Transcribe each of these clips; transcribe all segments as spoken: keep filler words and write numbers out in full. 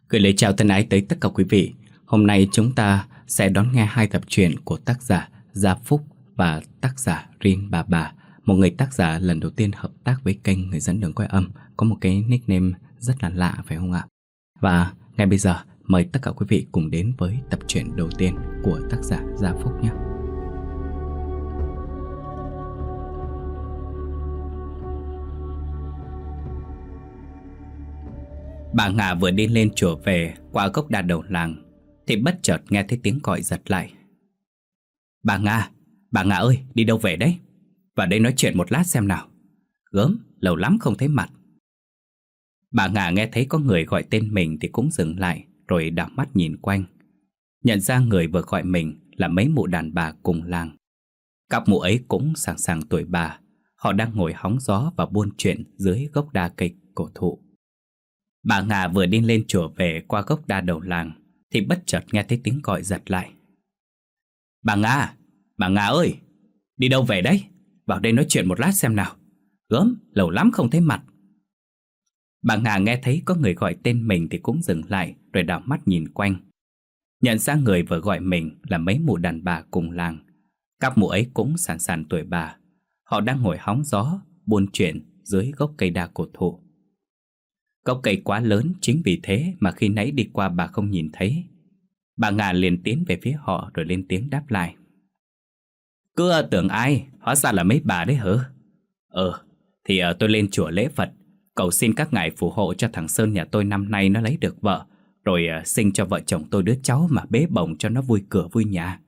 Gửi lời chào thân ái tới tất cả quý vị. Hôm nay chúng ta sẽ đón nghe hai tập truyện của tác giả Gia Phúc và tác giả Rin Bà Bà. Một người tác giả lần đầu tiên hợp tác với kênh Người Dẫn Đường Quay Âm, có một cái nickname rất là lạ phải không ạ? Và ngay bây giờ mời tất cả quý vị cùng đến với tập truyện đầu tiên của tác giả Gia Phúc nhé. Bà Ngà vừa đi lên chùa về qua gốc đa đầu làng thì bất chợt nghe thấy tiếng gọi giật lại. Bà Ngà, bà Ngà ơi, đi đâu về đấy? Vào đây nói chuyện một lát xem nào. Gớm, lâu lắm không thấy mặt. Bà Ngà nghe thấy có người gọi tên mình thì cũng dừng lại, rồi đảo mắt nhìn quanh. Nhận ra người vừa gọi mình là mấy mụ đàn bà cùng làng. Các mụ ấy cũng sàng sàng tuổi bà. Họ đang ngồi hóng gió và buôn chuyện dưới gốc đa cây cổ thụ. Bà Ngà vừa đi lên chùa về qua gốc đa đầu làng thì bất chợt nghe thấy tiếng gọi giật lại. Bà Ngà, bà Ngà ơi, đi đâu về đấy? Vào đây nói chuyện một lát xem nào. Gớm, lâu lắm không thấy mặt. Bà Ngà nghe thấy có người gọi tên mình thì cũng dừng lại, rồi đảo mắt nhìn quanh. Nhận ra người vừa gọi mình là mấy mụ đàn bà cùng làng. Các mụ ấy cũng sàn sàn tuổi bà. Họ đang ngồi hóng gió, buôn chuyện dưới gốc cây đa cổ thụ. Gốc cây quá lớn, chính vì thế mà khi nãy đi qua bà không nhìn thấy. Bà Ngà liền tiến về phía họ rồi lên tiếng đáp lại. Cứ tưởng ai, hóa ra là mấy bà đấy hả? Ờ, thì uh, tôi lên chùa lễ Phật, cầu xin các ngài phù hộ cho thằng Sơn nhà tôi năm nay nó lấy được vợ, rồi uh, sinh cho vợ chồng tôi đứa cháu mà bế bồng cho nó vui cửa vui nhà.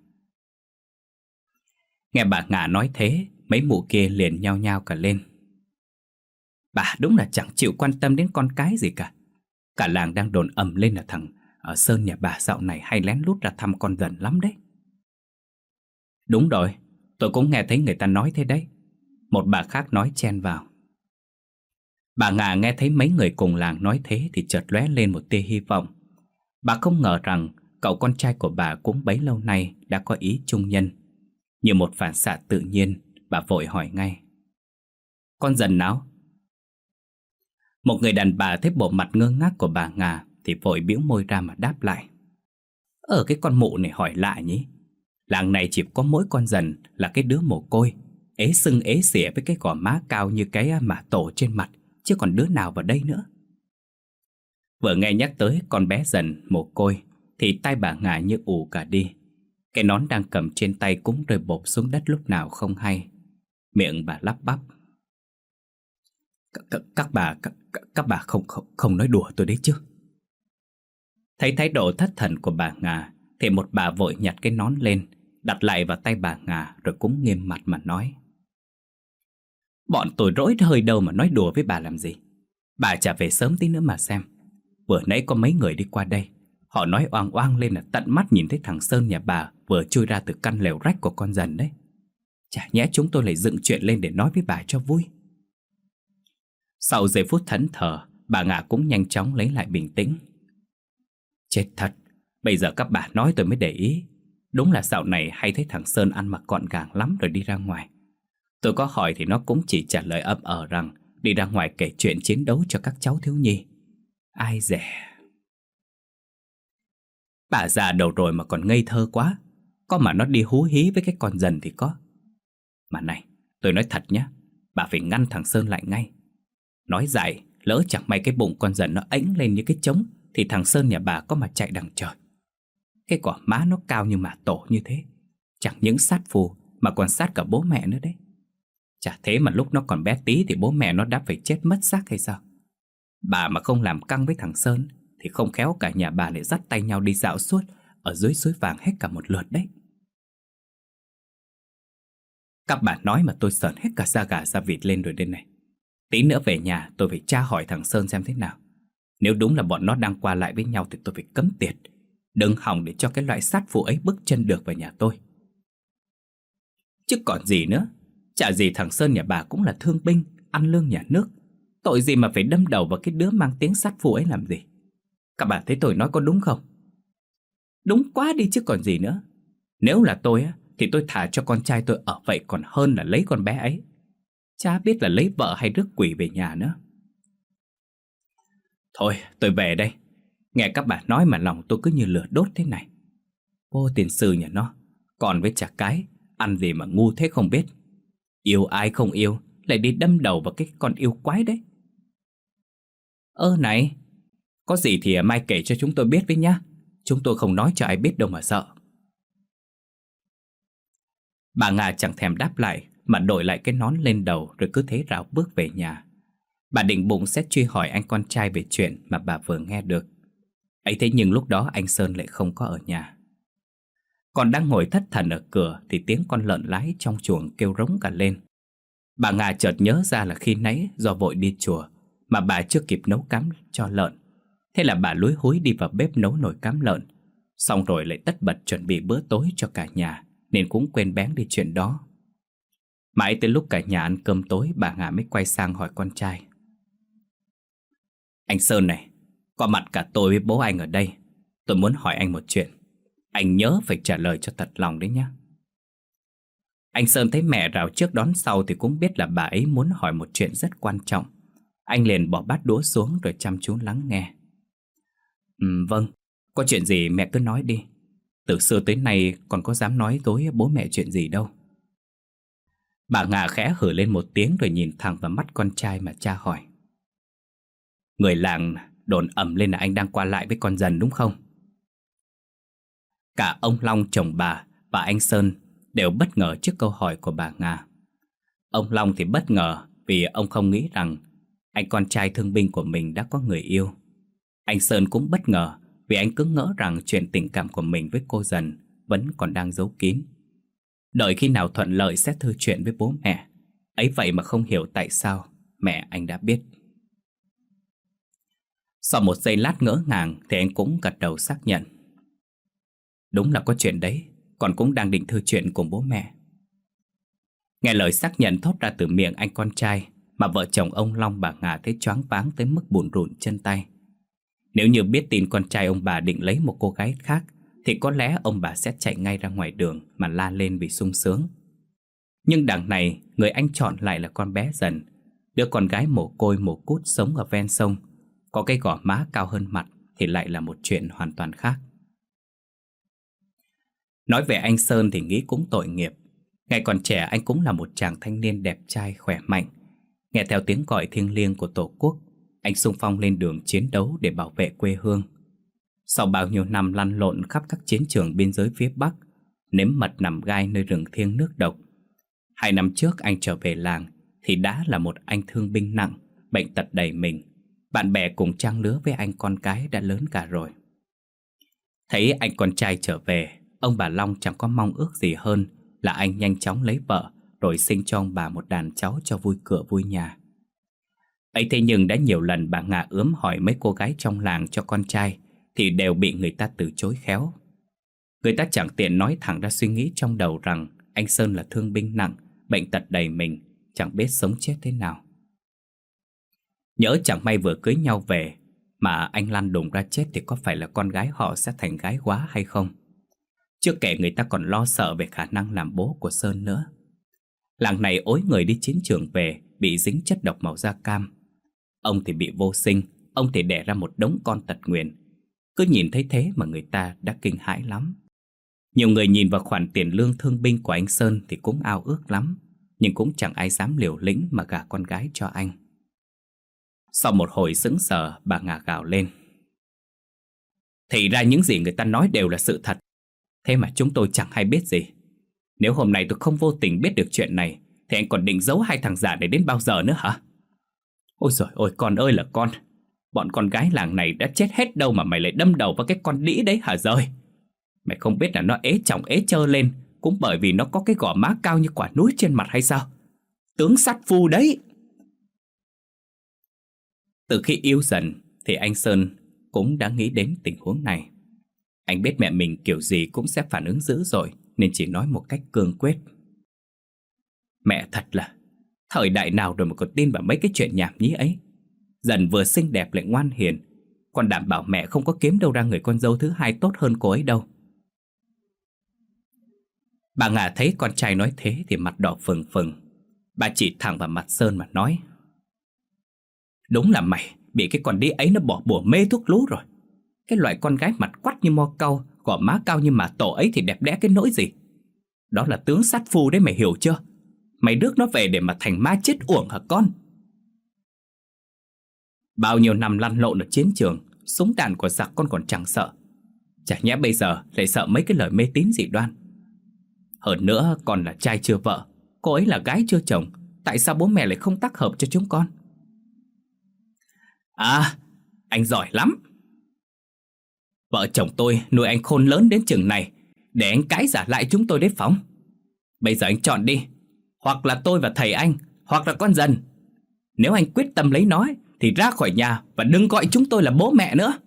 Nghe bà Ngà nói thế, mấy mụ kia liền nhao nhao cả lên. Bà đúng là chẳng chịu quan tâm đến con cái gì cả. Cả làng đang đồn ầm lên là thằng ở Sơn nhà bà dạo này hay lén lút ra thăm con dần lắm đấy. Đúng rồi, tôi cũng nghe thấy người ta nói thế đấy. Một bà khác nói chen vào. Bà Ngà nghe thấy mấy người cùng làng nói thế thì chợt lóe lên một tia hy vọng. Bà không ngờ rằng cậu con trai của bà cũng bấy lâu nay đã có ý chung nhân. Như một phản xạ tự nhiên, bà vội hỏi ngay. Con dần nào? Một người đàn bà thấy bộ mặt ngơ ngác của bà Ngà thì vội bĩu môi ra mà đáp lại. Ở cái con mụ này hỏi lạ nhỉ. Làng này chỉ có mỗi con dần là cái đứa mồ côi, ế sưng ế xỉa với cái gò má cao như cái mả tổ trên mặt, chứ còn đứa nào vào đây nữa. Vừa nghe nhắc tới con bé dần mồ côi thì tay bà Ngà như ù cả đi. Cái nón đang cầm trên tay cũng rơi bộp xuống đất lúc nào không hay. Miệng bà lắp bắp. Các, các bà các, các bà không, không không nói đùa tôi đấy chứ. Thấy thái độ thất thần của bà Ngà thì một bà vội nhặt cái nón lên, đặt lại vào tay bà Ngà rồi cũng nghiêm mặt mà nói. Bọn tôi rỗi hơi đâu mà nói đùa với bà làm gì. Bà trả về sớm tí nữa mà xem. Vừa nãy có mấy người đi qua đây, họ nói oang oang lên là tận mắt nhìn thấy thằng Sơn nhà bà vừa chui ra từ căn lều rách của con dần đấy. Chả nhẽ chúng tôi lại dựng chuyện lên để nói với bà cho vui. Sau giây phút thẫn thờ, bà Ngà cũng nhanh chóng lấy lại bình tĩnh. Chết thật, bây giờ các bà nói tôi mới để ý. Đúng là dạo này hay thấy thằng Sơn ăn mặc gọn gàng lắm rồi đi ra ngoài. Tôi có hỏi thì nó cũng chỉ trả lời ậm ờ rằng đi ra ngoài kể chuyện chiến đấu cho các cháu thiếu nhi. Ai dè. Bà già đầu rồi mà còn ngây thơ quá. Có mà nó đi hú hí với cái con dần thì có. Mà này, tôi nói thật nhá, bà phải ngăn thằng Sơn lại ngay. Nói dại, lỡ chẳng may cái bụng con dần nó ánh lên như cái trống thì thằng Sơn nhà bà có mà chạy đằng trời. Cái quả má nó cao như mả tổ như thế, chẳng những sát phù mà còn sát cả bố mẹ nữa đấy. Chả thế mà lúc nó còn bé tí thì bố mẹ nó đã phải chết mất xác hay sao? Bà mà không làm căng với thằng Sơn thì không khéo cả nhà bà lại dắt tay nhau đi dạo suốt ở dưới suối vàng hết cả một lượt đấy. Các bà nói mà tôi sởn hết cả da gà da vịt lên rồi đây này. Tí nữa về nhà tôi phải tra hỏi thằng Sơn xem thế nào. Nếu đúng là bọn nó đang qua lại với nhau thì tôi phải cấm tiệt. Đừng hòng để cho cái loại sát phụ ấy bước chân được vào nhà tôi. Chứ còn gì nữa. Chả gì thằng Sơn nhà bà cũng là thương binh, ăn lương nhà nước. Tội gì mà phải đâm đầu vào cái đứa mang tiếng sát phụ ấy làm gì. Các bạn thấy tôi nói có đúng không? Đúng quá đi chứ còn gì nữa. Nếu là tôi á thì tôi thả cho con trai tôi ở vậy còn hơn là lấy con bé ấy. Chả biết là lấy vợ hay rước quỷ về nhà nữa. Thôi tôi về đây. Nghe các bà nói mà lòng tôi cứ như lửa đốt thế này. Ô tiền sư nhà nó, còn với chả cái, ăn gì mà ngu thế không biết. Yêu ai không yêu, lại đi đâm đầu vào cái con yêu quái đấy. Ơ này, có gì thì mai kể cho chúng tôi biết với nhá. Chúng tôi không nói cho ai biết đâu mà sợ. Bà Nga chẳng thèm đáp lại, mà đội lại cái nón lên đầu rồi cứ thế rảo bước về nhà. Bà định bụng sẽ truy hỏi anh con trai về chuyện mà bà vừa nghe được. Ấy thế nhưng lúc đó anh Sơn lại không có ở nhà. Còn đang ngồi thất thần ở cửa thì tiếng con lợn lái trong chuồng kêu rống cả lên. Bà Nga chợt nhớ ra là khi nãy do vội đi chùa mà bà chưa kịp nấu cám cho lợn. Thế là bà lúi húi đi vào bếp nấu nồi cám lợn. Xong rồi lại tất bật chuẩn bị bữa tối cho cả nhà, nên cũng quên bén đi chuyện đó. Mãi tới lúc cả nhà ăn cơm tối, bà Nga mới quay sang hỏi con trai. Anh Sơn này, có mặt cả tôi với bố anh ở đây. Tôi muốn hỏi anh một chuyện. Anh nhớ phải trả lời cho thật lòng đấy nhé. Anh Sơn thấy mẹ rào trước đón sau thì cũng biết là bà ấy muốn hỏi một chuyện rất quan trọng. Anh liền bỏ bát đũa xuống rồi chăm chú lắng nghe. Ừ, vâng, có chuyện gì mẹ cứ nói đi. Từ xưa tới nay còn có dám nói dối bố mẹ chuyện gì đâu. Bà Nga khẽ hử lên một tiếng rồi nhìn thẳng vào mắt con trai mà cha hỏi. Người làng đồn ầm lên là anh đang qua lại với con dần đúng không? Cả ông Long chồng bà và anh Sơn đều bất ngờ trước câu hỏi của bà Nga. Ông Long thì bất ngờ vì ông không nghĩ rằng anh con trai thương binh của mình đã có người yêu. Anh Sơn cũng bất ngờ vì anh cứ ngỡ rằng chuyện tình cảm của mình với cô dần vẫn còn đang giấu kín. Đợi khi nào thuận lợi sẽ thư chuyện với bố mẹ. Ấy vậy mà không hiểu tại sao mẹ anh đã biết. Sau một giây lát ngỡ ngàng thì anh cũng gật đầu xác nhận. Đúng là có chuyện đấy, con cũng đang định thư chuyện cùng bố mẹ. Nghe lời xác nhận thốt ra từ miệng anh con trai mà vợ chồng ông Long bà Nga thấy choáng váng tới mức bủn rủn chân tay. Nếu như biết tin con trai ông bà định lấy một cô gái khác thì có lẽ ông bà sẽ chạy ngay ra ngoài đường mà la lên vì sung sướng. Nhưng đằng này người anh chọn lại là con bé Dần, đứa con gái mồ côi mồ cút sống ở ven sông. Có cái gò má cao hơn mặt thì lại là một chuyện hoàn toàn khác. Nói về anh Sơn thì nghĩ cũng tội nghiệp. Ngày còn trẻ anh cũng là một chàng thanh niên đẹp trai khỏe mạnh. Nghe theo tiếng gọi thiêng liêng của Tổ quốc, anh xung phong lên đường chiến đấu để bảo vệ quê hương. Sau bao nhiêu năm lăn lộn khắp các chiến trường biên giới phía Bắc, nếm mật nằm gai nơi rừng thiêng nước độc, hai năm trước anh trở về làng thì đã là một anh thương binh nặng, bệnh tật đầy mình. Bạn bè cùng trang lứa với anh con cái đã lớn cả rồi. Thấy anh con trai trở về, ông bà Long chẳng có mong ước gì hơn là anh nhanh chóng lấy vợ rồi sinh cho ông bà một đàn cháu cho vui cửa vui nhà. Ấy thế nhưng đã nhiều lần bà Nga ướm hỏi mấy cô gái trong làng cho con trai thì đều bị người ta từ chối khéo. Người ta chẳng tiện nói thẳng ra suy nghĩ trong đầu rằng anh Sơn là thương binh nặng, bệnh tật đầy mình, chẳng biết sống chết thế nào. Nhỡ chẳng may vừa cưới nhau về mà anh lăn đùng ra chết thì có phải là con gái họ sẽ thành gái quá hay không? Chưa kể người ta còn lo sợ về khả năng làm bố của Sơn nữa. Làng này ối người đi chiến trường về bị dính chất độc màu da cam. Ông thì bị vô sinh, ông thì đẻ ra một đống con tật nguyền. Cứ nhìn thấy thế mà người ta đã kinh hãi lắm. Nhiều người nhìn vào khoản tiền lương thương binh của anh Sơn thì cũng ao ước lắm, nhưng cũng chẳng ai dám liều lĩnh mà gả con gái cho anh. Sau một hồi sững sờ, bà Nga gào lên. Thì ra những gì người ta nói đều là sự thật. Thế mà chúng tôi chẳng hay biết gì. Nếu hôm nay tôi không vô tình biết được chuyện này thì anh còn định giấu hai thằng già này đến bao giờ nữa hả? Ôi giời ôi, con ơi là con. Bọn con gái làng này đã chết hết đâu mà mày lại đâm đầu vào cái con đĩ đấy hả Rơi? Mày không biết là nó ế chồng ế chơ lên cũng bởi vì nó có cái gò má cao như quả núi trên mặt hay sao? Tướng sát phu đấy. Từ khi yêu Dần thì anh Sơn cũng đã nghĩ đến tình huống này. Anh biết mẹ mình kiểu gì cũng sẽ phản ứng dữ dội nên chỉ nói một cách cương quyết. Mẹ thật là, thời đại nào rồi mà còn tin vào mấy cái chuyện nhảm nhí ấy. Dần vừa xinh đẹp lại ngoan hiền, con đảm bảo mẹ không có kiếm đâu ra người con dâu thứ hai tốt hơn cô ấy đâu. Bà Nga thấy con trai nói thế thì mặt đỏ phừng phừng. Bà chỉ thẳng vào mặt Sơn mà nói. Đúng là mày bị cái con đĩ ấy nó bỏ bùa mê thuốc lú rồi. Cái loại con gái mặt quắt như mo cau, gò má cao như mà tổ ấy thì đẹp đẽ cái nỗi gì. Đó là tướng sát phu đấy, mày hiểu chưa? Mày rước nó về để mà thành ma chết uổng hả con? Bao nhiêu năm lăn lộn ở chiến trường, súng đạn của giặc con còn chẳng sợ, chả nhẽ bây giờ lại sợ mấy cái lời mê tín dị đoan. Hơn nữa con là trai chưa vợ, cô ấy là gái chưa chồng, tại sao bố mẹ lại không tác hợp cho chúng con? À, anh giỏi lắm. Vợ chồng tôi nuôi anh khôn lớn đến chừng này để anh cãi giả lại chúng tôi đấy phóng. Bây giờ anh chọn đi, hoặc là tôi và thầy anh, hoặc là con dần. Nếu anh quyết tâm lấy nó thì ra khỏi nhà và đừng gọi chúng tôi là bố mẹ nữa.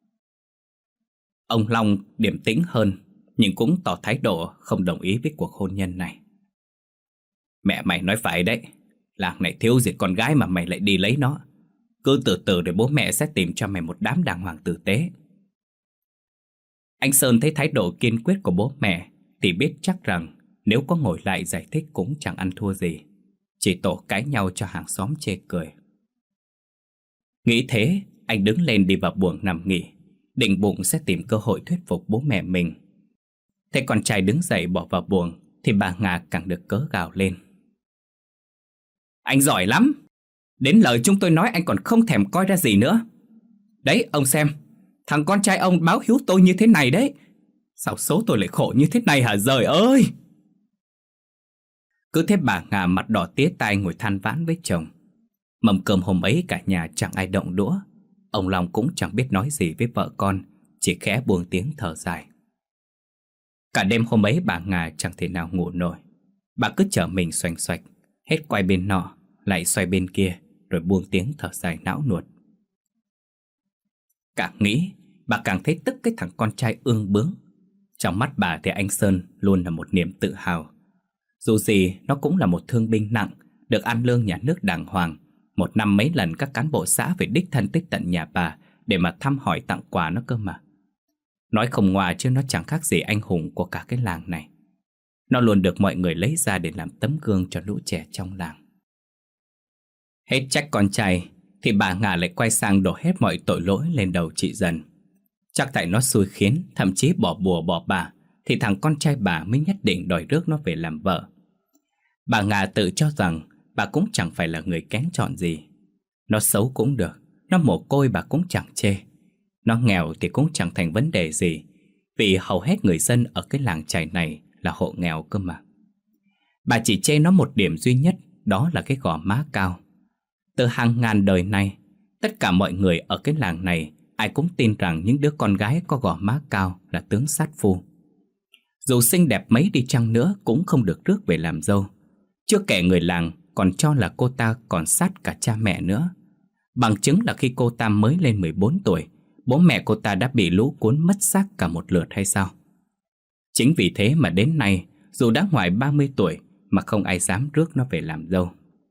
Ông Long điềm tĩnh hơn, nhưng cũng tỏ thái độ không đồng ý với cuộc hôn nhân này. Mẹ mày nói phải đấy, làng này thiếu gì con gái mà mày lại đi lấy nó. Cứ từ từ để bố mẹ sẽ tìm cho mày một đám đàng hoàng tử tế. Anh Sơn thấy thái độ kiên quyết của bố mẹ thì biết chắc rằng nếu có ngồi lại giải thích cũng chẳng ăn thua gì, chỉ tổ cãi nhau cho hàng xóm chê cười. Nghĩ thế, anh đứng lên đi vào buồng nằm nghỉ, định bụng sẽ tìm cơ hội thuyết phục bố mẹ mình. Thế con trai đứng dậy bỏ vào buồng thì bà Nga càng được cớ gào lên. Anh giỏi lắm, đến lời chúng tôi nói anh còn không thèm coi ra gì nữa. Đấy, ông xem, thằng con trai ông báo hiếu tôi như thế này đấy. Sao số tôi lại khổ như thế này hả giời ơi? Cứ thế bà Nga mặt đỏ tía tai ngồi than vãn với chồng. Mâm cơm hôm ấy cả nhà chẳng ai động đũa. Ông Long cũng chẳng biết nói gì với vợ con, chỉ khẽ buông tiếng thở dài. Cả đêm hôm ấy bà Nga chẳng thể nào ngủ nổi. Bà cứ chở mình xoành xoạch, hết quay bên nọ lại xoay bên kia, rồi buông tiếng thở dài não nuột. Càng nghĩ, bà càng thấy tức cái thằng con trai ương bướng. Trong mắt bà thì anh Sơn luôn là một niềm tự hào. Dù gì nó cũng là một thương binh nặng, được ăn lương nhà nước đàng hoàng. Một năm mấy lần các cán bộ xã phải đích thân tới tận nhà bà để mà thăm hỏi tặng quà nó cơ mà. Nói không ngoa chứ nó chẳng khác gì anh hùng của cả cái làng này. Nó luôn được mọi người lấy ra để làm tấm gương cho lũ trẻ trong làng. Hết trách con trai thì bà Nga lại quay sang đổ hết mọi tội lỗi lên đầu chị Dần. Chắc tại nó xui khiến, thậm chí bỏ bùa bỏ bà, thì thằng con trai bà mới nhất định đòi rước nó về làm vợ. Bà Nga tự cho rằng bà cũng chẳng phải là người kén chọn gì. Nó xấu cũng được, nó mồ côi bà cũng chẳng chê. Nó nghèo thì cũng chẳng thành vấn đề gì, vì hầu hết người dân ở cái làng chài này là hộ nghèo cơ mà. Bà chỉ chê nó một điểm duy nhất, đó là cái gò má cao. Từ hàng ngàn đời nay, tất cả mọi người ở cái làng này ai cũng tin rằng những đứa con gái có gò má cao là tướng sát phu. Dù xinh đẹp mấy đi chăng nữa cũng không được rước về làm dâu. Chưa kể người làng còn cho là cô ta còn sát cả cha mẹ nữa. Bằng chứng là khi cô ta mới lên mười bốn tuổi, bố mẹ cô ta đã bị lũ cuốn mất xác cả một lượt hay sao? Chính vì thế mà đến nay, dù đã ngoài ba mươi tuổi mà không ai dám rước nó về làm dâu.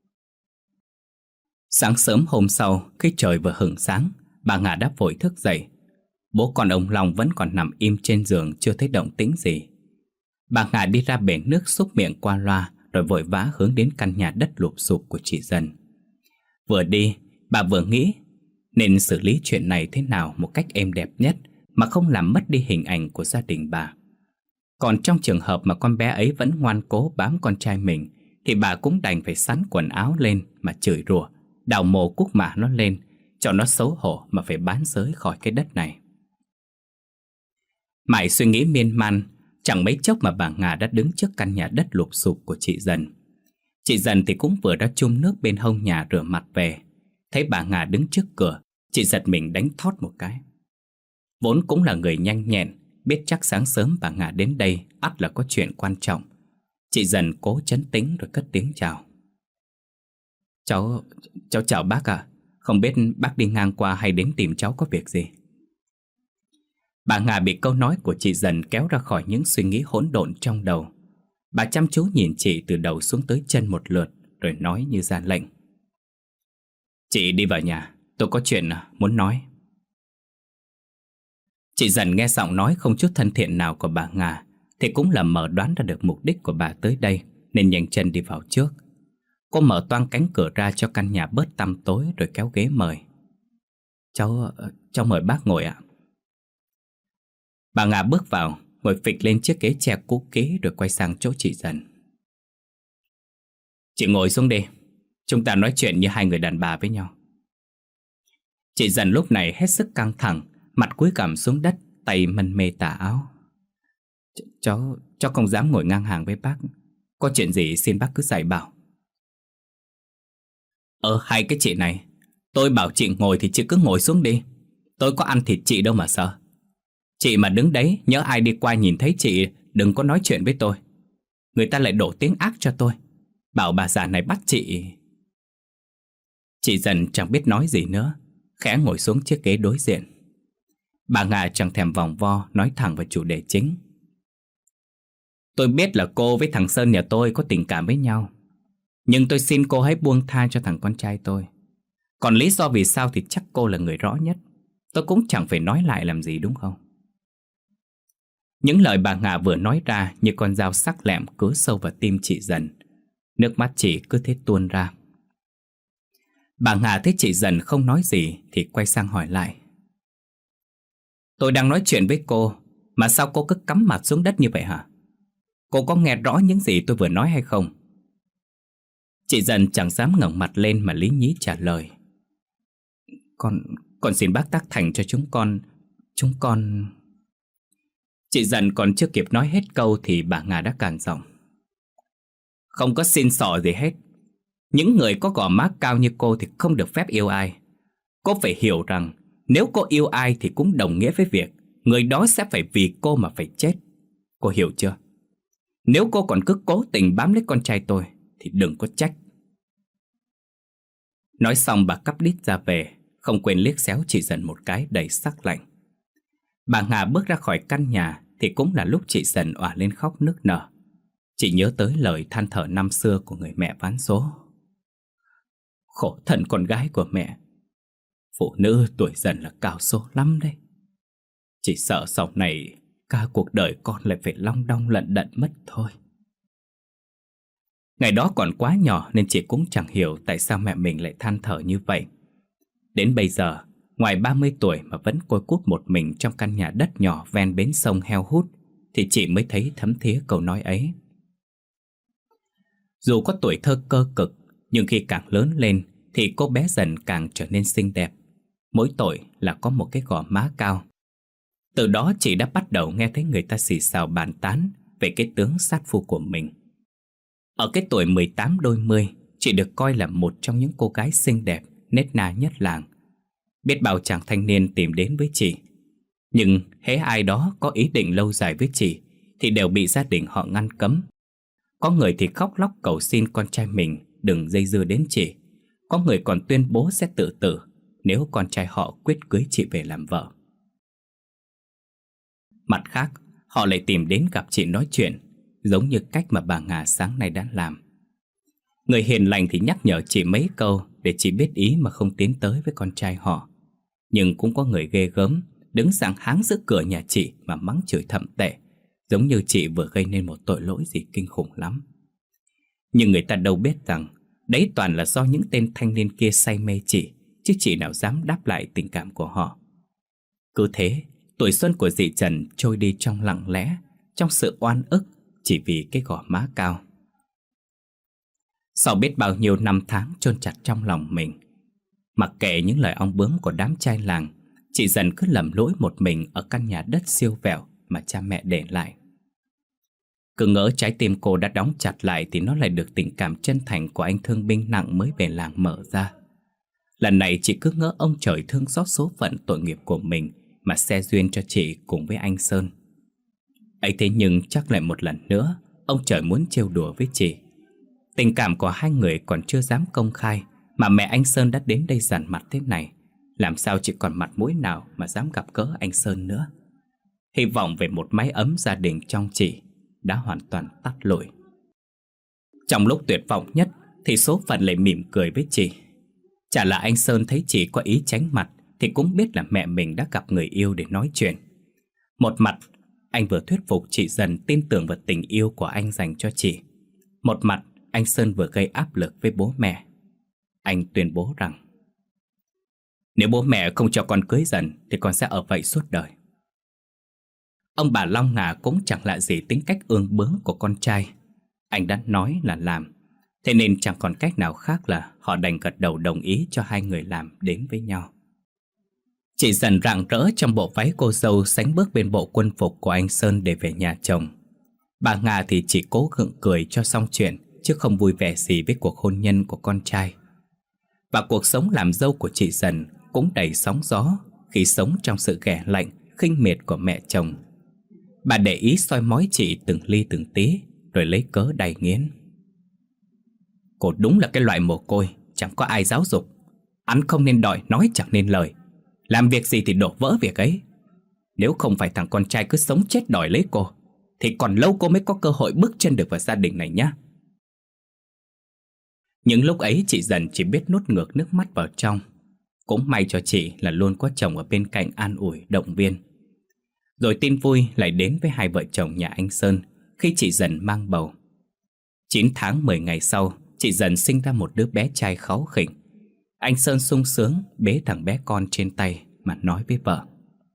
Sáng sớm hôm sau, khi trời vừa hửng sáng, bà Nga đã vội thức dậy. Bố con ông Long vẫn còn nằm im trên giường chưa thấy động tĩnh gì. Bà Nga đi ra bể nước xúc miệng qua loa, rồi vội vã hướng đến căn nhà đất lụp xụp của chị Dần. Vừa đi, bà vừa nghĩ nên xử lý chuyện này thế nào một cách êm đẹp nhất mà không làm mất đi hình ảnh của gia đình bà. Còn trong trường hợp mà con bé ấy vẫn ngoan cố bám con trai mình, thì bà cũng đành phải xắn quần áo lên mà chửi rủa, đào mồ cúc mả nó lên, cho nó xấu hổ mà phải bán xới khỏi cái đất này. Mãi suy nghĩ miên man, chẳng mấy chốc mà bà Nga đã đứng trước căn nhà đất lụp xụp của chị Dần. Chị Dần thì cũng vừa đã chum nước bên hông nhà rửa mặt về. Thấy bà Nga đứng trước cửa, chị giật mình đánh thót một cái. Vốn cũng là người nhanh nhẹn, biết chắc sáng sớm bà Nga đến đây ắt là có chuyện quan trọng. Chị Dần cố trấn tĩnh rồi cất tiếng chào. Cháu, cháu chào bác ạ. Không biết bác đi ngang qua hay đến tìm cháu có việc gì? Bà Nga bị câu nói của chị Dần kéo ra khỏi những suy nghĩ hỗn độn trong đầu. Bà chăm chú nhìn chị từ đầu xuống tới chân một lượt, rồi nói như ra lệnh. Chị đi vào nhà, tôi có chuyện muốn nói. Chị Dần nghe giọng nói không chút thân thiện nào của bà Nga thì cũng là mở đoán ra được mục đích của bà tới đây, nên nhanh chân đi vào trước. Cô mở toang cánh cửa ra cho căn nhà bớt tăm tối, rồi kéo ghế mời. Cháu, cháu mời bác ngồi ạ. Bà Nga bước vào, ngồi phịch lên chiếc ghế tre cũ kỹ rồi quay sang chỗ chị Dần. Chị ngồi xuống đi, chúng ta nói chuyện như hai người đàn bà với nhau. Chị Dần lúc này hết sức căng thẳng, mặt cúi gằm xuống đất, tay mân mê tà áo. Ch Cháu, cháu không dám ngồi ngang hàng với bác. Có chuyện gì xin bác cứ dạy bảo. Ờ hay cái chị này, tôi bảo chị ngồi thì chị cứ ngồi xuống đi. Tôi có ăn thịt chị đâu mà sợ. Chị mà đứng đấy, nhớ ai đi qua nhìn thấy chị đừng có nói chuyện với tôi. Người ta lại đổ tiếng ác cho tôi, bảo bà già này bắt chị. Chị Dần chẳng biết nói gì nữa, khẽ ngồi xuống chiếc ghế đối diện. Bà Nga chẳng thèm vòng vo, nói thẳng vào chủ đề chính. Tôi biết là cô với thằng Sơn nhà tôi có tình cảm với nhau, nhưng tôi xin cô hãy buông tha cho thằng con trai tôi. Còn lý do vì sao thì chắc cô là người rõ nhất. Tôi cũng chẳng phải nói lại làm gì, đúng không? Những lời bà Nga vừa nói ra như con dao sắc lẹm cứa sâu vào tim chị Dần. Nước mắt chị cứ thế tuôn ra. Bà Nga thấy chị Dần không nói gì thì quay sang hỏi lại. Tôi đang nói chuyện với cô, mà sao cô cứ cắm mặt xuống đất như vậy hả? Cô có nghe rõ những gì tôi vừa nói hay không? Chị Dần chẳng dám ngẩng mặt lên mà lý nhí trả lời. Con, con xin bác tác thành cho chúng con, chúng con... Chị Dần còn chưa kịp nói hết câu thì bà Nga đã cạn giọng. Không có xin xỏ gì hết. Những người có gò má cao như cô thì không được phép yêu ai. Cô phải hiểu rằng nếu cô yêu ai thì cũng đồng nghĩa với việc người đó sẽ phải vì cô mà phải chết. Cô hiểu chưa? Nếu cô còn cứ cố tình bám lấy con trai tôi thì đừng có trách. Nói xong bà cắp đít ra về, không quên liếc xéo chị Dần một cái đầy sắc lạnh. Bà Nga bước ra khỏi căn nhà thì cũng là lúc chị Dần òa lên khóc nức nở. Chị nhớ tới lời than thở năm xưa của người mẹ ván số. Khổ thân con gái của mẹ. Phụ nữ tuổi dần là cao số lắm đấy. Chỉ sợ sau này cả cuộc đời con lại phải long đong lận đận mất thôi. Ngày đó còn quá nhỏ nên chị cũng chẳng hiểu tại sao mẹ mình lại than thở như vậy. Đến bây giờ, ngoài ba mươi tuổi mà vẫn côi cút một mình trong căn nhà đất nhỏ ven bến sông heo hút, thì chị mới thấy thấm thía câu nói ấy. Dù có tuổi thơ cơ cực, nhưng khi càng lớn lên thì cô bé Dần càng trở nên xinh đẹp. Mỗi tội là có một cái gò má cao. Từ đó chị đã bắt đầu nghe thấy người ta xì xào bàn tán về cái tướng sát phu của mình. Ở cái tuổi mười tám đôi mươi, chị được coi là một trong những cô gái xinh đẹp, nết na nhất làng. Biết bao chàng thanh niên tìm đến với chị. Nhưng hễ ai đó có ý định lâu dài với chị thì đều bị gia đình họ ngăn cấm. Có người thì khóc lóc cầu xin con trai mình đừng dây dưa đến chị. Có người còn tuyên bố sẽ tự tử nếu con trai họ quyết cưới chị về làm vợ. Mặt khác, họ lại tìm đến gặp chị nói chuyện, giống như cách mà bà Nga sáng nay đã làm. Người hiền lành thì nhắc nhở chị mấy câu để chị biết ý mà không tiến tới với con trai họ. Nhưng cũng có người ghê gớm, đứng sẵn háng giữa cửa nhà chị mà mắng chửi thậm tệ, giống như chị vừa gây nên một tội lỗi gì kinh khủng lắm. Nhưng người ta đâu biết rằng đấy toàn là do những tên thanh niên kia say mê chị, chứ chị nào dám đáp lại tình cảm của họ. Cứ thế, tuổi xuân của dì Trần trôi đi trong lặng lẽ, trong sự oan ức, chỉ vì cái gò má cao. Sau biết bao nhiêu năm tháng chôn chặt trong lòng mình, mặc kệ những lời ong bướm của đám trai làng, chị Dần cứ lầm lũi một mình ở căn nhà đất siêu vẹo mà cha mẹ để lại. Cứ ngỡ trái tim cô đã đóng chặt lại thì nó lại được tình cảm chân thành của anh thương binh nặng mới về làng mở ra. Lần này chị cứ ngỡ ông trời thương xót số phận tội nghiệp của mình mà xe duyên cho chị cùng với anh Sơn. Ấy thế nhưng chắc lại một lần nữa ông trời muốn trêu đùa với chị. Tình cảm của hai người còn chưa dám công khai mà mẹ anh Sơn đã đến đây dằn mặt thế này. Làm sao chị còn mặt mũi nào mà dám gặp gỡ anh Sơn nữa. Hy vọng về một mái ấm gia đình trong chị đã hoàn toàn tắt lụi. Trong lúc tuyệt vọng nhất thì số phận lại mỉm cười với chị. Chả là anh Sơn thấy chị có ý tránh mặt thì cũng biết là mẹ mình đã gặp người yêu để nói chuyện. Một mặt anh vừa thuyết phục chị Dần tin tưởng vào tình yêu của anh dành cho chị. Một mặt anh Sơn vừa gây áp lực với bố mẹ. Anh tuyên bố rằng nếu bố mẹ không cho con cưới Dần thì con sẽ ở vậy suốt đời. Ông bà Long Ngà cũng chẳng lạ gì tính cách ương bướng của con trai. Anh đã nói là làm, thế nên chẳng còn cách nào khác là họ đành gật đầu đồng ý cho hai người làm đến với nhau. Chị Dần rạng rỡ trong bộ váy cô dâu sánh bước bên bộ quân phục của anh Sơn để về nhà chồng. Bà Ngà thì chỉ cố gượng cười cho xong chuyện, chứ không vui vẻ gì với cuộc hôn nhân của con trai. Và cuộc sống làm dâu của chị Dần cũng đầy sóng gió khi sống trong sự ghẻ lạnh, khinh miệt của mẹ chồng. Bà để ý soi mói chị từng ly từng tí, rồi lấy cớ đày nghiến. Cô đúng là cái loại mồ côi, chẳng có ai giáo dục. Ăn không nên đòi, nói chẳng nên lời. Làm việc gì thì đổ vỡ việc ấy. Nếu không phải thằng con trai cứ sống chết đòi lấy cô, thì còn lâu cô mới có cơ hội bước chân được vào gia đình này nhá. Những lúc ấy chị Dần chỉ biết nuốt ngược nước mắt vào trong. Cũng may cho chị là luôn có chồng ở bên cạnh an ủi, động viên. Rồi tin vui lại đến với hai vợ chồng nhà anh Sơn khi chị Dần mang bầu. Chín tháng mười ngày sau, chị Dần sinh ra một đứa bé trai kháu khỉnh. Anh Sơn sung sướng bế thằng bé con trên tay mà nói với vợ.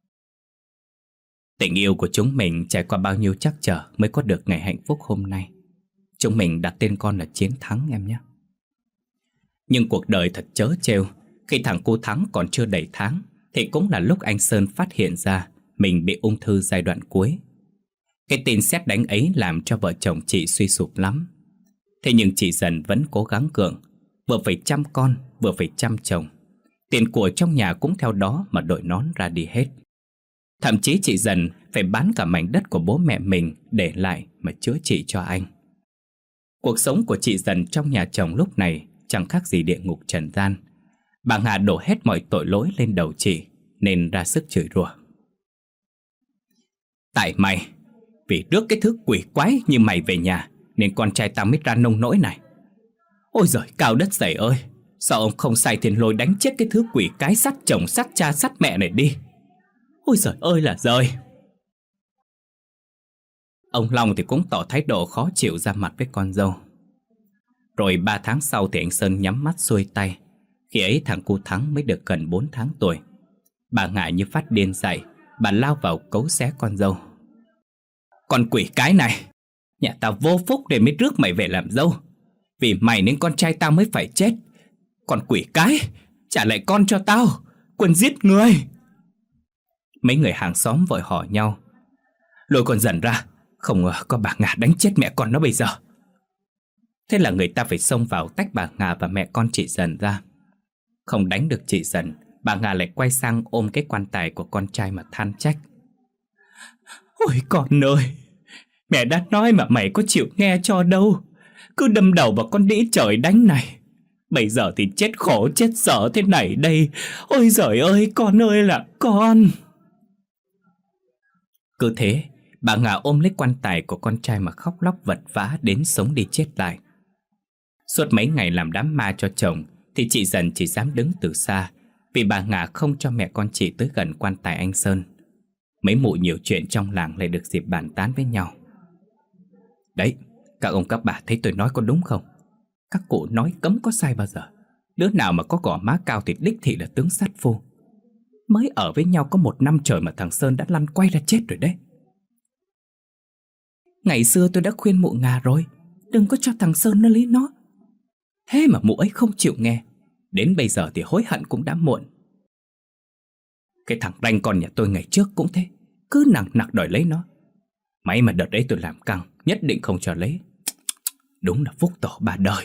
Tình yêu của chúng mình trải qua bao nhiêu trắc trở mới có được ngày hạnh phúc hôm nay. Chúng mình đặt tên con là Chiến Thắng em nhé. Nhưng cuộc đời thật trớ trêu. Khi thằng cu Thắng còn chưa đầy tháng thì cũng là lúc anh Sơn phát hiện ra mình bị ung thư giai đoạn cuối. Cái tin sét đánh ấy làm cho vợ chồng chị suy sụp lắm. Thế nhưng chị Dần vẫn cố gắng gượng, vừa phải chăm con, vừa phải chăm chồng. Tiền của trong nhà cũng theo đó mà đội nón ra đi hết. Thậm chí chị Dần phải bán cả mảnh đất của bố mẹ mình để lại mà chữa trị cho anh. Cuộc sống của chị Dần trong nhà chồng lúc này chẳng khác gì địa ngục trần gian. Bà Ngà đổ hết mọi tội lỗi lên đầu chị, nên ra sức chửi rủa. Tại mày, vì rước cái thứ quỷ quái như mày về nhà, nên con trai tao mới ra nông nỗi này. Ôi giời, cao đất dày ơi, sao ông không sai tiền lôi đánh chết cái thứ quỷ cái sát chồng sát cha sát mẹ này đi. Ôi giời ơi là giời. Ông Long thì cũng tỏ thái độ khó chịu ra mặt với con dâu. Rồi ba tháng sau thì anh Sơn nhắm mắt xuôi tay. Khi ấy thằng cu Thắng mới được gần bốn tháng tuổi. Bà Ngà như phát điên dậy, bà lao vào cấu xé con dâu. Con quỷ cái này, nhà tao vô phúc để mới rước mày về làm dâu. Vì mày nên con trai tao mới phải chết. Con quỷ cái, trả lại con cho tao, quân giết người. Mấy người hàng xóm vội hỏi nhau. Lôi con Dần ra, không ngờ có bà Ngà đánh chết mẹ con nó bây giờ. Thế là người ta phải xông vào tách bà Ngà và mẹ con chị Dần ra. Không đánh được chị Dần, bà Ngà lại quay sang ôm cái quan tài của con trai mà than trách. Ôi con ơi, mẹ đã nói mà mày có chịu nghe cho đâu. Cứ đâm đầu vào con đĩ trời đánh này. Bây giờ thì chết khổ chết sở thế này đây. Ôi giời ơi, con ơi là con. Cứ thế, bà Ngà ôm lấy quan tài của con trai mà khóc lóc vật vã đến sống đi chết lại. Suốt mấy ngày làm đám ma cho chồng thì chị Dần chỉ dám đứng từ xa, vì bà Ngà không cho mẹ con chị tới gần quan tài anh Sơn. Mấy mụ nhiều chuyện trong làng lại được dịp bàn tán với nhau. Đấy, các ông các bà thấy tôi nói có đúng không? Các cụ nói cấm có sai bao giờ. Đứa nào mà có gò má cao thì đích thị là tướng sát phu. Mới ở với nhau có một năm trời mà thằng Sơn đã lăn quay ra chết rồi đấy. Ngày xưa tôi đã khuyên mụ Ngà rồi, đừng có cho thằng Sơn nó lấy nó. Thế mà mụ ấy không chịu nghe. Đến bây giờ thì hối hận cũng đã muộn. Cái thằng ranh con nhà tôi ngày trước cũng thế, cứ nặng nặc đòi lấy nó. May mà đợt đấy tôi làm căng, nhất định không cho lấy. Đúng là phúc tổ ba đời.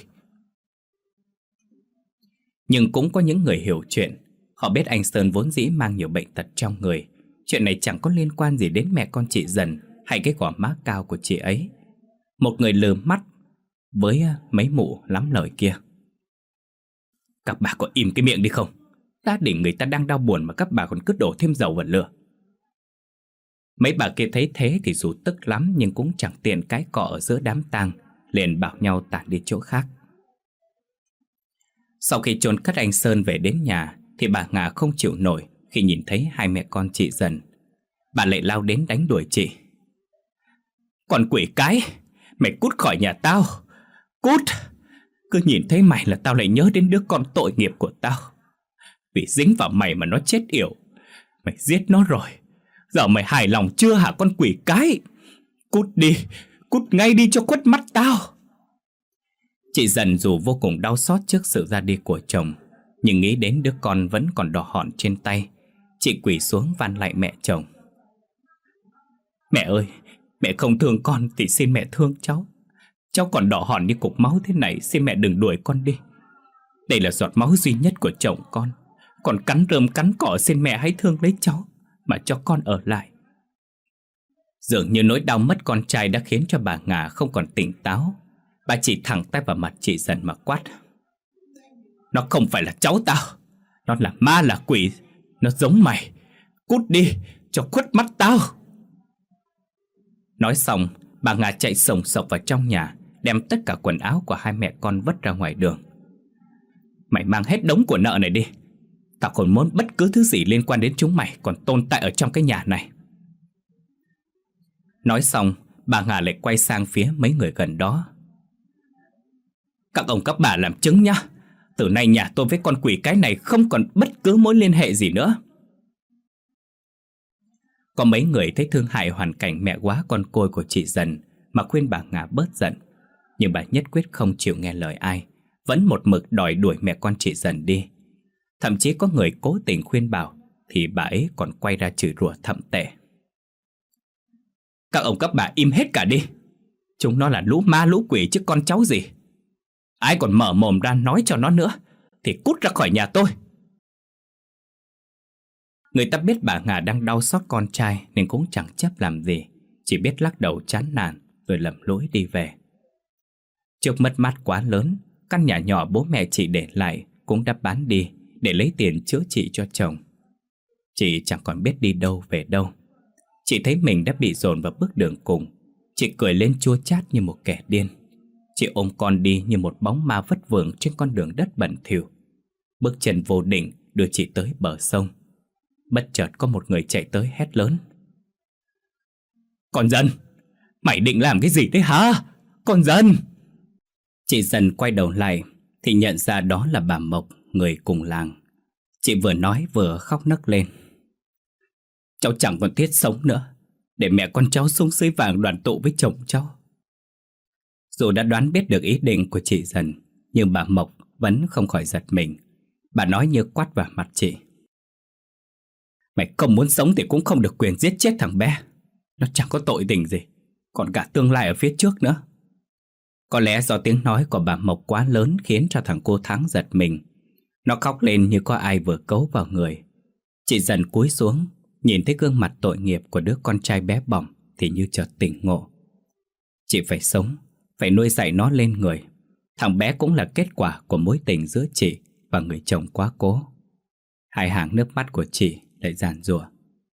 Nhưng cũng có những người hiểu chuyện. Họ biết anh Sơn vốn dĩ mang nhiều bệnh tật trong người. Chuyện này chẳng có liên quan gì đến mẹ con chị Dần hay cái gò má cao của chị ấy. Một người lườm mắt với mấy mụ lắm lời kia. Các bà có im cái miệng đi không? Gia đình người ta đang đau buồn mà các bà còn cứ đổ thêm dầu vào lửa. Mấy bà kia thấy thế thì dù tức lắm nhưng cũng chẳng tiện cái cọ ở giữa đám tang, liền bảo nhau tản đi chỗ khác. Sau khi chôn cất anh Sơn về đến nhà thì bà Ngà không chịu nổi khi nhìn thấy hai mẹ con chị Dần. Bà lại lao đến đánh đuổi chị. Còn quỷ cái, mày cút khỏi nhà tao. Cút. Cứ nhìn thấy mày là tao lại nhớ đến đứa con tội nghiệp của tao. Vì dính vào mày mà nó chết yểu. Mày giết nó rồi. Giờ mày hài lòng chưa hả con quỷ cái? Cút đi, cút ngay đi cho khuất mắt tao. Chị Dần dù vô cùng đau xót trước sự ra đi của chồng, nhưng nghĩ đến đứa con vẫn còn đỏ hòn trên tay, chị quỳ xuống van lạy mẹ chồng. Mẹ ơi, mẹ không thương con thì xin mẹ thương cháu. Cháu còn đỏ hòn như cục máu thế này, xin mẹ đừng đuổi con đi. Đây là giọt máu duy nhất của chồng con. Còn cắn rơm cắn cỏ, xin mẹ hãy thương lấy cháu mà cho con ở lại. Dường như nỗi đau mất con trai đã khiến cho bà Ngà không còn tỉnh táo. Bà chỉ thẳng tay vào mặt chị Dần mà quát. Nó không phải là cháu tao, nó là ma là quỷ, nó giống mày. Cút đi cho khuất mắt tao. Nói xong, bà Ngà chạy sồng sộc vào trong nhà, đem tất cả quần áo của hai mẹ con vứt ra ngoài đường. Mày mang hết đống của nợ này đi. Tao còn muốn bất cứ thứ gì liên quan đến chúng mày còn tồn tại ở trong cái nhà này. Nói xong, bà Ngà lại quay sang phía mấy người gần đó. Các ông các bà làm chứng nhá. Từ nay nhà tôi với con quỷ cái này không còn bất cứ mối liên hệ gì nữa. Có mấy người thấy thương hại hoàn cảnh mẹ quá con côi của chị Dần mà khuyên bà Ngà bớt giận. Nhưng bà nhất quyết không chịu nghe lời ai, vẫn một mực đòi đuổi mẹ con chị Dần đi. Thậm chí có người cố tình khuyên bảo thì bà ấy còn quay ra chửi rủa thậm tệ. Các ông các bà im hết cả đi. Chúng nó là lũ ma lũ quỷ chứ con cháu gì. Ai còn mở mồm ra nói cho nó nữa thì cút ra khỏi nhà tôi. Người ta biết bà Ngà đang đau xót con trai nên cũng chẳng chấp làm gì, chỉ biết lắc đầu chán nản rồi lầm lũi đi về. Trước mất mát quá lớn, căn nhà nhỏ bố mẹ chị để lại cũng đã bán đi để lấy tiền chữa trị cho chồng. Chị chẳng còn biết đi đâu về đâu. Chị thấy mình đã bị dồn vào bước đường cùng. Chị cười lên chua chát như một kẻ điên. Chị ôm con đi như một bóng ma vất vưởng trên con đường đất bẩn thỉu. Bước chân vô định đưa chị tới bờ sông. Bất chợt có một người chạy tới hét lớn. Con Dần, mày định làm cái gì thế hả? Con Dần! Chị Dần quay đầu lại thì nhận ra đó là bà Mộc, người cùng làng. Chị vừa nói vừa khóc nấc lên. Cháu chẳng còn thiết sống nữa, để mẹ con cháu xuống suối vàng đoàn tụ với chồng cháu. Dù đã đoán biết được ý định của chị Dần, nhưng bà Mộc vẫn không khỏi giật mình. Bà nói như quát vào mặt chị. Mày không muốn sống thì cũng không được quyền giết chết thằng bé. Nó chẳng có tội tình gì, còn cả tương lai ở phía trước nữa. Có lẽ do tiếng nói của bà Mộc quá lớn khiến cho thằng cô Thắng giật mình. Nó khóc lên như có ai vừa cấu vào người. Chị Dần cúi xuống, nhìn thấy gương mặt tội nghiệp của đứa con trai bé bỏng thì như chợt tỉnh ngộ. Chị phải sống, phải nuôi dạy nó lên người. Thằng bé cũng là kết quả của mối tình giữa chị và người chồng quá cố. Hai hàng nước mắt của chị lại giàn giụa.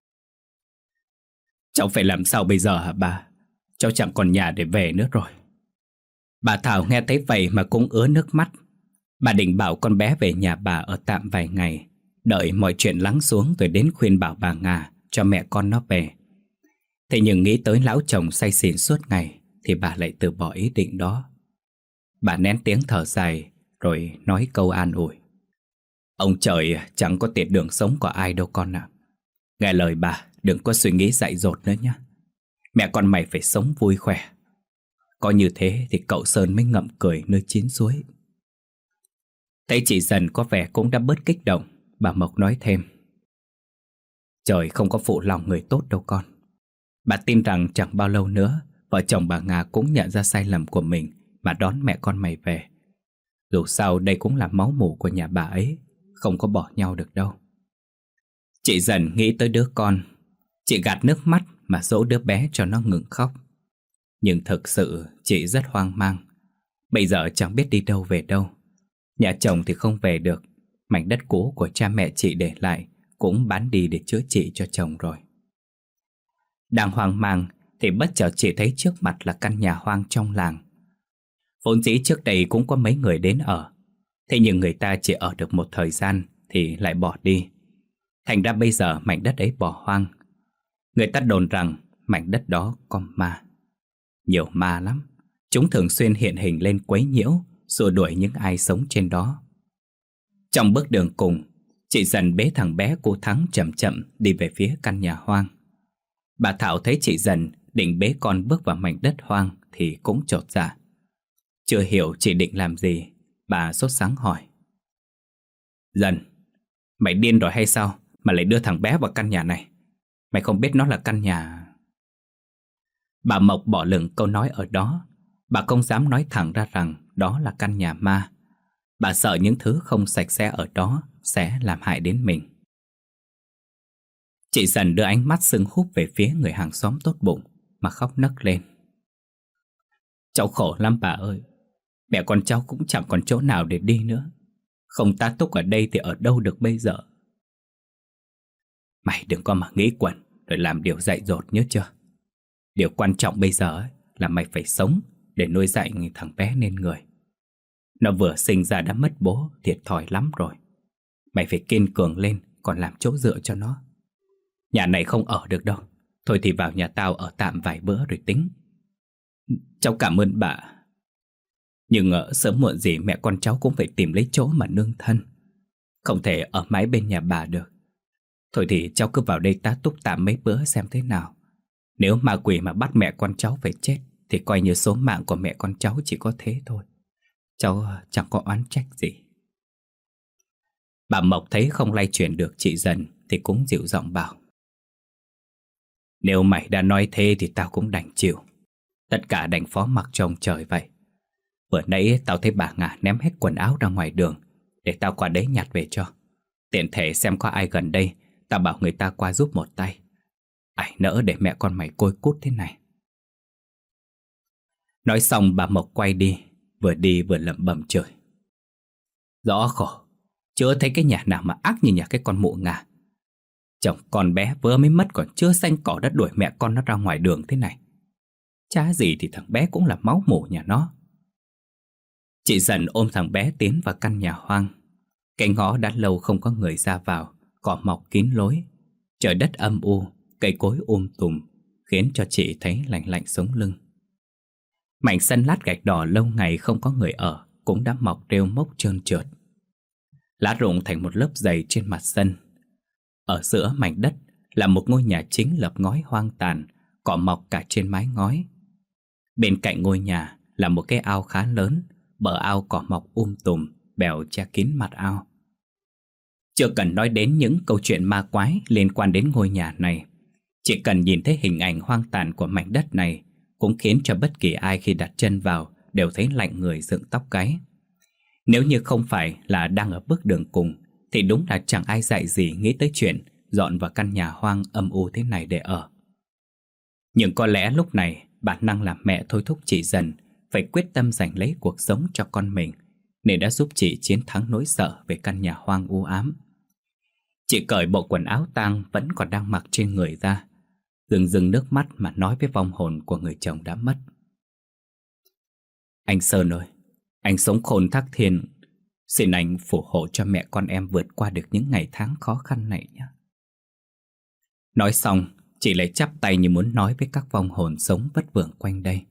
Cháu phải làm sao bây giờ hả bà? Cháu chẳng còn nhà để về nữa rồi. Bà Thảo nghe thấy vậy mà cũng ứa nước mắt. Bà định bảo con bé về nhà bà ở tạm vài ngày, đợi mọi chuyện lắng xuống rồi đến khuyên bảo bà Ngà cho mẹ con nó về. Thế nhưng nghĩ tới lão chồng say xỉn suốt ngày thì bà lại từ bỏ ý định đó. Bà nén tiếng thở dài rồi nói câu an ủi. Ông trời chẳng có tiệt đường sống của ai đâu con ạ. Nghe lời bà, đừng có suy nghĩ dại dột nữa nhé. Mẹ con mày phải sống vui khỏe. Có như thế thì cậu Sơn mới ngậm cười nơi chín suối. Thấy chị Dần có vẻ cũng đã bớt kích động, bà Mộc nói thêm. Trời không có phụ lòng người tốt đâu con. Bà tin rằng chẳng bao lâu nữa vợ chồng bà Ngà cũng nhận ra sai lầm của mình mà đón mẹ con mày về. Dù sao đây cũng là máu mủ của nhà bà ấy, không có bỏ nhau được đâu. Chị Dần nghĩ tới đứa con. Chị gạt nước mắt mà dỗ đứa bé cho nó ngừng khóc. Nhưng thực sự chị rất hoang mang. Bây giờ chẳng biết đi đâu về đâu. Nhà chồng thì không về được. Mảnh đất cũ của cha mẹ chị để lại cũng bán đi để chữa trị cho chồng rồi. Đang hoang mang thì bất chợt chị thấy trước mặt là căn nhà hoang trong làng. Vốn dĩ trước đây cũng có mấy người đến ở. Thế nhưng người ta chỉ ở được một thời gian thì lại bỏ đi. Thành ra bây giờ mảnh đất ấy bỏ hoang. Người ta đồn rằng mảnh đất đó có ma. Nhiều ma lắm. Chúng thường xuyên hiện hình lên quấy nhiễu, xua đuổi những ai sống trên đó. Trong bước đường cùng, chị Dần bế thằng bé cô Thắng chậm chậm đi về phía căn nhà hoang. Bà Thảo thấy chị Dần định bế con bước vào mảnh đất hoang thì cũng chột dạ. Chưa hiểu chị định làm gì, bà sốt sắng hỏi: Dần, mày điên rồi hay sao mà lại đưa thằng bé vào căn nhà này? Mày không biết nó là căn nhà... Bà Mộc bỏ lửng câu nói ở đó. Bà không dám nói thẳng ra rằng đó là căn nhà ma. Bà sợ những thứ không sạch sẽ ở đó sẽ làm hại đến mình. Chị Dần đưa ánh mắt sưng húp về phía người hàng xóm tốt bụng mà khóc nấc lên: Cháu khổ lắm bà ơi. Mẹ con cháu cũng chẳng còn chỗ nào để đi nữa. Không tá túc ở đây thì ở đâu được bây giờ? Mày đừng có mà nghĩ quẩn rồi làm điều dại dột, nhớ chưa? Điều quan trọng bây giờ ấy là mày phải sống để nuôi dạy thằng bé nên người. Nó vừa sinh ra đã mất bố, thiệt thòi lắm rồi. Mày phải kiên cường lên, còn làm chỗ dựa cho nó. Nhà này không ở được đâu. Thôi thì vào nhà tao ở tạm vài bữa rồi tính. Cháu cảm ơn bà. Nhưng ở sớm muộn gì mẹ con cháu cũng phải tìm lấy chỗ mà nương thân. Không thể ở mãi bên nhà bà được. Thôi thì cháu cứ vào đây tá túc tạm mấy bữa xem thế nào. Nếu ma quỷ mà bắt mẹ con cháu phải chết thì coi như số mạng của mẹ con cháu chỉ có thế thôi. Cháu chẳng có oán trách gì. Bà Mộc thấy không lay chuyển được chị Dần thì cũng dịu giọng bảo: Nếu mày đã nói thế thì tao cũng đành chịu. Tất cả đành phó mặc cho ông trời vậy. Vừa nãy tao thấy bà Ngà ném hết quần áo ra ngoài đường, để tao qua đấy nhặt về cho. Tiện thể xem có ai gần đây, tao bảo người ta qua giúp một tay. Ai nỡ để mẹ con mày côi cút thế này. Nói xong bà Mộc quay đi, vừa đi vừa lẩm bẩm chửi: Rõ khổ, chưa thấy cái nhà nào mà ác như nhà cái con mụ Ngà. Chồng con bé vừa mới mất còn chưa xanh cỏ đã đuổi mẹ con nó ra ngoài đường thế này. Chả gì thì thằng bé cũng là máu mủ nhà nó. Chị Dần ôm thằng bé tiến vào căn nhà hoang. Cái ngõ đã lâu không có người ra vào, cỏ mọc kín lối. Trời đất âm u, cây cối um tùm, khiến cho chị thấy lạnh lạnh sống lưng. Mảnh sân lát gạch đỏ lâu ngày không có người ở cũng đã mọc rêu mốc trơn trượt. Lá rụng thành một lớp dày trên mặt sân. Ở giữa mảnh đất là một ngôi nhà chính lợp ngói hoang tàn, cỏ mọc cả trên mái ngói. Bên cạnh ngôi nhà là một cái ao khá lớn, bờ ao cỏ mọc um tùm, bèo che kín mặt ao. Chưa cần nói đến những câu chuyện ma quái liên quan đến ngôi nhà này, chỉ cần nhìn thấy hình ảnh hoang tàn của mảnh đất này cũng khiến cho bất kỳ ai khi đặt chân vào đều thấy lạnh người dựng tóc gáy. Nếu như không phải là đang ở bước đường cùng thì đúng là chẳng ai dạy gì nghĩ tới chuyện dọn vào căn nhà hoang âm u thế này để ở. Nhưng có lẽ lúc này bản năng làm mẹ thôi thúc chị Dần phải quyết tâm giành lấy cuộc sống cho con mình, nên đã giúp chị chiến thắng nỗi sợ về căn nhà hoang u ám. Chị cởi bộ quần áo tang vẫn còn đang mặc trên người ra, rưng rưng nước mắt mà nói với vong hồn của người chồng đã mất: Anh Sơn ơi, anh sống khôn thác thiên, xin anh phù hộ cho mẹ con em vượt qua được những ngày tháng khó khăn này nhé. Nói xong, chị lại chắp tay như muốn nói với các vong hồn sống vất vưởng quanh đây: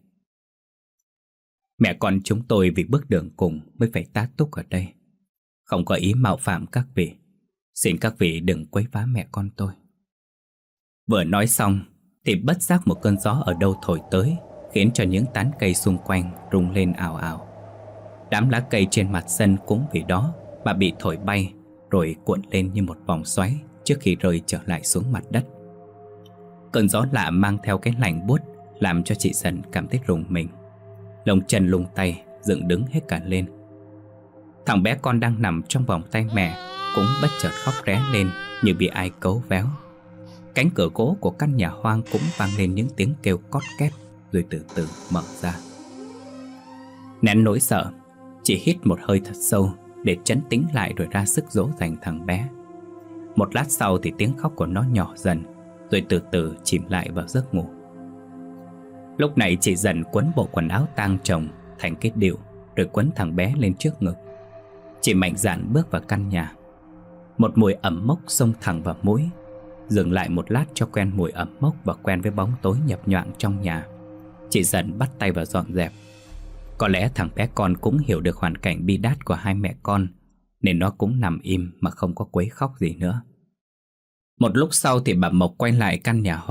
Mẹ con chúng tôi vì bước đường cùng mới phải tá túc ở đây. Không có ý mạo phạm các vị. Xin các vị đừng quấy phá mẹ con tôi. Vừa nói xong thì bất giác một cơn gió ở đâu thổi tới, khiến cho những tán cây xung quanh rung lên ào ào. Đám lá cây trên mặt sân cũng vì đó mà bị thổi bay, rồi cuộn lên như một vòng xoáy trước khi rơi trở lại xuống mặt đất. Cơn gió lạ mang theo cái lạnh buốt làm cho chị Dần cảm thấy rùng mình. Lông chân lung tay dựng đứng hết cả lên. Thằng bé con đang nằm trong vòng tay mẹ cũng bất chợt khóc ré lên như bị ai cấu véo. Cánh cửa gỗ của căn nhà hoang cũng vang lên những tiếng kêu cót két, rồi từ từ mở ra. Nén nỗi sợ, chị hít một hơi thật sâu để trấn tĩnh lại rồi ra sức dỗ dành thằng bé. Một lát sau thì tiếng khóc của nó nhỏ dần, rồi từ từ chìm lại vào giấc ngủ. Lúc này chị Dần quấn bộ quần áo tang chồng thành cái điệu, rồi quấn thằng bé lên trước ngực. Chị mạnh dạn bước vào căn nhà. Một mùi ẩm mốc xông thẳng vào mũi. Dừng lại một lát cho quen mùi ẩm mốc và quen với bóng tối nhập nhoạng trong nhà, chị Dần bắt tay vào dọn dẹp. Có lẽ thằng bé con cũng hiểu được hoàn cảnh bi đát của hai mẹ con, nên nó cũng nằm im mà không có quấy khóc gì nữa. Một lúc sau thì bà Mộc quay lại căn nhà hoang,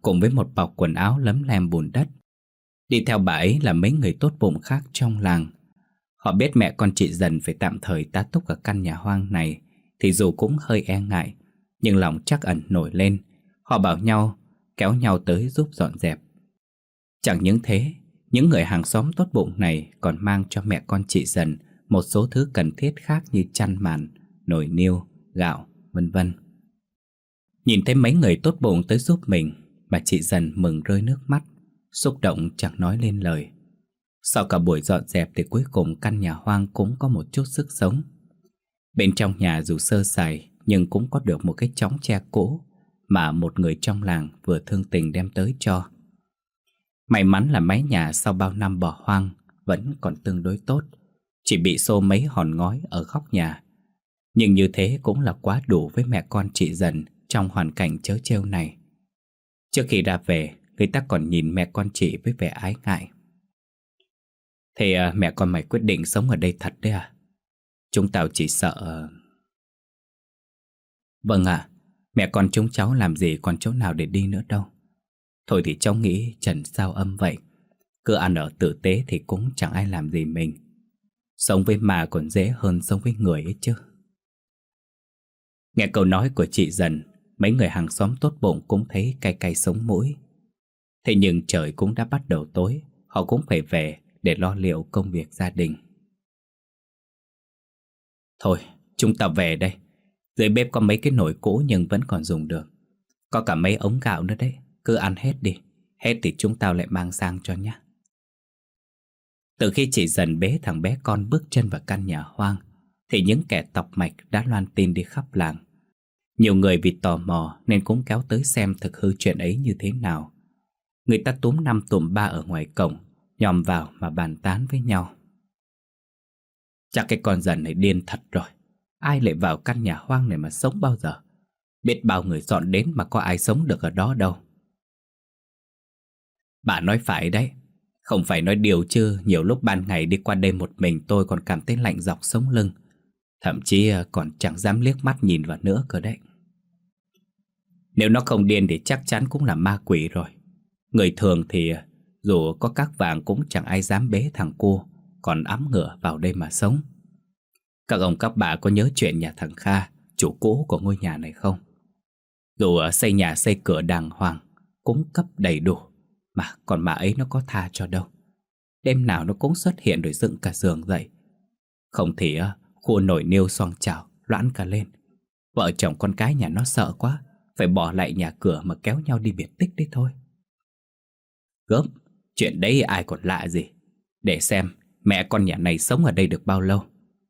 cùng với một bọc quần áo lấm lem bùn đất. Đi theo bà ấy là mấy người tốt bụng khác trong làng. Họ biết mẹ con chị Dần phải tạm thời tá túc ở căn nhà hoang này, thì dù cũng hơi e ngại, nhưng lòng trắc ẩn nổi lên. Họ bảo nhau, kéo nhau tới giúp dọn dẹp. Chẳng những thế, những người hàng xóm tốt bụng này còn mang cho mẹ con chị Dần một số thứ cần thiết khác như chăn màn, nồi niêu, gạo, vân vân. Nhìn thấy mấy người tốt bụng tới giúp mình, bà chị Dần mừng rơi nước mắt, xúc động chẳng nói lên lời. Sau cả buổi dọn dẹp thì cuối cùng căn nhà hoang cũng có một chút sức sống. Bên trong nhà dù sơ sài nhưng cũng có được một cái chõng tre cũ mà một người trong làng vừa thương tình đem tới cho. May mắn là mái nhà sau bao năm bỏ hoang vẫn còn tương đối tốt, chỉ bị xô mấy hòn ngói ở góc nhà. Nhưng như thế cũng là quá đủ với mẹ con chị Dần trong hoàn cảnh trớ trêu này. Trước khi ra về, người ta còn nhìn mẹ con chị với vẻ ái ngại. Thế à, mẹ con mày quyết định sống ở đây thật đấy à? Chúng tao chỉ sợ... Vâng ạ, mẹ con chúng cháu làm gì còn chỗ nào để đi nữa đâu. Thôi thì cháu nghĩ trần sao âm vậy. Cứ ăn ở tử tế thì cũng chẳng ai làm gì mình. Sống với ma còn dễ hơn sống với người ấy chứ. Nghe câu nói của chị Dần, mấy người hàng xóm tốt bụng cũng thấy cay cay sống mũi. Thế nhưng trời cũng đã bắt đầu tối, họ cũng phải về để lo liệu công việc gia đình. Thôi, chúng ta về đây. Dưới bếp có mấy cái nồi cũ nhưng vẫn còn dùng được. Có cả mấy ống gạo nữa đấy. Cứ ăn hết đi. Hết thì chúng tao lại mang sang cho nhé. Từ khi chị Dần bế thằng bé con bước chân vào căn nhà hoang, thì những kẻ tọc mạch đã loan tin đi khắp làng. Nhiều người vì tò mò nên cũng kéo tới xem thực hư chuyện ấy như thế nào. Người ta túm năm tụm ba ở ngoài cổng, nhòm vào mà bàn tán với nhau. Chắc cái con Dần này điên thật rồi. Ai lại vào căn nhà hoang này mà sống bao giờ? Biết bao người dọn đến mà có ai sống được ở đó đâu. Bà nói phải đấy. Không phải nói điều chứ, nhiều lúc ban ngày đi qua đây một mình tôi còn cảm thấy lạnh dọc sống lưng. Thậm chí còn chẳng dám liếc mắt nhìn vào nữa cơ đấy. Nếu nó không điên thì chắc chắn cũng là ma quỷ rồi. Người thường thì dù có các vàng cũng chẳng ai dám bế thằng cu còn ẵm ngựa vào đây mà sống. Các ông các bà có nhớ chuyện nhà thằng Kha, chủ cũ của ngôi nhà này không? Dù xây nhà xây cửa đàng hoàng, cung cấp đầy đủ, mà còn bà ấy nó có tha cho đâu. Đêm nào nó cũng xuất hiện rồi dựng cả giường dậy. Không thì khua nổi niêu xoong chảo loãng cả lên. Vợ chồng con cái nhà nó sợ quá, phải bỏ lại nhà cửa mà kéo nhau đi biệt tích đấy thôi. Gớm, chuyện đấy ai còn lạ gì. Để xem mẹ con nhà này sống ở đây được bao lâu.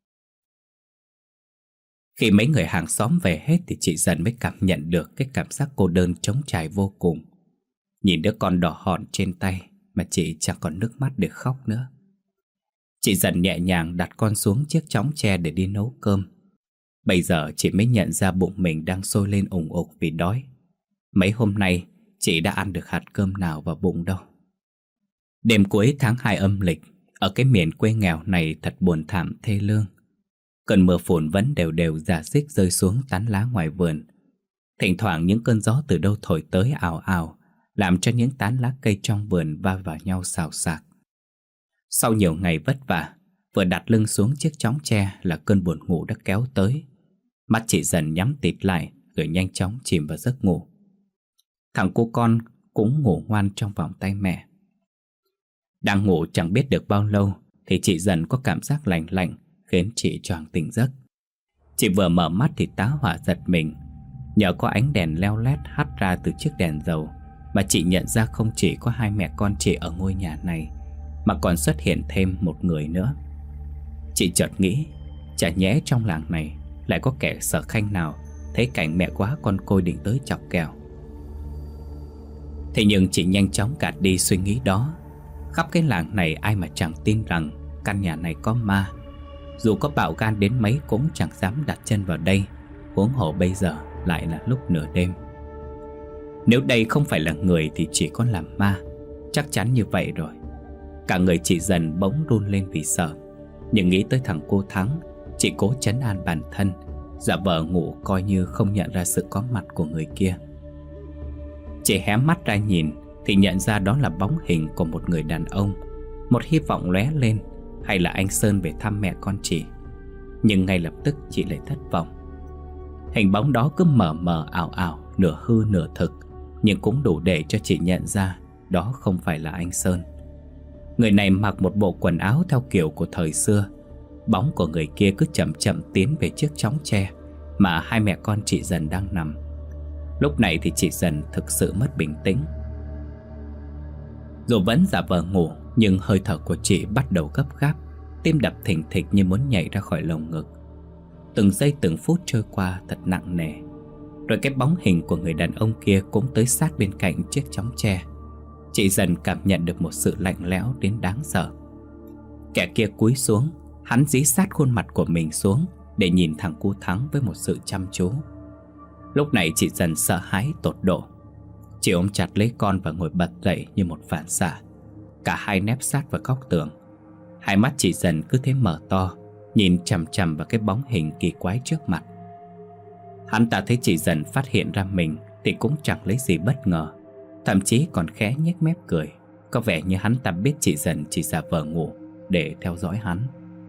Khi mấy người hàng xóm về hết thì chị Dần mới cảm nhận được cái cảm giác cô đơn trống trải vô cùng. Nhìn đứa con đỏ hòn trên tay mà chị chẳng còn nước mắt để khóc nữa. Chị Dần nhẹ nhàng đặt con xuống chiếc chõng tre để đi nấu cơm. Bây giờ chị mới nhận ra bụng mình đang sôi lên ủng ục vì đói. Mấy hôm nay chị đã ăn được hạt cơm nào vào bụng đâu. Đêm cuối tháng hai âm lịch, ở cái miền quê nghèo này thật buồn thảm thê lương. Cơn mưa phùn vẫn đều đều rả rích rơi xuống tán lá ngoài vườn. Thỉnh thoảng những cơn gió từ đâu thổi tới ào ào, làm cho những tán lá cây trong vườn va vào nhau xào xạc. Sau nhiều ngày vất vả, vừa đặt lưng xuống chiếc chõng tre là cơn buồn ngủ đã kéo tới. Mắt chị Dần nhắm tịt lại rồi nhanh chóng chìm vào giấc ngủ. Thằng cu con cũng ngủ ngoan trong vòng tay mẹ. Đang ngủ chẳng biết được bao lâu thì chị Dần có cảm giác lạnh lạnh khiến chị choàng tỉnh giấc. Chị vừa mở mắt thì tá hỏa giật mình. Nhờ có ánh đèn leo lét hắt ra từ chiếc đèn dầu mà chị nhận ra không chỉ có hai mẹ con chị ở ngôi nhà này, mà còn xuất hiện thêm một người nữa. Chị chợt nghĩ, chả nhẽ trong làng này lại có kẻ sở khanh nào thấy cảnh mẹ quá con côi định tới chọc kèo. Thế nhưng chị nhanh chóng gạt đi suy nghĩ đó. Khắp cái làng này ai mà chẳng tin rằng căn nhà này có ma. Dù có bạo gan đến mấy cũng chẳng dám đặt chân vào đây, huống hồ bây giờ lại là lúc nửa đêm. Nếu đây không phải là người thì chỉ có là ma, chắc chắn như vậy rồi. Cả người chị Dần bỗng run lên vì sợ. Nhưng nghĩ tới thằng cô Thắng, chị cố trấn an bản thân, giả vờ ngủ coi như không nhận ra sự có mặt của người kia. Chị hé mắt ra nhìn thì nhận ra đó là bóng hình của một người đàn ông. Một hy vọng lóe lên, hay là anh Sơn về thăm mẹ con chị. Nhưng ngay lập tức chị lại thất vọng. Hình bóng đó cứ mờ mờ ảo ảo, nửa hư nửa thực, nhưng cũng đủ để cho chị nhận ra đó không phải là anh Sơn. Người này mặc một bộ quần áo theo kiểu của thời xưa. Bóng của người kia cứ chậm chậm tiến về chiếc chõng tre mà hai mẹ con chị Dần đang nằm. Lúc này thì chị Dần thực sự mất bình tĩnh. Dù vẫn giả vờ ngủ, nhưng hơi thở của chị bắt đầu gấp gáp, tim đập thình thịch như muốn nhảy ra khỏi lồng ngực. Từng giây từng phút trôi qua thật nặng nề. Rồi cái bóng hình của người đàn ông kia cũng tới sát bên cạnh chiếc chõng tre. Chị Dần cảm nhận được một sự lạnh lẽo đến đáng sợ. Kẻ kia cúi xuống, hắn dí sát khuôn mặt của mình xuống để nhìn thằng cu Thắng với một sự chăm chú. Lúc này chị Dần sợ hãi tột độ. Chị ôm chặt lấy con và ngồi bật dậy như một phản xạ. Cả hai nép sát vào góc tường. Hai mắt chị Dần cứ thế mở to, nhìn chằm chằm vào cái bóng hình kỳ quái trước mặt. Hắn ta thấy chị Dần phát hiện ra mình thì cũng chẳng lấy gì bất ngờ, thậm chí còn khẽ nhếch mép cười. Có vẻ như hắn ta biết chị Dần chỉ giả vờ ngủ để theo dõi hắn.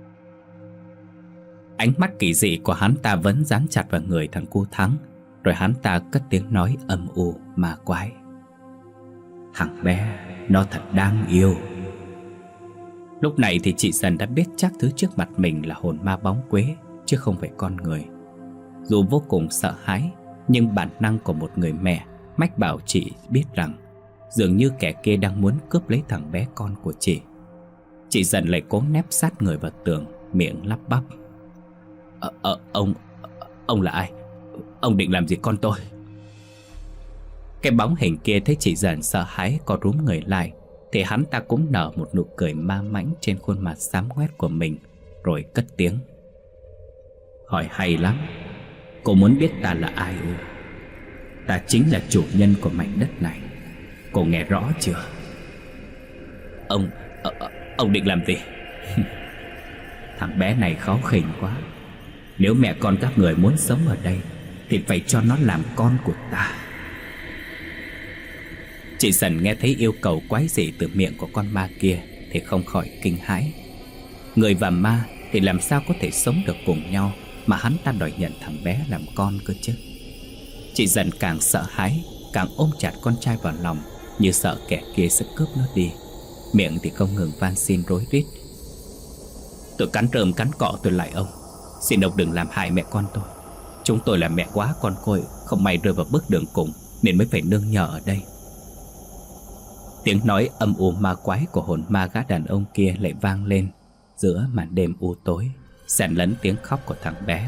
Ánh mắt kỳ dị của hắn ta vẫn dán chặt vào người thằng cu Thắng. Rồi hắn ta cất tiếng nói âm u ma quái: "Thằng bé, nó thật đáng yêu." Lúc này thì chị Dần đã biết chắc thứ trước mặt mình là hồn ma bóng quế, chứ không phải con người. Dù vô cùng sợ hãi, nhưng bản năng của một người mẹ mách bảo chị biết rằng dường như kẻ kia đang muốn cướp lấy thằng bé con của chị. Chị Dần lại cố nép sát người vào tường, miệng lắp bắp: Ờ, ờ, ông, ông là ai? Ông định làm gì con tôi? Cái bóng hình kia thấy chị Dần sợ hãi có rúm người lại, thì hắn ta cũng nở một nụ cười ma mãnh trên khuôn mặt xám ngoét của mình, rồi cất tiếng: "Hỏi hay lắm. Cô muốn biết ta là ai ư? Ta chính là chủ nhân của mảnh đất này. Cô nghe rõ chưa?" Ông, ờ, ông định làm gì? Thằng bé này kháu khỉnh quá. Nếu mẹ con các người muốn sống ở đây thì phải cho nó làm con của ta. Chị Dần nghe thấy yêu cầu quái dị từ miệng của con ma kia thì không khỏi kinh hãi. Người và ma thì làm sao có thể sống được cùng nhau mà hắn ta đòi nhận thằng bé làm con cơ chứ? Chị Dần càng sợ hãi, càng ôm chặt con trai vào lòng, như sợ kẻ kia sẽ cướp nó đi. Miệng thì không ngừng van xin rối rít: "Tôi cắn rơm cắn cỏ tôi lại ông. Xin ông đừng làm hại mẹ con tôi. Chúng tôi là mẹ quá con côi, không may rơi vào bước đường cùng nên mới phải nương nhờ ở đây." Tiếng nói âm u ma quái của hồn ma gã đàn ông kia lại vang lên giữa màn đêm u tối, xen lẫn tiếng khóc của thằng bé: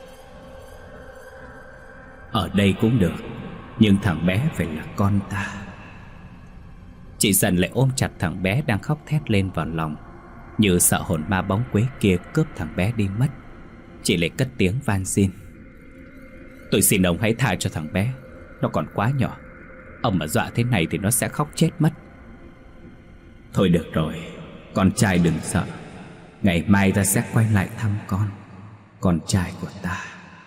"Ở đây cũng được, nhưng thằng bé phải là con ta." Chị Dần lại ôm chặt thằng bé đang khóc thét lên vào lòng, như sợ hồn ma bóng quế kia cướp thằng bé đi mất. Chị lại cất tiếng van xin: "Tôi xin ông hãy tha cho thằng bé. Nó còn quá nhỏ. Ông mà dọa thế này thì nó sẽ khóc chết mất." "Thôi được rồi, con trai đừng sợ. Ngày mai ta sẽ quay lại thăm con, con trai của ta."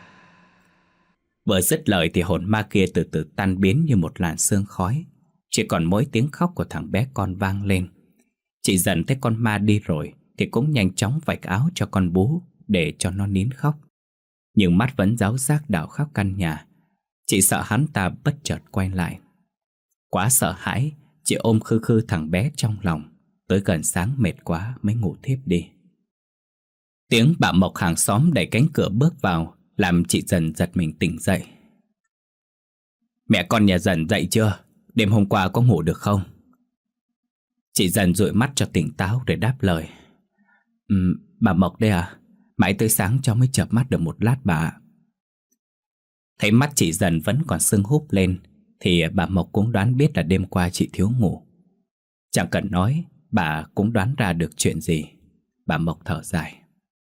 Vừa dứt lời thì hồn ma kia từ từ tan biến như một làn sương khói. Chỉ còn mỗi tiếng khóc của thằng bé con vang lên. Chị Dần thấy con ma đi rồi thì cũng nhanh chóng vạch áo cho con bú để cho nó nín khóc. Nhưng mắt vẫn giáo giác đảo khắp căn nhà. Chị sợ hắn ta bất chợt quay lại. Quá sợ hãi, chị ôm khư khư thằng bé trong lòng. Tới gần sáng mệt quá mới ngủ thiếp đi. Tiếng bà Mộc hàng xóm đẩy cánh cửa bước vào làm chị Dần giật mình tỉnh dậy. "Mẹ con nhà Dần dậy chưa? Đêm hôm qua có ngủ được không?" Chị Dần dụi mắt cho tỉnh táo để đáp lời: um, "Bà Mộc đây à? Mãi tới sáng cháu mới chợp mắt được một lát bà ạ." Thấy mắt chị Dần vẫn còn sưng húp lên thì bà Mộc cũng đoán biết là đêm qua chị thiếu ngủ. Chẳng cần nói, bà cũng đoán ra được chuyện gì. Bà Mộc thở dài: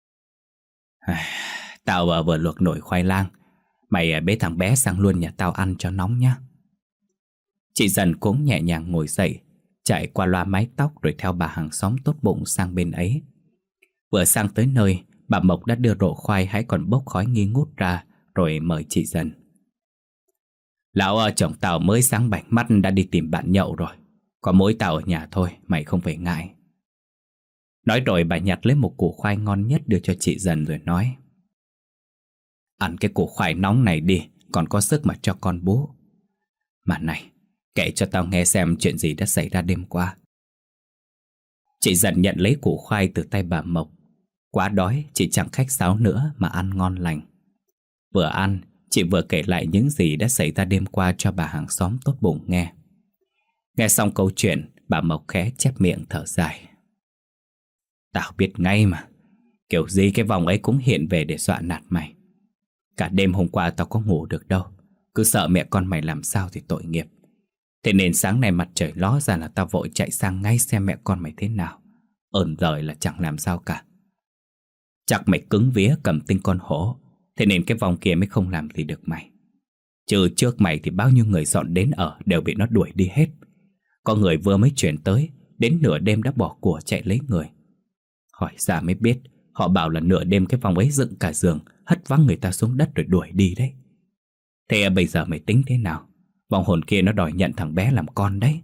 "Tao vừa, vừa luộc nổi khoai lang. Mày bế thằng bé sang luôn nhà tao ăn cho nóng nhá." Chị Dần cũng nhẹ nhàng ngồi dậy, chạy qua loa mái tóc rồi theo bà hàng xóm tốt bụng sang bên ấy. Vừa sang tới nơi, bà Mộc đã đưa rổ khoai hãy còn bốc khói nghi ngút ra rồi mời chị Dần: Lão ờ, chồng tao mới sáng bảnh mắt đã đi tìm bạn nhậu rồi. Có mỗi tao ở nhà thôi, mày không phải ngại. Nói rồi bà nhặt lấy một củ khoai ngon nhất đưa cho chị Dần rồi nói: Ăn cái củ khoai nóng này đi, còn có sức mà cho con bú. Mà này, kể cho tao nghe xem chuyện gì đã xảy ra đêm qua. Chị Dần nhận lấy củ khoai từ tay bà Mộc. Quá đói, chị chẳng khách sáo nữa mà ăn ngon lành. Vừa ăn, chị vừa kể lại những gì đã xảy ra đêm qua cho bà hàng xóm tốt bụng nghe. Nghe xong câu chuyện, bà Mộc khẽ chép miệng thở dài. Tao biết ngay mà, kiểu gì cái vòng ấy cũng hiện về để dọa nạt mày. Cả đêm hôm qua tao có ngủ được đâu, cứ sợ mẹ con mày làm sao thì tội nghiệp. Thế nên sáng nay mặt trời ló ra là tao vội chạy sang ngay xem mẹ con mày thế nào. Ơn giời là chẳng làm sao cả. Chắc mày cứng vía cầm tinh con hổ, thế nên cái vòng kia mới không làm gì được mày. Chứ trước mày thì bao nhiêu người dọn đến ở đều bị nó đuổi đi hết. Có người vừa mới chuyển tới, đến nửa đêm đã bỏ của chạy lấy người. Hỏi ra mới biết, họ bảo là nửa đêm cái vòng ấy dựng cả giường, hất văng người ta xuống đất rồi đuổi đi đấy. Thế bây giờ mày tính thế nào? Vong hồn kia nó đòi nhận thằng bé làm con đấy.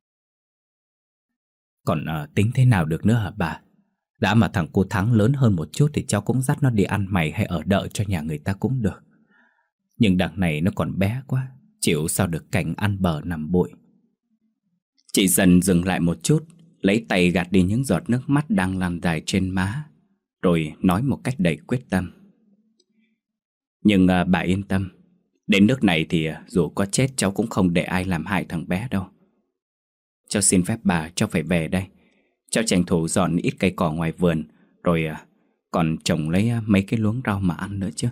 Còn uh, tính thế nào được nữa hả bà? Đã mà thằng cô Thắng lớn hơn một chút thì cháu cũng dắt nó đi ăn mày hay ở đợi cho nhà người ta cũng được. Nhưng đằng này nó còn bé quá, chịu sao được cảnh ăn bờ nằm bụi. Chị Dần dừng lại một chút, lấy tay gạt đi những giọt nước mắt đang lan dài trên má, rồi nói một cách đầy quyết tâm. Nhưng uh, bà yên tâm, đến nước này thì uh, dù có chết cháu cũng không để ai làm hại thằng bé đâu. Cháu xin phép bà, cháu phải về đây. Cháu tranh thủ dọn ít cây cỏ ngoài vườn, rồi uh, còn trồng lấy uh, mấy cái luống rau mà ăn nữa chứ.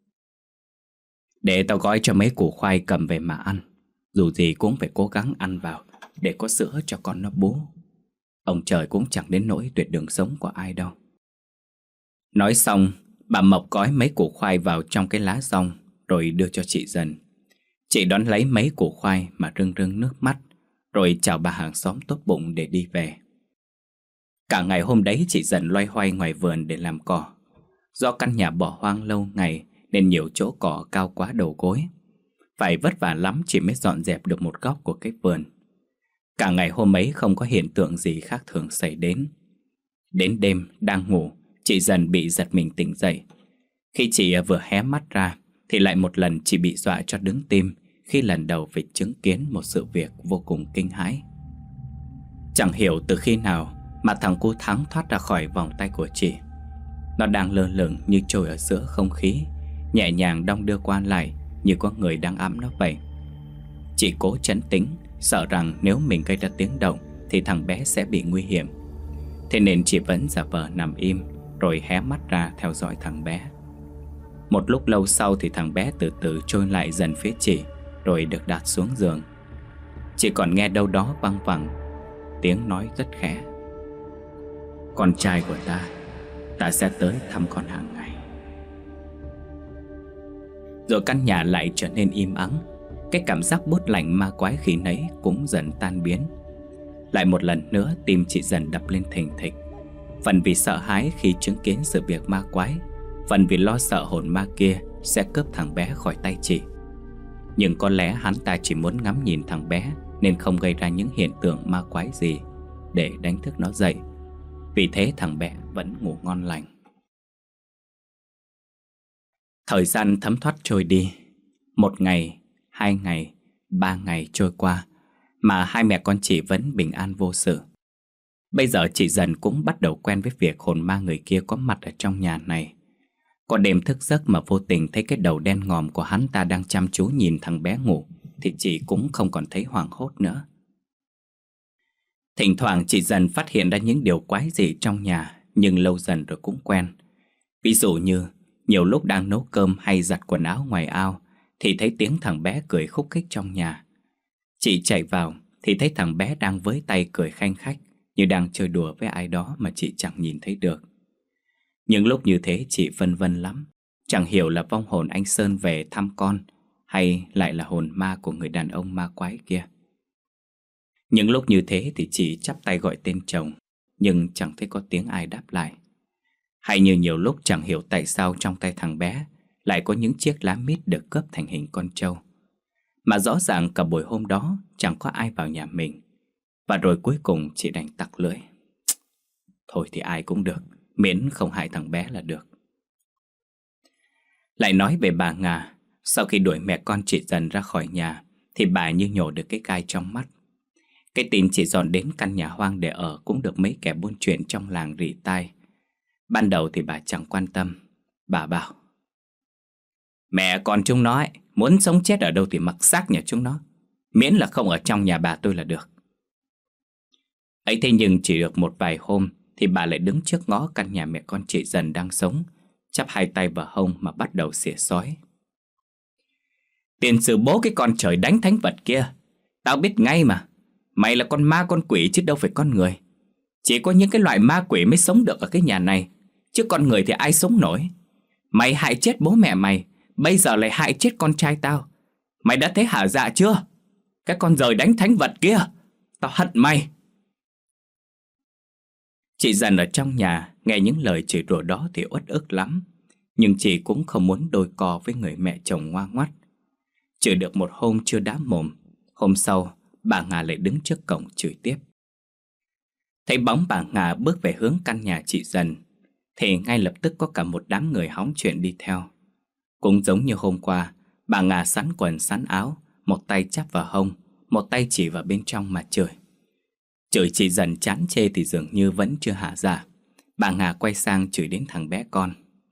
Để tao gói cho mấy củ khoai cầm về mà ăn. Dù gì cũng phải cố gắng ăn vào, để có sữa cho con nó bú. Ông trời cũng chẳng đến nỗi tuyệt đường sống của ai đâu. Nói xong, bà Mộc gói mấy củ khoai vào trong cái lá rong, rồi đưa cho chị Dần. Chị đón lấy mấy củ khoai mà rưng rưng nước mắt, rồi chào bà hàng xóm tốt bụng để đi về. Cả ngày hôm đấy chị Dần loay hoay ngoài vườn để làm cỏ. Do căn nhà bỏ hoang lâu ngày nên nhiều chỗ cỏ cao quá đầu gối. Phải vất vả lắm chị mới dọn dẹp được một góc của cái vườn. Cả ngày hôm ấy không có hiện tượng gì khác thường xảy đến. Đến đêm đang ngủ, chị Dần bị giật mình tỉnh dậy. Khi chị vừa hé mắt ra thì lại một lần chị bị dọa cho đứng tim khi lần đầu phải chứng kiến một sự việc vô cùng kinh hãi. Chẳng hiểu từ khi nào mà thằng cô Thắng thoát ra khỏi vòng tay của chị. Nó đang lơ lửng như trôi ở giữa không khí, nhẹ nhàng đong đưa qua lại như có người đang ẵm nó vậy. Chị cố trấn tĩnh, sợ rằng nếu mình gây ra tiếng động thì thằng bé sẽ bị nguy hiểm. Thế nên chị vẫn giả vờ nằm im, rồi hé mắt ra theo dõi thằng bé. Một lúc lâu sau thì thằng bé từ từ trôi lại dần phía chị, rồi được đặt xuống giường. Chị còn nghe đâu đó văng vẳng tiếng nói rất khẽ: Con trai của ta, ta sẽ tới thăm con hàng ngày. Rồi căn nhà lại trở nên im ắng. Cái cảm giác buốt lạnh ma quái khi nãy cũng dần tan biến. Lại một lần nữa tim chị Dần đập lên thình thịch. Phần vì sợ hãi khi chứng kiến sự việc ma quái, phần vì lo sợ hồn ma kia sẽ cướp thằng bé khỏi tay chị. Nhưng có lẽ hắn ta chỉ muốn ngắm nhìn thằng bé, nên không gây ra những hiện tượng ma quái gì để đánh thức nó dậy. Vì thế thằng bé vẫn ngủ ngon lành. Thời gian thấm thoát trôi đi. Một ngày, hai ngày, ba ngày trôi qua mà hai mẹ con chị vẫn bình an vô sự. Bây giờ chị Dần cũng bắt đầu quen với việc hồn ma người kia có mặt ở trong nhà này. Có đêm thức giấc mà vô tình thấy cái đầu đen ngòm của hắn ta đang chăm chú nhìn thằng bé ngủ, thì chị cũng không còn thấy hoảng hốt nữa. Thỉnh thoảng chị Dần phát hiện ra những điều quái dị trong nhà, nhưng lâu dần rồi cũng quen. Ví dụ như nhiều lúc đang nấu cơm hay giặt quần áo ngoài ao thì thấy tiếng thằng bé cười khúc khích trong nhà. Chị chạy vào thì thấy thằng bé đang với tay cười khanh khách, như đang chơi đùa với ai đó mà chị chẳng nhìn thấy được. Những lúc như thế chị phân vân lắm, chẳng hiểu là vong hồn anh Sơn về thăm con hay lại là hồn ma của người đàn ông ma quái kia. Những lúc như thế thì chị chắp tay gọi tên chồng, nhưng chẳng thấy có tiếng ai đáp lại. Hay như nhiều lúc chẳng hiểu tại sao trong tay thằng bé lại có những chiếc lá mít được cướp thành hình con trâu. Mà rõ ràng cả buổi hôm đó chẳng có ai vào nhà mình. Và rồi cuối cùng chị đành tặc lưỡi. Thôi thì ai cũng được, miễn không hại thằng bé là được. Lại nói về bà Nga, sau khi đuổi mẹ con chị Dần ra khỏi nhà thì bà như nhổ được cái gai trong mắt. Cái tin chị dọn đến căn nhà hoang để ở cũng được mấy kẻ buôn chuyện trong làng rỉ tai. Ban đầu thì bà chẳng quan tâm. Bà bảo: mẹ con chúng nó ấy, muốn sống chết ở đâu thì mặc xác nhà chúng nó, miễn là không ở trong nhà bà tôi là được. Ấy thế nhưng chỉ được một vài hôm thì bà lại đứng trước ngõ căn nhà mẹ con chị Dần đang sống, chắp hai tay vào hông mà bắt đầu xỉa xói. Tiền sử bố cái con trời đánh thánh vật kia, tao biết ngay mà. Mày là con ma con quỷ chứ đâu phải con người. Chỉ có những cái loại ma quỷ mới sống được ở cái nhà này, chứ con người thì ai sống nổi. Mày hại chết bố mẹ mày, bây giờ lại hại chết con trai tao. Mày đã thấy hả dạ chưa? Cái con giời đánh thánh vật kia, tao hận mày. Chị Dần ở trong nhà nghe những lời chửi rủa đó thì uất ức lắm. Nhưng chị cũng không muốn đôi co với người mẹ chồng ngoan ngoắt. Chửi được một hôm chưa đá mồm, hôm sau bà Nga lại đứng trước cổng chửi tiếp. Thấy bóng bà Nga bước về hướng căn nhà chị Dần thì ngay lập tức có cả một đám người hóng chuyện đi theo. Cũng giống như hôm qua, bà Nga sắn quần sắn áo, một tay chắp vào hông, một tay chỉ vào bên trong mà chửi. Chửi chị Dần chán chê thì dường như vẫn chưa hả dạ. Bà Nga quay sang chửi đến thằng bé con.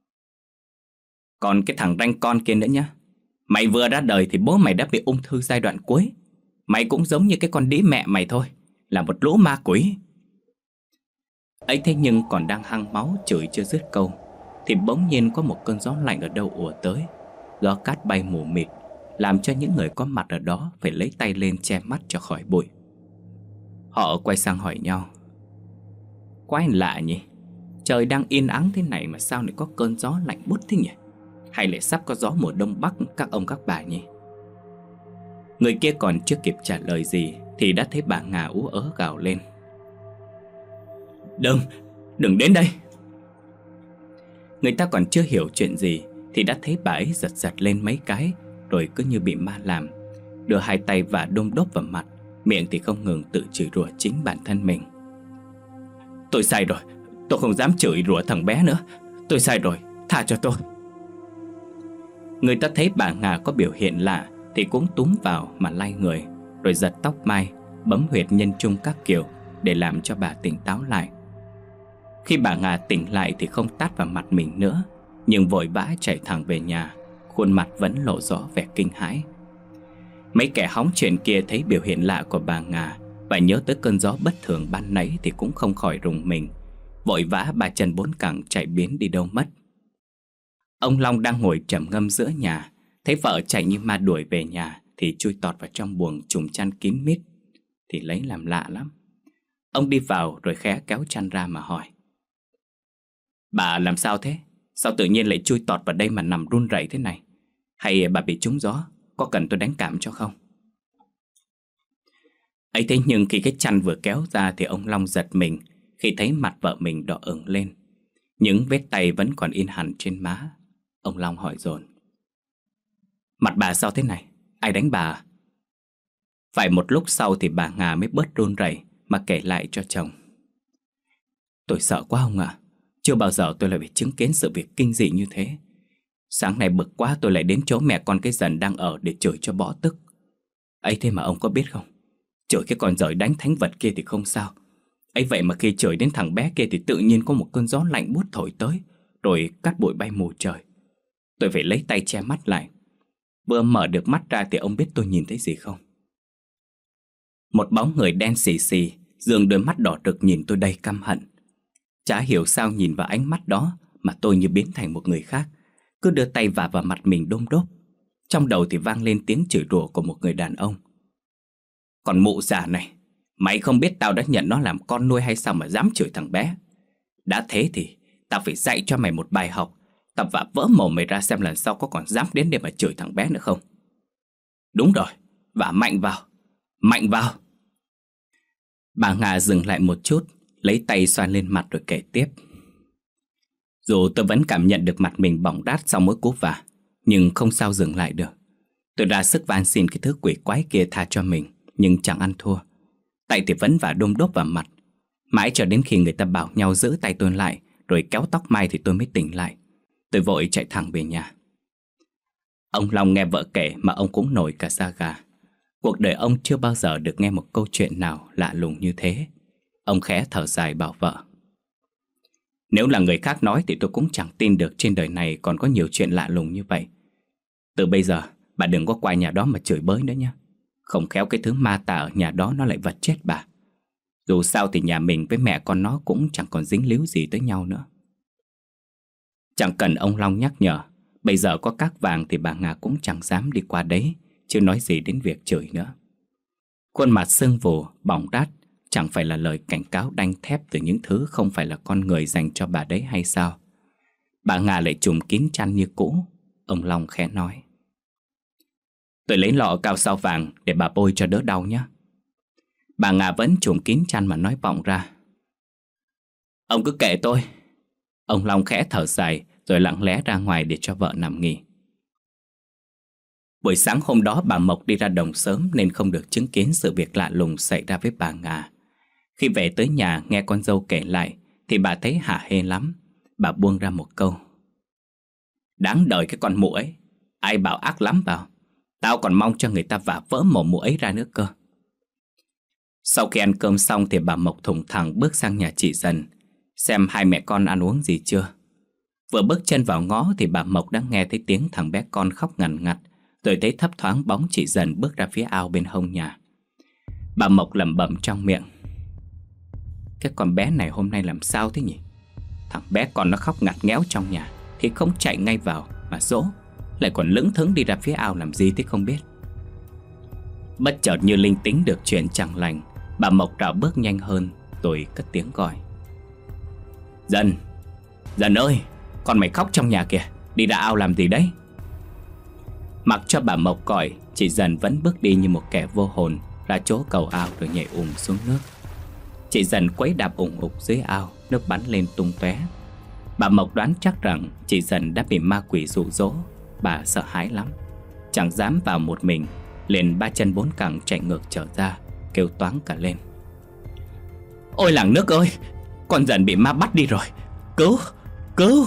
Còn cái thằng ranh con kia nữa nhá. Mày vừa ra đời thì bố mày đã bị ung thư giai đoạn cuối. Mày cũng giống như cái con đĩ mẹ mày thôi, là một lũ ma quỷ. Ấy thế nhưng còn đang hăng máu chửi chưa dứt câu thì bỗng nhiên có một cơn gió lạnh ở đâu ùa tới. Gió cát bay mù mịt, làm cho những người có mặt ở đó phải lấy tay lên che mắt cho khỏi bụi. Họ quay sang hỏi nhau: quái lạ nhỉ, trời đang yên ắng thế này mà sao lại có cơn gió lạnh buốt thế nhỉ? Hay lại sắp có gió mùa đông bắc các ông các bà nhỉ? Người kia còn chưa kịp trả lời gì thì đã thấy bà Nga ú ớ gào lên: Đừng, đừng đến đây. Người ta còn chưa hiểu chuyện gì thì đã thấy bà ấy giật giật lên mấy cái, rồi cứ như bị ma làm, đưa hai tay và đôm đốp vào mặt, miệng thì không ngừng tự chửi rủa chính bản thân mình. Tôi sai rồi, tôi không dám chửi rủa thằng bé nữa. Tôi sai rồi, tha cho tôi. Người ta thấy bà Nga có biểu hiện lạ thì cũng túm vào mà lay người, rồi giật tóc mai, bấm huyệt nhân trung các kiểu để làm cho bà tỉnh táo lại. Khi bà Nga tỉnh lại thì không tát vào mặt mình nữa, nhưng vội vã chạy thẳng về nhà, khuôn mặt vẫn lộ rõ vẻ kinh hãi. Mấy kẻ hóng chuyện kia thấy biểu hiện lạ của bà Nga và nhớ tới cơn gió bất thường ban nãy thì cũng không khỏi rùng mình, vội vã ba chân bốn cẳng chạy biến đi đâu mất. Ông Long đang ngồi trầm ngâm giữa nhà, thấy vợ chạy như ma đuổi về nhà thì chui tọt vào trong buồng trùm chăn kín mít, thì lấy làm lạ lắm. Ông đi vào rồi khẽ kéo chăn ra mà hỏi: Bà làm sao thế? Sao tự nhiên lại chui tọt vào đây mà nằm run rẩy thế này? Hay bà bị trúng gió? Có cần tôi đánh cảm cho không? Ấy thế nhưng khi cái chăn vừa kéo ra thì ông Long giật mình khi thấy mặt vợ mình đỏ ửng lên. Những vết tay vẫn còn in hẳn trên má. Ông Long hỏi dồn: Mặt bà sao thế này? Ai đánh bà à? Phải một lúc sau thì bà Nga mới bớt run rẩy mà kể lại cho chồng: Tôi sợ quá ông ạ. Chưa bao giờ tôi lại phải chứng kiến sự việc kinh dị như thế. Sáng nay bực quá tôi lại đến chỗ mẹ con cái Dần đang ở để chửi cho bỏ tức. Ấy thế mà ông có biết không, chửi cái con giời đánh thánh vật kia thì không sao. Ấy vậy mà khi chửi đến thằng bé kia thì tự nhiên có một cơn gió lạnh buốt thổi tới, rồi cát bụi bay mù trời. Tôi phải lấy tay che mắt lại. Vừa mở được mắt ra thì ông biết tôi nhìn thấy gì không? Một bóng người đen xì xì, dường đôi mắt đỏ rực nhìn tôi đầy căm hận. Chả hiểu sao nhìn vào ánh mắt đó mà tôi như biến thành một người khác, cứ đưa tay vả vào mặt mình đôm đốp. Trong đầu thì vang lên tiếng chửi rủa của một người đàn ông: Còn mụ già này, mày không biết tao đã nhận nó làm con nuôi hay sao mà dám chửi thằng bé? Đã thế thì tao phải dạy cho mày một bài học. Tao vả vỡ mồm mày ra xem lần sau có còn dám đến để mà chửi thằng bé nữa không. Đúng rồi, vả mạnh vào, mạnh vào. Bà Nga dừng lại một chút, lấy tay xoa lên mặt rồi kể tiếp: Dù tôi vẫn cảm nhận được mặt mình bỏng rát sau mỗi cú vả, nhưng không sao dừng lại được. Tôi ra sức van xin cái thứ quỷ quái kia tha cho mình, nhưng chẳng ăn thua. Tay thì vẫn vả đôm đốp vào mặt. Mãi cho đến khi người ta bảo nhau giữ tay tôi lại, rồi kéo tóc Mai thì tôi mới tỉnh lại. Tôi vội chạy thẳng về nhà. Ông Long nghe vợ kể mà ông cũng nổi cả da gà. Cuộc đời ông chưa bao giờ được nghe một câu chuyện nào lạ lùng như thế. Ông khẽ thở dài bảo vợ: nếu là người khác nói thì tôi cũng chẳng tin được trên đời này còn có nhiều chuyện lạ lùng như vậy. Từ bây giờ bà đừng có qua nhà đó mà chửi bới nữa nhé. Không khéo cái thứ ma tà ở nhà đó nó lại vật chết bà. Dù sao thì nhà mình với mẹ con nó cũng chẳng còn dính líu gì tới nhau nữa. Chẳng cần ông Long nhắc nhở, bây giờ có các vàng thì bà Nga cũng chẳng dám đi qua đấy, chứ nói gì đến việc chửi nữa. Khuôn mặt sưng vù, bỏng rát, chẳng phải là lời cảnh cáo đanh thép từ những thứ không phải là con người dành cho bà đấy hay sao? Bà Nga lại trùm kín chăn như cũ. Ông Long khẽ nói: tôi lấy lọ cao sao vàng để bà bôi cho đỡ đau nhé. Bà Nga vẫn trùm kín chăn mà nói vọng ra: ông cứ kệ tôi. Ông Long khẽ thở dài rồi lặng lẽ ra ngoài để cho vợ nằm nghỉ. Buổi sáng hôm đó bà Mộc đi ra đồng sớm nên không được chứng kiến sự việc lạ lùng xảy ra với bà Nga. Khi về tới nhà nghe con dâu kể lại thì bà thấy hả hê lắm. Bà buông ra một câu: đáng đời cái con mụ ấy. Ai bảo ác lắm vào. Tao còn mong cho người ta vả vỡ mồm mụ ấy ra nữa cơ. Sau khi ăn cơm xong thì bà Mộc thủng thẳng bước sang nhà chị Dần, xem hai mẹ con ăn uống gì chưa. Vừa bước chân vào ngõ thì bà Mộc đã nghe thấy tiếng thằng bé con khóc ngằn ngặt, rồi thấy thấp thoáng bóng chị Dần bước ra phía ao bên hông nhà. Bà Mộc lẩm bẩm trong miệng: cái con bé này hôm nay làm sao thế nhỉ? Thằng bé con nó khóc ngặt nghẽo trong nhà thì không chạy ngay vào mà dỗ, lại còn lững thững đi ra phía ao làm gì thế không biết. Bất chợt như linh tính được chuyện chẳng lành, bà Mộc rảo bước nhanh hơn rồi cất tiếng gọi: Dần, Dần ơi, con mày khóc trong nhà kìa, đi ra ao làm gì đấy? Mặc cho bà Mộc gọi, chị Dần vẫn bước đi như một kẻ vô hồn ra chỗ cầu ao rồi nhảy ùm xuống nước. Chị Dần quấy đạp ủng ục dưới ao, nước bắn lên tung tóe. Bà Mộc đoán chắc rằng chị Dần đã bị ma quỷ dụ dỗ. Bà sợ hãi lắm, chẳng dám vào một mình, liền ba chân bốn cẳng chạy ngược trở ra, kêu toáng cả lên: ôi làng nước ơi, con Dần bị ma bắt đi rồi, cứu, cứu.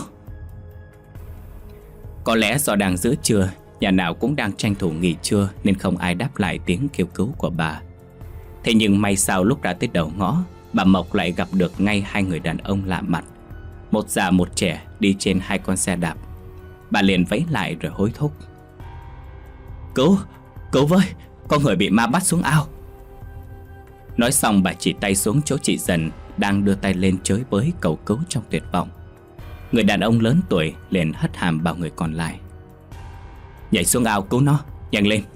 Có lẽ do đang giữa trưa, nhà nào cũng đang tranh thủ nghỉ trưa nên không ai đáp lại tiếng kêu cứu của bà. Thế nhưng may sao lúc ra tới đầu ngõ, bà Mộc lại gặp được ngay hai người đàn ông lạ mặt, một già một trẻ đi trên hai con xe đạp. Bà liền vẫy lại rồi hối thúc: Cứu, cứu với, có người bị ma bắt xuống ao. Nói xong bà chỉ tay xuống chỗ chị Dần đang đưa tay lên chới bới cầu cứu trong tuyệt vọng. Người đàn ông lớn tuổi liền hất hàm bảo người còn lại: nhảy xuống ao cứu nó, nhanh lên.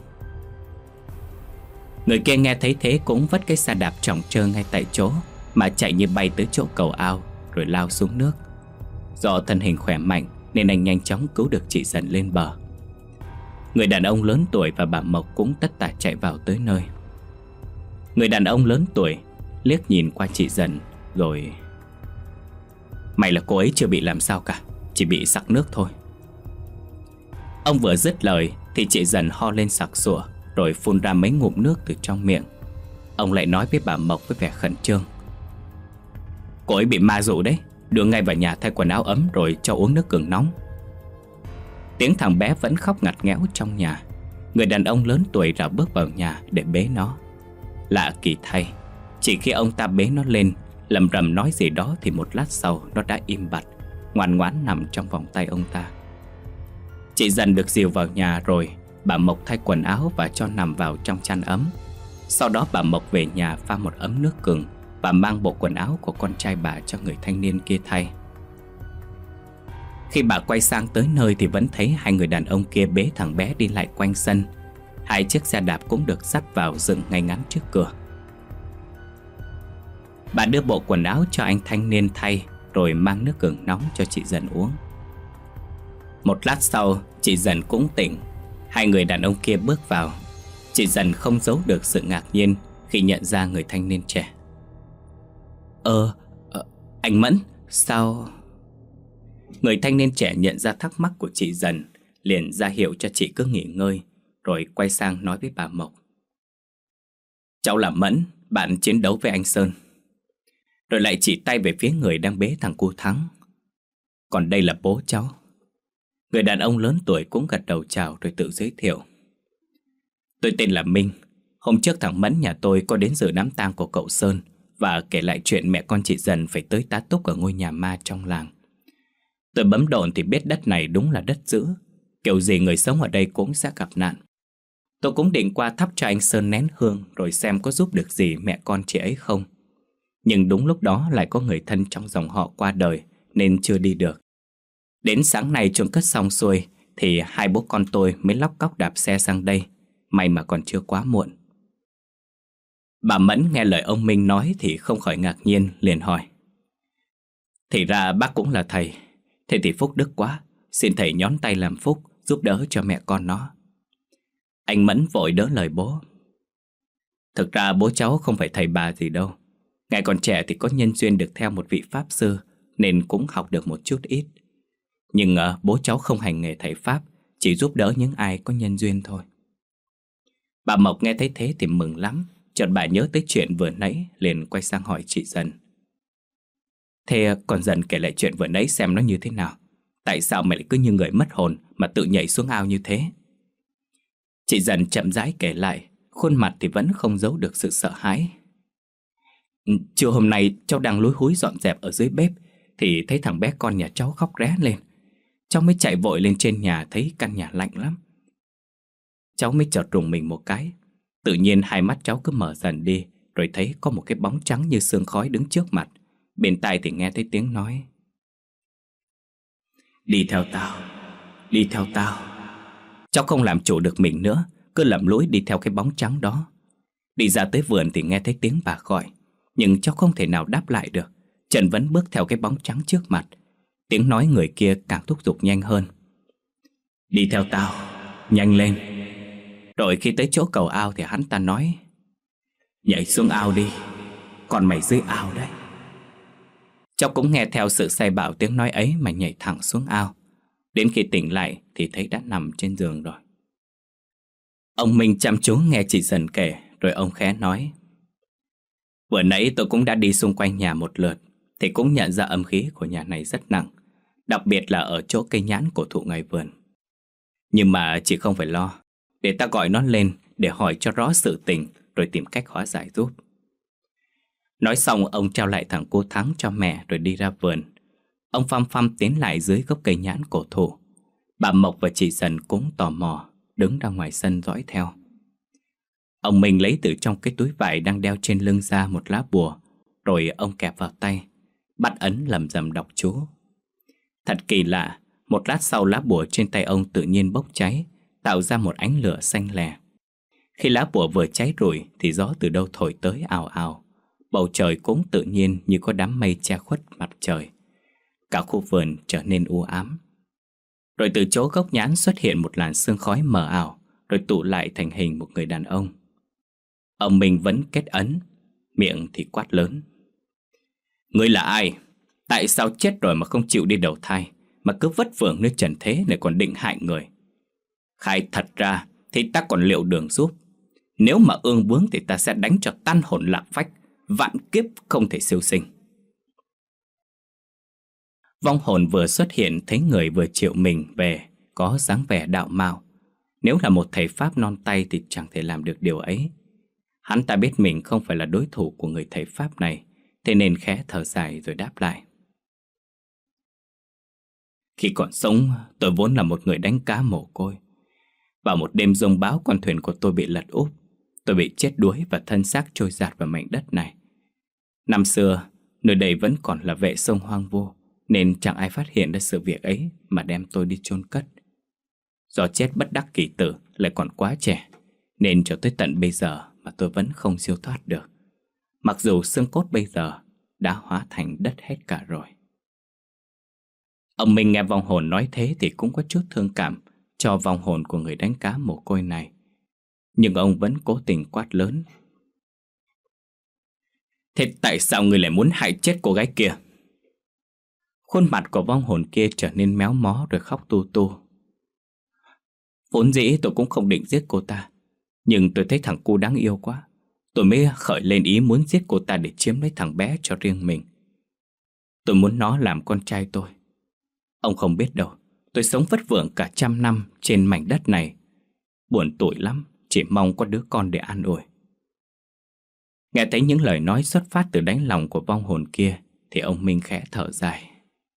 Người kia nghe thấy thế cũng vất cái xe đạp trỏng trơ ngay tại chỗ mà chạy như bay tới chỗ cầu ao rồi lao xuống nước. Do thân hình khỏe mạnh nên anh nhanh chóng cứu được chị Dần lên bờ. Người đàn ông lớn tuổi và bà Mộc cũng tất tả chạy vào tới nơi. Người đàn ông lớn tuổi liếc nhìn qua chị Dần rồi: mày là cô ấy chưa bị làm sao cả, chỉ bị sặc nước thôi. Ông vừa dứt lời thì chị Dần ho lên sặc sụa rồi phun ra mấy ngụm nước từ trong miệng. Ông lại nói với bà Mộc với vẻ khẩn trương: cô ấy bị ma dụ đấy, đưa ngay vào nhà thay quần áo ấm rồi cho uống nước gừng nóng. Tiếng thằng bé vẫn khóc ngặt nghẽo trong nhà. Người đàn ông lớn tuổi rảo bước vào nhà để bế nó. Lạ kỳ thay, chỉ khi ông ta bế nó lên lầm rầm nói gì đó thì một lát sau nó đã im bặt, ngoan ngoãn nằm trong vòng tay ông ta. Chị Dần được dìu vào nhà rồi bà Mộc thay quần áo và cho nằm vào trong chăn ấm. Sau đó bà Mộc về nhà pha một ấm nước gừng và mang bộ quần áo của con trai bà cho người thanh niên kia thay. Khi bà quay sang tới nơi thì vẫn thấy hai người đàn ông kia bế thằng bé đi lại quanh sân. Hai chiếc xe đạp cũng được dắt vào dựng ngay ngắn trước cửa. Bà đưa bộ quần áo cho anh thanh niên thay rồi mang nước gừng nóng cho chị Dần uống. Một lát sau chị Dần cũng tỉnh. Hai người đàn ông kia bước vào. Chị Dần không giấu được sự ngạc nhiên khi nhận ra người thanh niên trẻ. Ờ, ờ anh Mẫn, sao... Người thanh niên trẻ nhận ra thắc mắc của chị Dần, liền ra hiệu cho chị cứ nghỉ ngơi, rồi quay sang nói với bà Mộc. Cháu là Mẫn, bạn chiến đấu với anh Sơn. Rồi lại chỉ tay về phía người đang bế thằng cu Thắng. Còn đây là bố cháu. Người đàn ông lớn tuổi cũng gật đầu chào rồi tự giới thiệu. Tôi tên là Minh. Hôm trước thằng Mẫn nhà tôi có đến dự đám tang của cậu Sơn và kể lại chuyện mẹ con chị Dần phải tới tá túc ở ngôi nhà ma trong làng. Tôi bấm độn thì biết đất này đúng là đất dữ, kiểu gì người sống ở đây cũng sẽ gặp nạn. Tôi cũng định qua thắp cho anh Sơn nén hương rồi xem có giúp được gì mẹ con chị ấy không. Nhưng đúng lúc đó lại có người thân trong dòng họ qua đời nên chưa đi được. Đến sáng nay chôn cất xong xuôi thì hai bố con tôi mới lóc cóc đạp xe sang đây. May mà còn chưa quá muộn. Bà Mẫn nghe lời ông Minh nói thì không khỏi ngạc nhiên, liền hỏi. Thì ra bác cũng là thầy. Thế thì phúc đức quá. Xin thầy nhón tay làm phúc, giúp đỡ cho mẹ con nó. Anh Mẫn vội đỡ lời bố. Thực ra bố cháu không phải thầy bà gì đâu. Ngày còn trẻ thì có nhân duyên được theo một vị pháp sư nên cũng học được một chút ít. Nhưng uh, bố cháu không hành nghề thầy pháp, chỉ giúp đỡ những ai có nhân duyên thôi. Bà Mộc nghe thấy thế thì mừng lắm. Chợt bà nhớ tới chuyện vừa nãy, liền quay sang hỏi chị Dần. Thế con Dần kể lại chuyện vừa nãy xem nó như thế nào. Tại sao mày lại cứ như người mất hồn mà tự nhảy xuống ao như thế? Chị Dần chậm rãi kể lại, khuôn mặt thì vẫn không giấu được sự sợ hãi. Trưa hôm nay cháu đang lúi húi dọn dẹp ở dưới bếp thì thấy thằng bé con nhà cháu khóc ré lên. Cháu mới chạy vội lên trên nhà, thấy căn nhà lạnh lắm. Cháu mới chợt rùng mình một cái. Tự nhiên hai mắt cháu cứ mở dần đi, rồi thấy có một cái bóng trắng như sương khói đứng trước mặt. Bên tai thì nghe thấy tiếng nói. Đi theo tao, đi theo tao. Cháu không làm chủ được mình nữa, cứ lầm lũi đi theo cái bóng trắng đó. Đi ra tới vườn thì nghe thấy tiếng bà gọi, nhưng cháu không thể nào đáp lại được. Trần vẫn bước theo cái bóng trắng trước mặt. Tiếng nói người kia càng thúc giục nhanh hơn. Đi theo tao, nhanh lên. Rồi khi tới chỗ cầu ao thì hắn ta nói. Nhảy xuống ao đi, còn mày dưới ao đấy. Cháu cũng nghe theo sự sai bảo tiếng nói ấy mà nhảy thẳng xuống ao. Đến khi tỉnh lại thì thấy đã nằm trên giường rồi. Ông Minh chăm chú nghe chị Dần kể, rồi ông khẽ nói. Vừa nãy tôi cũng đã đi xung quanh nhà một lượt, thì cũng nhận ra âm khí của nhà này rất nặng, đặc biệt là ở chỗ cây nhãn cổ thụ ngoài vườn. Nhưng mà chị không phải lo, để ta gọi nó lên để hỏi cho rõ sự tình, rồi tìm cách hóa giải giúp. Nói xong ông trao lại thằng cô Thắng cho mẹ rồi đi ra vườn. Ông phăm phăm tiến lại dưới gốc cây nhãn cổ thụ. Bà Mộc và chị Dần cũng tò mò đứng ra ngoài sân dõi theo. Ông Minh lấy từ trong cái túi vải đang đeo trên lưng ra một lá bùa, rồi ông kẹp vào tay, bắt ấn lầm rầm đọc chú. Thật kỳ lạ, một lát sau lá bùa trên tay ông tự nhiên bốc cháy, tạo ra một ánh lửa xanh lè. Khi lá bùa vừa cháy rụi thì gió từ đâu thổi tới ào ào. Bầu trời cũng tự nhiên như có đám mây che khuất mặt trời. Cả khu vườn trở nên u ám. Rồi từ chỗ gốc nhãn xuất hiện một làn sương khói mờ ảo, rồi tụ lại thành hình một người đàn ông. Ông Minh vẫn kết ấn, miệng thì quát lớn. Ngươi là ai? Tại sao chết rồi mà không chịu đi đầu thai, mà cứ vất vưởng nơi trần thế này còn định hại người? Khai thật ra thì ta còn liệu đường giúp. Nếu mà ương bướng thì ta sẽ đánh cho tan hồn lạc phách, vạn kiếp không thể siêu sinh. Vong hồn vừa xuất hiện thấy người vừa chịu mình về có dáng vẻ đạo mạo. Nếu là một thầy pháp non tay thì chẳng thể làm được điều ấy. Hắn ta biết mình không phải là đối thủ của người thầy pháp này, thế nên khẽ thở dài rồi đáp lại. Khi còn sống, tôi vốn là một người đánh cá mồ côi. Vào một đêm giông bão, con thuyền của tôi bị lật úp. Tôi bị chết đuối và thân xác trôi dạt vào mảnh đất này. Năm xưa, nơi đây vẫn còn là vệ sông hoang vu, nên chẳng ai phát hiện ra sự việc ấy mà đem tôi đi chôn cất. Do chết bất đắc kỳ tử lại còn quá trẻ, nên cho tới tận bây giờ mà tôi vẫn không siêu thoát được. Mặc dù xương cốt bây giờ đã hóa thành đất hết cả rồi. Ông Minh nghe vong hồn nói thế thì cũng có chút thương cảm cho vong hồn của người đánh cá mồ côi này. Nhưng ông vẫn cố tình quát lớn. Thế tại sao người lại muốn hại chết cô gái kia? Khuôn mặt của vong hồn kia trở nên méo mó rồi khóc tu tu. Vốn dĩ tôi cũng không định giết cô ta, nhưng tôi thấy thằng cu đáng yêu quá. Tôi mới khởi lên ý muốn giết cô ta để chiếm lấy thằng bé cho riêng mình. Tôi muốn nó làm con trai tôi. Ông không biết đâu, tôi sống vất vưởng cả trăm năm trên mảnh đất này. Buồn tủi lắm, chỉ mong có đứa con để an ủi. Nghe thấy những lời nói xuất phát từ đáy lòng của vong hồn kia, thì ông Minh khẽ thở dài.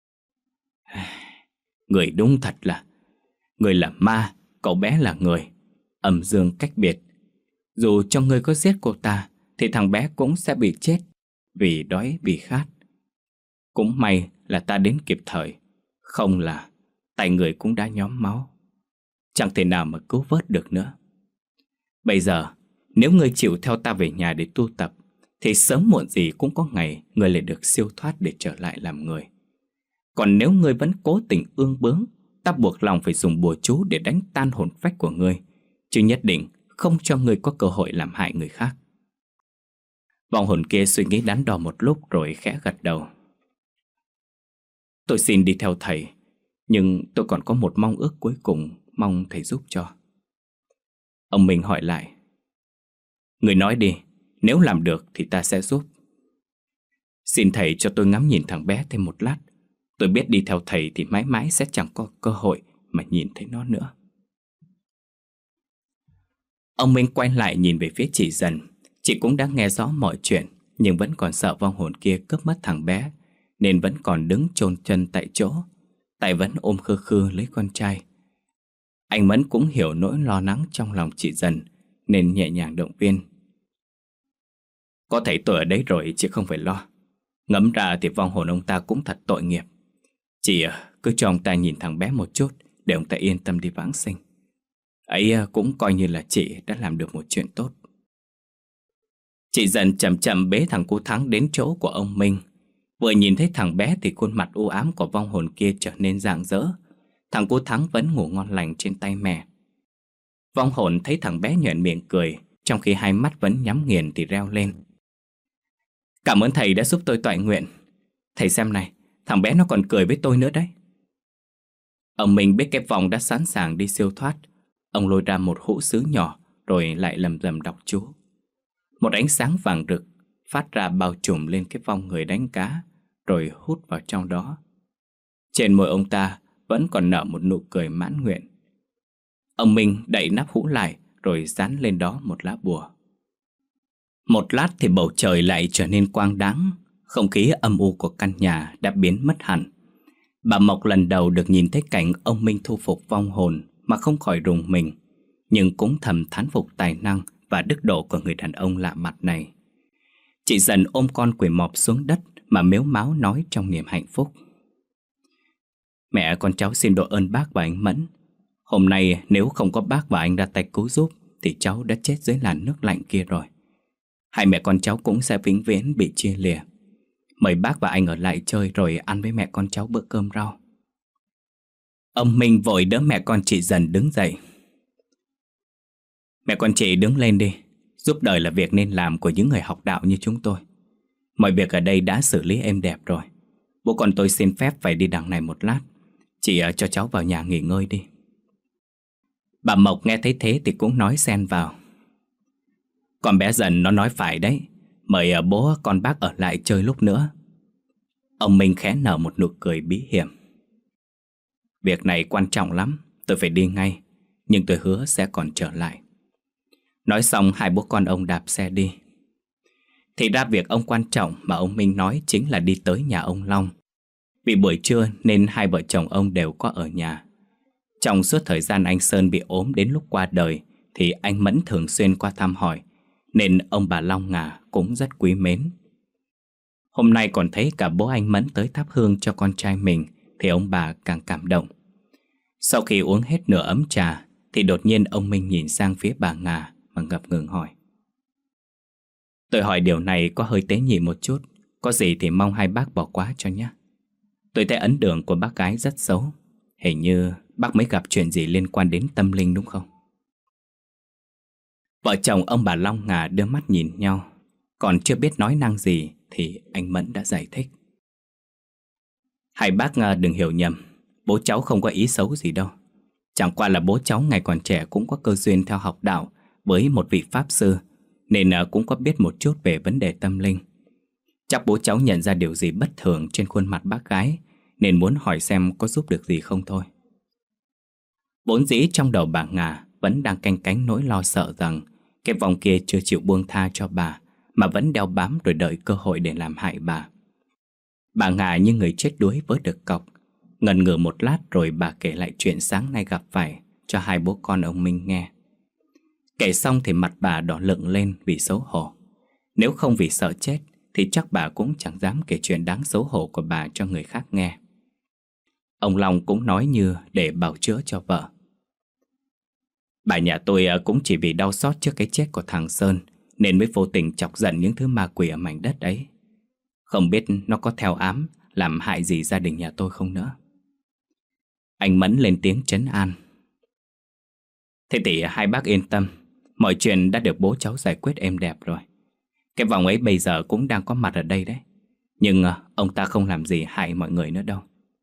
Người đúng thật là, người là ma, cậu bé là người, âm dương cách biệt. Dù cho ngươi có giết cô ta, thì thằng bé cũng sẽ bị chết, vì đói vì khát. Cũng may là ta đến kịp thời, không là tay người cũng đã nhóm máu, chẳng thể nào mà cứu vớt được nữa. Bây giờ, nếu ngươi chịu theo ta về nhà để tu tập, thì sớm muộn gì cũng có ngày ngươi lại được siêu thoát để trở lại làm người. Còn nếu ngươi vẫn cố tình ương bướng, ta buộc lòng phải dùng bùa chú để đánh tan hồn phách của ngươi, chứ nhất định không cho ngươi có cơ hội làm hại người khác. Vong hồn kia suy nghĩ đắn đo một lúc rồi khẽ gật đầu. Tôi xin đi theo thầy, nhưng tôi còn có một mong ước cuối cùng mong thầy giúp cho. Ông Minh hỏi lại. Người nói đi, nếu làm được thì ta sẽ giúp. Xin thầy cho tôi ngắm nhìn thằng bé thêm một lát. Tôi biết đi theo thầy thì mãi mãi sẽ chẳng có cơ hội mà nhìn thấy nó nữa. Ông Minh quay lại nhìn về phía chị Dần. Chị cũng đã nghe rõ mọi chuyện, nhưng vẫn còn sợ vong hồn kia cướp mất thằng bé, nên vẫn còn đứng chôn chân tại chỗ, tay vẫn ôm khư khư lấy con trai. Anh Mẫn cũng hiểu nỗi lo lắng trong lòng chị Dần, nên nhẹ nhàng động viên. Có thầy tôi ở đấy rồi, chị không phải lo. Ngẫm ra thì vong hồn ông ta cũng thật tội nghiệp. Chị cứ cho ông ta nhìn thằng bé một chút, để ông ta yên tâm đi vãng sinh. Ấy cũng coi như là chị đã làm được một chuyện tốt. Chị Dần chậm chậm bế thằng cu Thắng đến chỗ của ông Minh. Vừa nhìn thấy thằng bé thì khuôn mặt u ám của vong hồn kia trở nên rạng rỡ. Thằng cu Thắng vẫn ngủ ngon lành trên tay mẹ. Vong hồn thấy thằng bé nhoẻn miệng cười, trong khi hai mắt vẫn nhắm nghiền thì reo lên. Cảm ơn thầy đã giúp tôi toại nguyện. Thầy xem này, thằng bé nó còn cười với tôi nữa đấy. Ông Minh biết cái vong đã sẵn sàng đi siêu thoát. Ông lôi ra một hũ sứ nhỏ, rồi lại lầm rầm đọc chú. Một ánh sáng vàng rực phát ra bao trùm lên cái vong người đánh cá, rồi hút vào trong đó. Trên môi ông ta vẫn còn nở một nụ cười mãn nguyện. Ông Minh đậy nắp hũ lại, rồi dán lên đó một lá bùa. Một lát thì bầu trời lại trở nên quang đãng. Không khí âm u của căn nhà đã biến mất hẳn. Bà Mộc lần đầu được nhìn thấy cảnh ông Minh thu phục vong hồn mà không khỏi rùng mình, nhưng cũng thầm thán phục tài năng và đức độ của người đàn ông lạ mặt này. Chị Dần ôm con quỷ mọp xuống đất mà mếu máo nói trong niềm hạnh phúc. Mẹ con cháu xin đội ơn bác và anh Mẫn. Hôm nay nếu không có bác và anh ra tay cứu giúp thì cháu đã chết dưới làn nước lạnh kia rồi. Hai mẹ con cháu cũng sẽ vĩnh viễn bị chia lìa. Mời bác và anh ở lại chơi rồi ăn với mẹ con cháu bữa cơm rau. Ông Minh vội đỡ mẹ con chị Dần đứng dậy. Mẹ con chị đứng lên đi. Giúp đời là việc nên làm của những người học đạo như chúng tôi. Mọi việc ở đây đã xử lý êm đẹp rồi. Bố con tôi xin phép phải đi đằng này một lát. Chị cho cháu vào nhà nghỉ ngơi đi. Bà Mộc nghe thấy thế thì cũng nói xen vào. Con bé Dần nó nói phải đấy. Mời bố con bác ở lại chơi lúc nữa. Ông Minh khẽ nở một nụ cười bí hiểm. Việc này quan trọng lắm. Tôi phải đi ngay, nhưng tôi hứa sẽ còn trở lại. Nói xong hai bố con ông đạp xe đi. Thì ra việc ông quan trọng mà ông Minh nói chính là đi tới nhà ông Long. Vì buổi trưa nên hai vợ chồng ông đều có ở nhà. Trong suốt thời gian anh Sơn bị ốm đến lúc qua đời thì anh Mẫn thường xuyên qua thăm hỏi, nên ông bà Long Ngà cũng rất quý mến. Hôm nay còn thấy cả bố anh Mẫn tới thắp hương cho con trai mình thì ông bà càng cảm động. Sau khi uống hết nửa ấm trà thì đột nhiên ông Minh nhìn sang phía bà Ngà mà ngập ngừng hỏi. Tôi hỏi điều này có hơi tế nhị một chút. Có gì thì mong hai bác bỏ qua cho nhé. Tôi thấy ấn tượng của bác gái rất xấu. Hình như bác mới gặp chuyện gì liên quan đến tâm linh đúng không? Vợ chồng ông bà Long Ngà đưa mắt nhìn nhau. Còn chưa biết nói năng gì thì anh Mẫn đã giải thích. Hai bác đừng hiểu nhầm. Bố cháu không có ý xấu gì đâu. Chẳng qua là bố cháu ngày còn trẻ cũng có cơ duyên theo học đạo với một vị pháp sư, nên cũng có biết một chút về vấn đề tâm linh. Chắc bố cháu nhận ra điều gì bất thường trên khuôn mặt bác gái, nên muốn hỏi xem có giúp được gì không thôi. Vốn dĩ trong đầu bà Ngà vẫn đang canh cánh nỗi lo sợ rằng cái vòng kia chưa chịu buông tha cho bà, mà vẫn đeo bám rồi đợi cơ hội để làm hại bà. Bà Ngà như người chết đuối vớt được cọc. Ngần ngừ một lát rồi bà kể lại chuyện sáng nay gặp phải cho hai bố con ông Minh nghe. Kể xong thì mặt bà đỏ lựng lên vì xấu hổ. Nếu không vì sợ chết thì chắc bà cũng chẳng dám kể chuyện đáng xấu hổ của bà cho người khác nghe. Ông Long cũng nói như để bào chữa cho vợ. Bà nhà tôi cũng chỉ vì đau xót trước cái chết của thằng Sơn nên mới vô tình chọc giận những thứ ma quỷ ở mảnh đất ấy. Không biết nó có theo ám làm hại gì gia đình nhà tôi không nữa. Anh Mẫn lên tiếng trấn an. Thế thì hai bác yên tâm, mọi chuyện đã được bố cháu giải quyết êm đẹp rồi. Cái vòng ấy bây giờ cũng đang có mặt ở đây đấy. Nhưng ông ta không làm gì hại mọi người nữa đâu.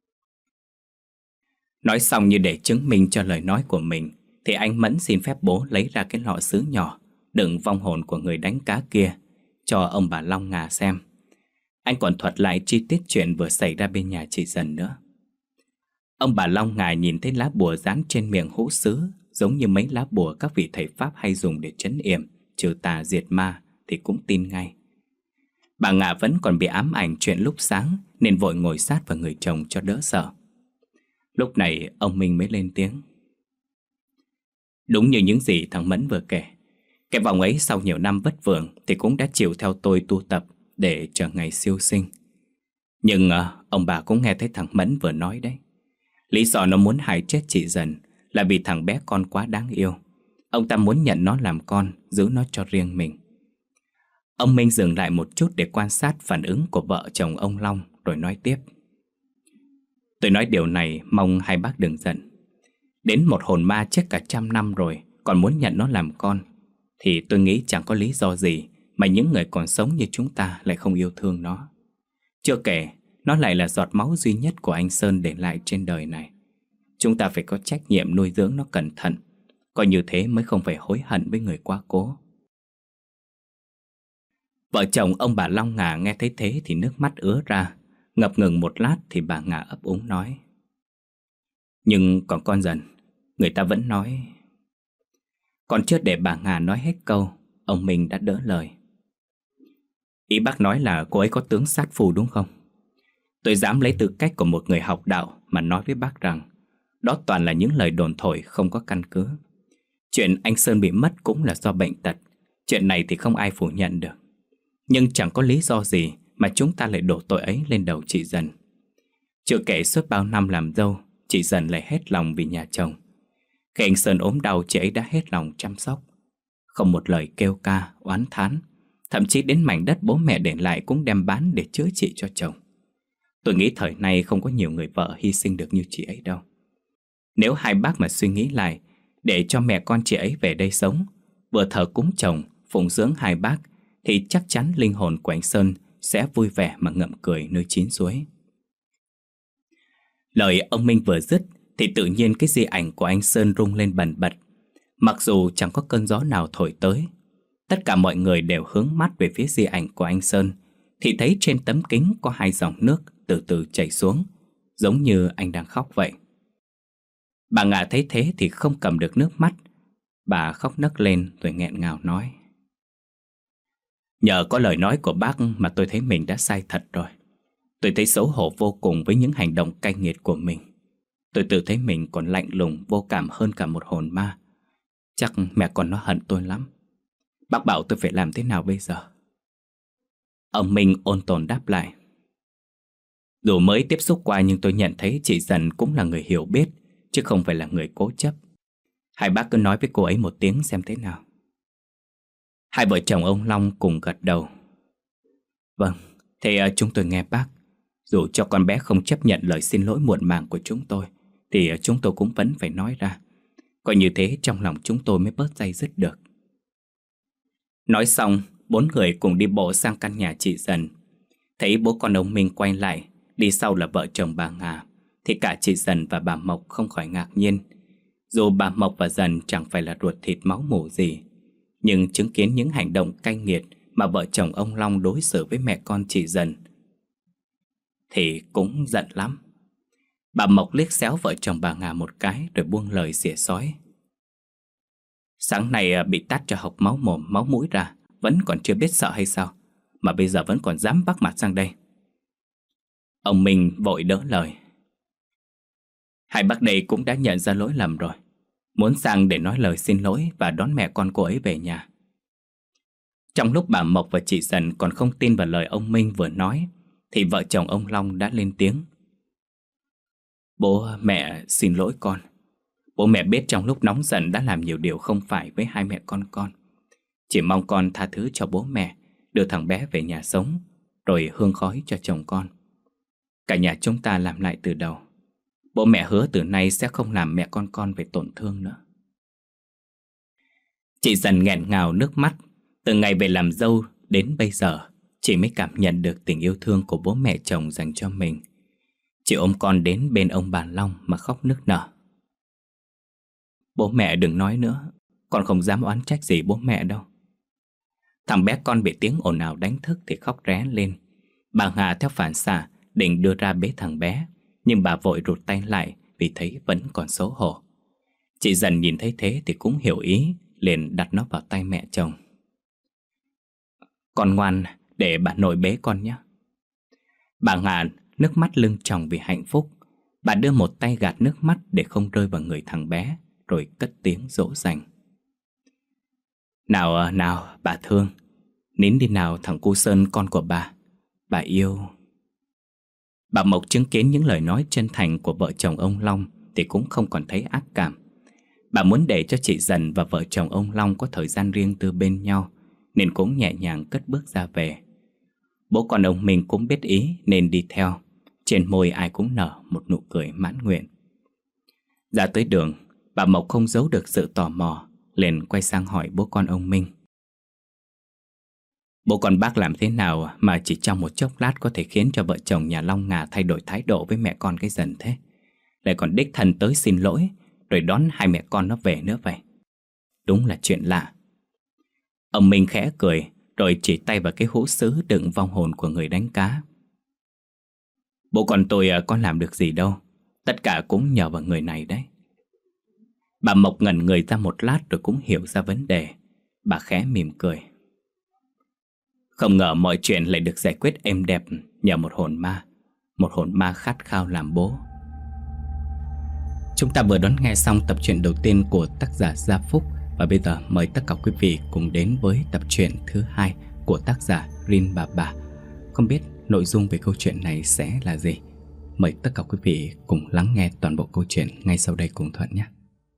Nói xong như để chứng minh cho lời nói của mình, thì anh Mẫn xin phép bố lấy ra cái lọ sứ nhỏ đựng vong hồn của người đánh cá kia cho ông bà Long Ngà xem. Anh còn thuật lại chi tiết chuyện vừa xảy ra bên nhà chị Dần nữa. Ông bà Long Ngà nhìn thấy lá bùa dán trên miệng hũ sứ, giống như mấy lá bùa các vị thầy Pháp hay dùng để trấn yểm, trừ tà diệt ma, thì cũng tin ngay. Bà Ngà vẫn còn bị ám ảnh chuyện lúc sáng nên vội ngồi sát vào người chồng cho đỡ sợ. Lúc này ông Minh mới lên tiếng. Đúng như những gì thằng Mẫn vừa kể, cái vòng ấy sau nhiều năm vất vưởng thì cũng đã chịu theo tôi tu tập để chờ ngày siêu sinh. Nhưng à, ông bà cũng nghe thấy thằng Mẫn vừa nói đấy. Lý do nó muốn hại chết chị Dần là vì thằng bé con quá đáng yêu. Ông ta muốn nhận nó làm con, giữ nó cho riêng mình. Ông Minh dừng lại một chút để quan sát phản ứng của vợ chồng ông Long rồi nói tiếp. Tôi nói điều này mong hai bác đừng giận. Đến một hồn ma chết cả trăm năm rồi còn muốn nhận nó làm con, thì tôi nghĩ chẳng có lý do gì mà những người còn sống như chúng ta lại không yêu thương nó. Chưa kể, nó lại là giọt máu duy nhất của anh Sơn để lại trên đời này. Chúng ta phải có trách nhiệm nuôi dưỡng nó cẩn thận, coi như thế mới không phải hối hận với người quá cố. Vợ chồng ông bà Long Ngà nghe thấy thế thì nước mắt ứa ra. Ngập ngừng một lát thì bà Ngà ấp úng nói. Nhưng còn con Dần, người ta vẫn nói. Còn chưa để bà Ngà nói hết câu, ông Minh đã đỡ lời. Ý bác nói là cô ấy có tướng sát phù đúng không? Tôi dám lấy tư cách của một người học đạo mà nói với bác rằng đó toàn là những lời đồn thổi không có căn cứ. Chuyện anh Sơn bị mất cũng là do bệnh tật. Chuyện này thì không ai phủ nhận được. Nhưng chẳng có lý do gì mà chúng ta lại đổ tội ấy lên đầu chị Dần. Chưa kể suốt bao năm làm dâu, chị Dần lại hết lòng vì nhà chồng. Khi anh Sơn ốm đau, chị ấy đã hết lòng chăm sóc. Không một lời kêu ca, oán thán. Thậm chí đến mảnh đất bố mẹ để lại cũng đem bán để chữa trị cho chồng. Tôi nghĩ thời nay không có nhiều người vợ hy sinh được như chị ấy đâu. Nếu hai bác mà suy nghĩ lại, để cho mẹ con chị ấy về đây sống, vừa thờ cúng chồng, phụng dưỡng hai bác, thì chắc chắn linh hồn của anh Sơn sẽ vui vẻ mà ngậm cười nơi chín suối. Lời ông Minh vừa dứt thì tự nhiên cái di ảnh của anh Sơn rung lên bần bật. Mặc dù chẳng có cơn gió nào thổi tới, tất cả mọi người đều hướng mắt về phía di ảnh của anh Sơn, thì thấy trên tấm kính có hai dòng nước từ từ chảy xuống, giống như anh đang khóc vậy. Bà Ngà thấy thế thì không cầm được nước mắt. Bà khóc nấc lên rồi nghẹn ngào nói. Nhờ có lời nói của bác mà tôi thấy mình đã sai thật rồi. Tôi thấy xấu hổ vô cùng với những hành động cay nghiệt của mình. Tôi tự thấy mình còn lạnh lùng vô cảm hơn cả một hồn ma. Chắc mẹ con nó hận tôi lắm. Bác bảo tôi phải làm thế nào bây giờ? Ông Minh ôn tồn đáp lại. Dù mới tiếp xúc qua nhưng tôi nhận thấy chị Dần cũng là người hiểu biết, chứ không phải là người cố chấp. Hai bác cứ nói với cô ấy một tiếng xem thế nào. Hai vợ chồng ông Long cùng gật đầu. Vâng, thế uh, chúng tôi nghe bác. Dù cho con bé không chấp nhận lời xin lỗi muộn màng của chúng tôi, thì uh, chúng tôi cũng vẫn phải nói ra. Coi như thế trong lòng chúng tôi mới bớt day dứt được. Nói xong, bốn người cùng đi bộ sang căn nhà chị Dần. Thấy bố con ông Minh quay lại, đi sau là vợ chồng bà Ngà, thì cả chị Dần và bà Mộc không khỏi ngạc nhiên. Dù bà Mộc và Dần chẳng phải là ruột thịt máu mủ gì, nhưng chứng kiến những hành động cay nghiệt mà vợ chồng ông Long đối xử với mẹ con chị Dần thì cũng giận lắm. Bà Mộc liếc xéo vợ chồng bà Nga một cái rồi buông lời xỉa xói. Sáng nay bị tát cho hộc máu mồm máu mũi ra, vẫn còn chưa biết sợ hay sao, mà bây giờ vẫn còn dám bắc mặt sang đây. Ông Minh vội đỡ lời. Hai bác đây cũng đã nhận ra lỗi lầm rồi, muốn sang để nói lời xin lỗi và đón mẹ con cô ấy về nhà. Trong lúc bà Mộc và chị Dần còn không tin vào lời ông Minh vừa nói, thì vợ chồng ông Long đã lên tiếng. Bố mẹ xin lỗi con. Bố mẹ biết trong lúc nóng giận đã làm nhiều điều không phải với hai mẹ con con. Chỉ mong con tha thứ cho bố mẹ, đưa thằng bé về nhà sống, rồi hương khói cho chồng con. Cả nhà chúng ta làm lại từ đầu. Bố mẹ hứa từ nay sẽ không làm mẹ con con phải tổn thương nữa. Chị Dần nghẹn ngào nước mắt. Từ ngày về làm dâu đến bây giờ, chị mới cảm nhận được tình yêu thương của bố mẹ chồng dành cho mình. Chị ôm con đến bên ông bà Long mà khóc nức nở. Bố mẹ đừng nói nữa, con không dám oán trách gì bố mẹ đâu. Thằng bé con bị tiếng ồn ào đánh thức thì khóc ré lên. Bà Hà theo phản xạ định đưa ra bế thằng bé, nhưng bà vội rụt tay lại vì thấy vẫn còn xấu hổ. Chị Dần nhìn thấy thế thì cũng hiểu ý, liền đặt nó vào tay mẹ chồng. Con ngoan, để bà nội bế con nhé. Bà Hà nước mắt lưng tròng vì hạnh phúc. Bà đưa một tay gạt nước mắt để không rơi vào người thằng bé, rồi cất tiếng dỗ dành. Nào nào bà thương, nín đi nào thằng cu Sơn con của bà. Bà yêu. Bà Mộc chứng kiến những lời nói chân thành của vợ chồng ông Long thì cũng không còn thấy ác cảm. Bà muốn để cho chị Dần và vợ chồng ông Long có thời gian riêng tư bên nhau, nên cũng nhẹ nhàng cất bước ra về. Bố con ông Minh cũng biết ý nên đi theo. Trên môi ai cũng nở một nụ cười mãn nguyện. Ra tới đường, bà Mộc không giấu được sự tò mò, liền quay sang hỏi bố con ông Minh. Bố con bác làm thế nào mà chỉ trong một chốc lát có thể khiến cho vợ chồng nhà Long Ngà thay đổi thái độ với mẹ con cái Dần thế? Lại còn đích thân tới xin lỗi, rồi đón hai mẹ con nó về nữa vậy. Đúng là chuyện lạ. Ông Minh khẽ cười, rồi chỉ tay vào cái hũ sứ đựng vong hồn của người đánh cá. Bố con tôi có làm được gì đâu, tất cả cũng nhờ vào người này đấy. Bà Mộc ngẩn người ra một lát rồi cũng hiểu ra vấn đề. Bà khẽ mỉm cười. Không ngờ mọi chuyện lại được giải quyết êm đẹp nhờ một hồn ma. Một hồn ma khát khao làm bố. Chúng ta vừa đón nghe xong tập truyện đầu tiên của tác giả Gia Phúc. Và bây giờ mời tất cả quý vị cùng đến với tập truyện thứ hai của tác giả Rin Bà Bà. Không biết nội dung về câu chuyện này sẽ là gì? Mời tất cả quý vị cùng lắng nghe toàn bộ câu chuyện ngay sau đây cùng Thuận nhé.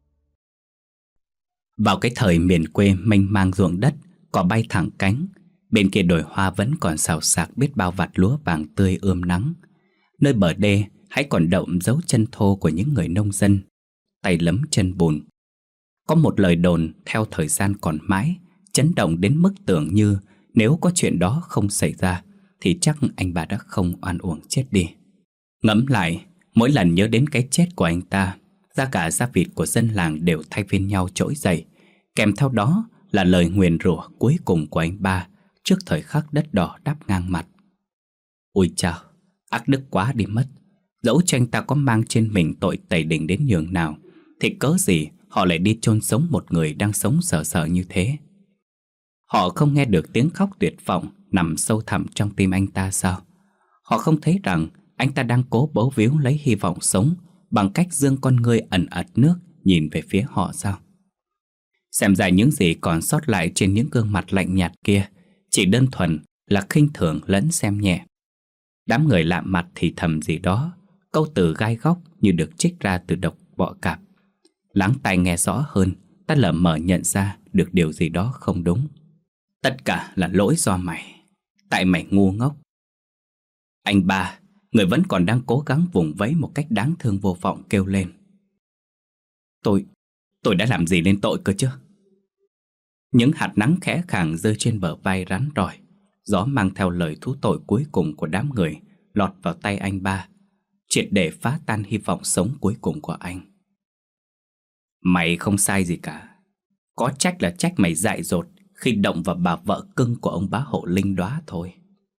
Vào cái thời miền quê mênh mang ruộng đất, cỏ bay thẳng cánh, bên kia đồi hoa vẫn còn xào xạc biết bao vạt lúa vàng tươi ươm nắng. Nơi bờ đê hãy còn đọng dấu chân thô của những người nông dân, tay lấm chân bùn. Có một lời đồn theo thời gian còn mãi, chấn động đến mức tưởng như nếu có chuyện đó không xảy ra thì chắc anh bà đã không oan uổng chết đi. Ngẫm lại, mỗi lần nhớ đến cái chết của anh ta, da gà da vịt của dân làng đều thay phiên nhau trỗi dậy. Kèm theo đó là lời nguyền rủa cuối cùng của anh ba trước thời khắc đất đỏ đắp ngang mặt. Ôi chao, ác đức quá đi mất. Dẫu cho anh ta có mang trên mình tội tày đình đến nhường nào, thì cớ gì họ lại đi chôn sống một người đang sống sờ sờ như thế? Họ không nghe được tiếng khóc tuyệt vọng nằm sâu thẳm trong tim anh ta sao? Họ không thấy rằng anh ta đang cố bấu víu lấy hy vọng sống bằng cách giương con ngươi ẩn ẩn nước nhìn về phía họ sao? Xem ra những gì còn sót lại trên những gương mặt lạnh nhạt kia chỉ đơn thuần là khinh thường lẫn xem nhẹ. Đám người lạ mặt thì thầm gì đó, câu từ gai góc như được trích ra từ độc bọ cạp. Lắng tai nghe rõ hơn, ta lờ mờ nhận ra được điều gì đó không đúng. Tất cả là lỗi do mày. Tại mày ngu ngốc. Anh ba, người vẫn còn đang cố gắng vùng vẫy một cách đáng thương vô vọng kêu lên. Tôi, tôi đã làm gì lên tội cơ chứ? Những hạt nắng khẽ khàng rơi trên bờ vai rắn rỏi. Gió mang theo lời thú tội cuối cùng của đám người lọt vào tay anh ba, triệt để phá tan hy vọng sống cuối cùng của anh. Mày không sai gì cả. Có trách là trách mày dại dột khi động vào bà vợ cưng của ông bá hộ Linh Đóa thôi.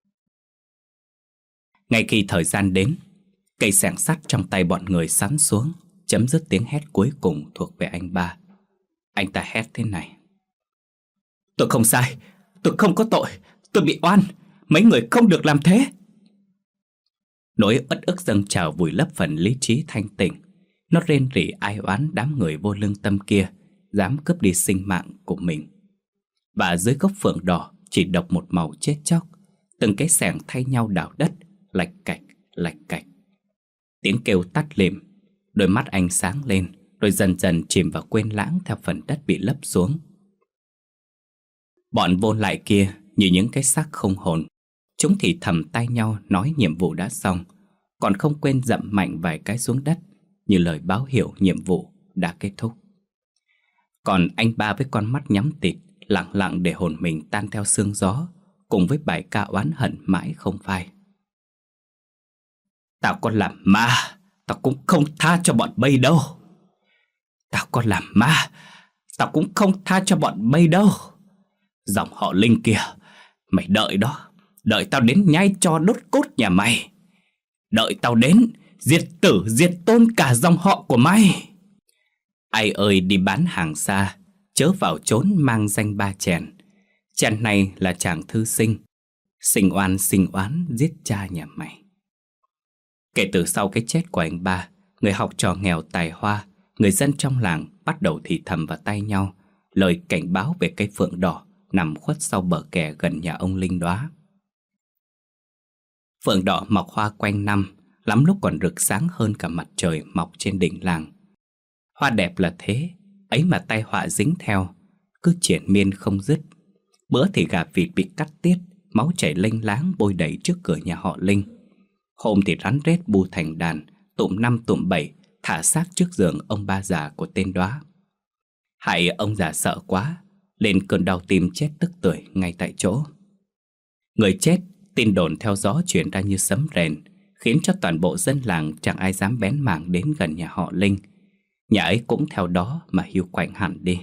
Ngay khi thời gian đến, cây xẻng sắt trong tay bọn người sắn xuống, chấm dứt tiếng hét cuối cùng thuộc về anh ba. Anh ta hét thế này: Tôi không sai, tôi không có tội, tôi bị oan, mấy người không được làm thế. Nỗi uất ức dâng trào vùi lấp phần lý trí thanh tỉnh. Nó rên rỉ ai oán đám người vô lương tâm kia dám cướp đi sinh mạng của mình. Và dưới gốc phượng đỏ chỉ độc một màu chết chóc, từng cái xẻng thay nhau đào đất, lạch cạch, lạch cạch. Tiếng kêu tắt lịm, đôi mắt anh sáng lên, rồi dần dần chìm vào quên lãng theo phần đất bị lấp xuống. Bọn vô lại kia như những cái xác không hồn, chúng thì thầm tay nhau nói nhiệm vụ đã xong, còn không quên dậm mạnh vài cái xuống đất như lời báo hiệu nhiệm vụ đã kết thúc. Còn anh ba với con mắt nhắm tịt, lặng lặng để hồn mình tan theo sương gió, cùng với bài ca oán hận mãi không phai. Tao có làm ma, tao cũng không tha cho bọn bay đâu. Tao có làm ma, tao cũng không tha cho bọn bay đâu. Dòng họ Linh kìa, mày đợi đó, đợi tao đến nhai cho đốt cốt nhà mày. Đợi tao đến diệt tử diệt tôn cả dòng họ của mày. Ai ơi đi bán hàng xa, chớ vào trốn mang danh ba chèn. Chèn này là chàng thư sinh, sinh oan sinh oán giết cha nhà mày. Kể từ sau cái chết của anh ba, người học trò nghèo tài hoa, người dân trong làng bắt đầu thì thầm vào tay nhau lời cảnh báo về cây phượng đỏ nằm khuất sau bờ kè gần nhà ông Linh Đóa. Phượng đỏ mọc hoa quanh năm, lắm lúc còn rực sáng hơn cả mặt trời mọc trên đỉnh làng. Hoa đẹp là thế, ấy mà tai họa dính theo, cứ triển miên không dứt. Bữa thì gà vịt bị cắt tiết, máu chảy lênh láng bôi đầy trước cửa nhà họ Linh. Hôm thì rắn rết bu thành đàn, tụm năm tụm bảy, thả xác trước giường ông ba già của tên Đóa. Hại ông già sợ quá, lên cơn đau tim chết tức tưởi ngay tại chỗ. Người chết, tin đồn theo gió truyền ra như sấm rền, khiến cho toàn bộ dân làng chẳng ai dám bén mảng đến gần nhà họ Linh. Nhà ấy cũng theo đó mà hiu quạnh hẳn đi.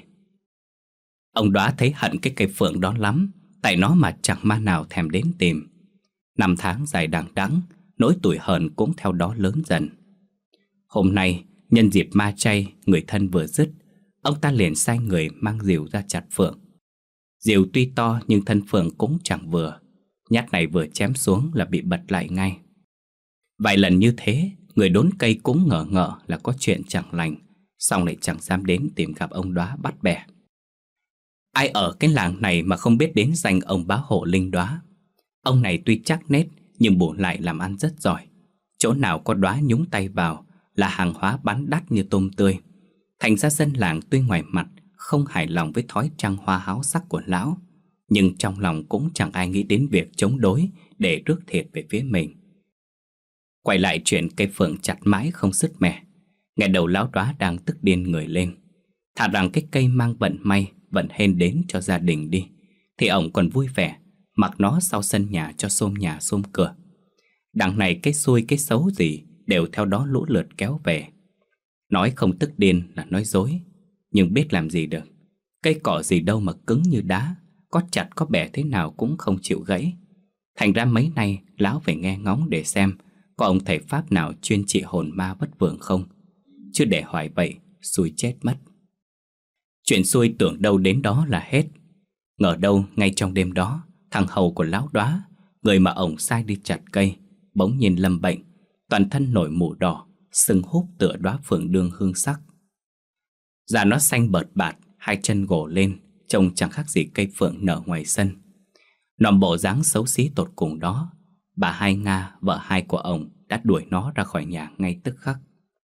Ông Đóa thấy hận cái cây phượng đó lắm, tại nó mà chẳng ma nào thèm đến tìm. Năm tháng dài đằng đẵng, nỗi tủi hờn cũng theo đó lớn dần. Hôm nay, nhân dịp ma chay, người thân vừa dứt, ông ta liền sai người mang rìu ra chặt phượng. Rìu tuy to nhưng thân phượng cũng chẳng vừa, nhát này vừa chém xuống là bị bật lại ngay. Vài lần như thế, người đốn cây cũng ngờ ngợ là có chuyện chẳng lành, xong lại chẳng dám đến tìm gặp ông Đóa bắt bẻ. Ai ở cái làng này mà không biết đến danh ông bá hộ Linh Đóa. Ông này tuy chắc nết nhưng bù lại làm ăn rất giỏi. Chỗ nào có Đóa nhúng tay vào là hàng hóa bán đắt như tôm tươi. Thành ra dân làng tuy ngoài mặt không hài lòng với thói trăng hoa háo sắc của lão, nhưng trong lòng cũng chẳng ai nghĩ đến việc chống đối để rước thiệt về phía mình. Quay lại chuyện cây phượng chặt mãi không sứt mẻ, ngày đầu lão Đóa đang tức điên người lên, thà rằng cái cây mang vận may vận hên đến cho gia đình đi, thì ổng còn vui vẻ mặc nó sau sân nhà cho xôm nhà xôm cửa. Đằng này cái xui cái xấu gì đều theo đó lũ lượt kéo về. Nói không tức điên là nói dối, nhưng biết làm gì được. Cây cỏ gì đâu mà cứng như đá, có chặt có bẻ thế nào cũng không chịu gãy. Thành ra mấy nay lão phải nghe ngóng để xem có ông thầy pháp nào chuyên trị hồn ma bất vượng không, chứ để hoài vậy xui chết mất. Chuyện xui tưởng đâu đến đó là hết. Ngờ đâu ngay trong đêm đó, thằng hầu của lão Đóa, người mà ổng sai đi chặt cây, bỗng nhiên lâm bệnh, toàn thân nổi mủ đỏ, sưng húp tựa đóa phượng đương hương sắc. Da nó xanh bợt bạt, hai chân gồ lên, trông chẳng khác gì cây phượng nở ngoài sân. Nòm bộ dáng xấu xí tột cùng đó, bà Hai Nga, vợ hai của ổng, đã đuổi nó ra khỏi nhà ngay tức khắc.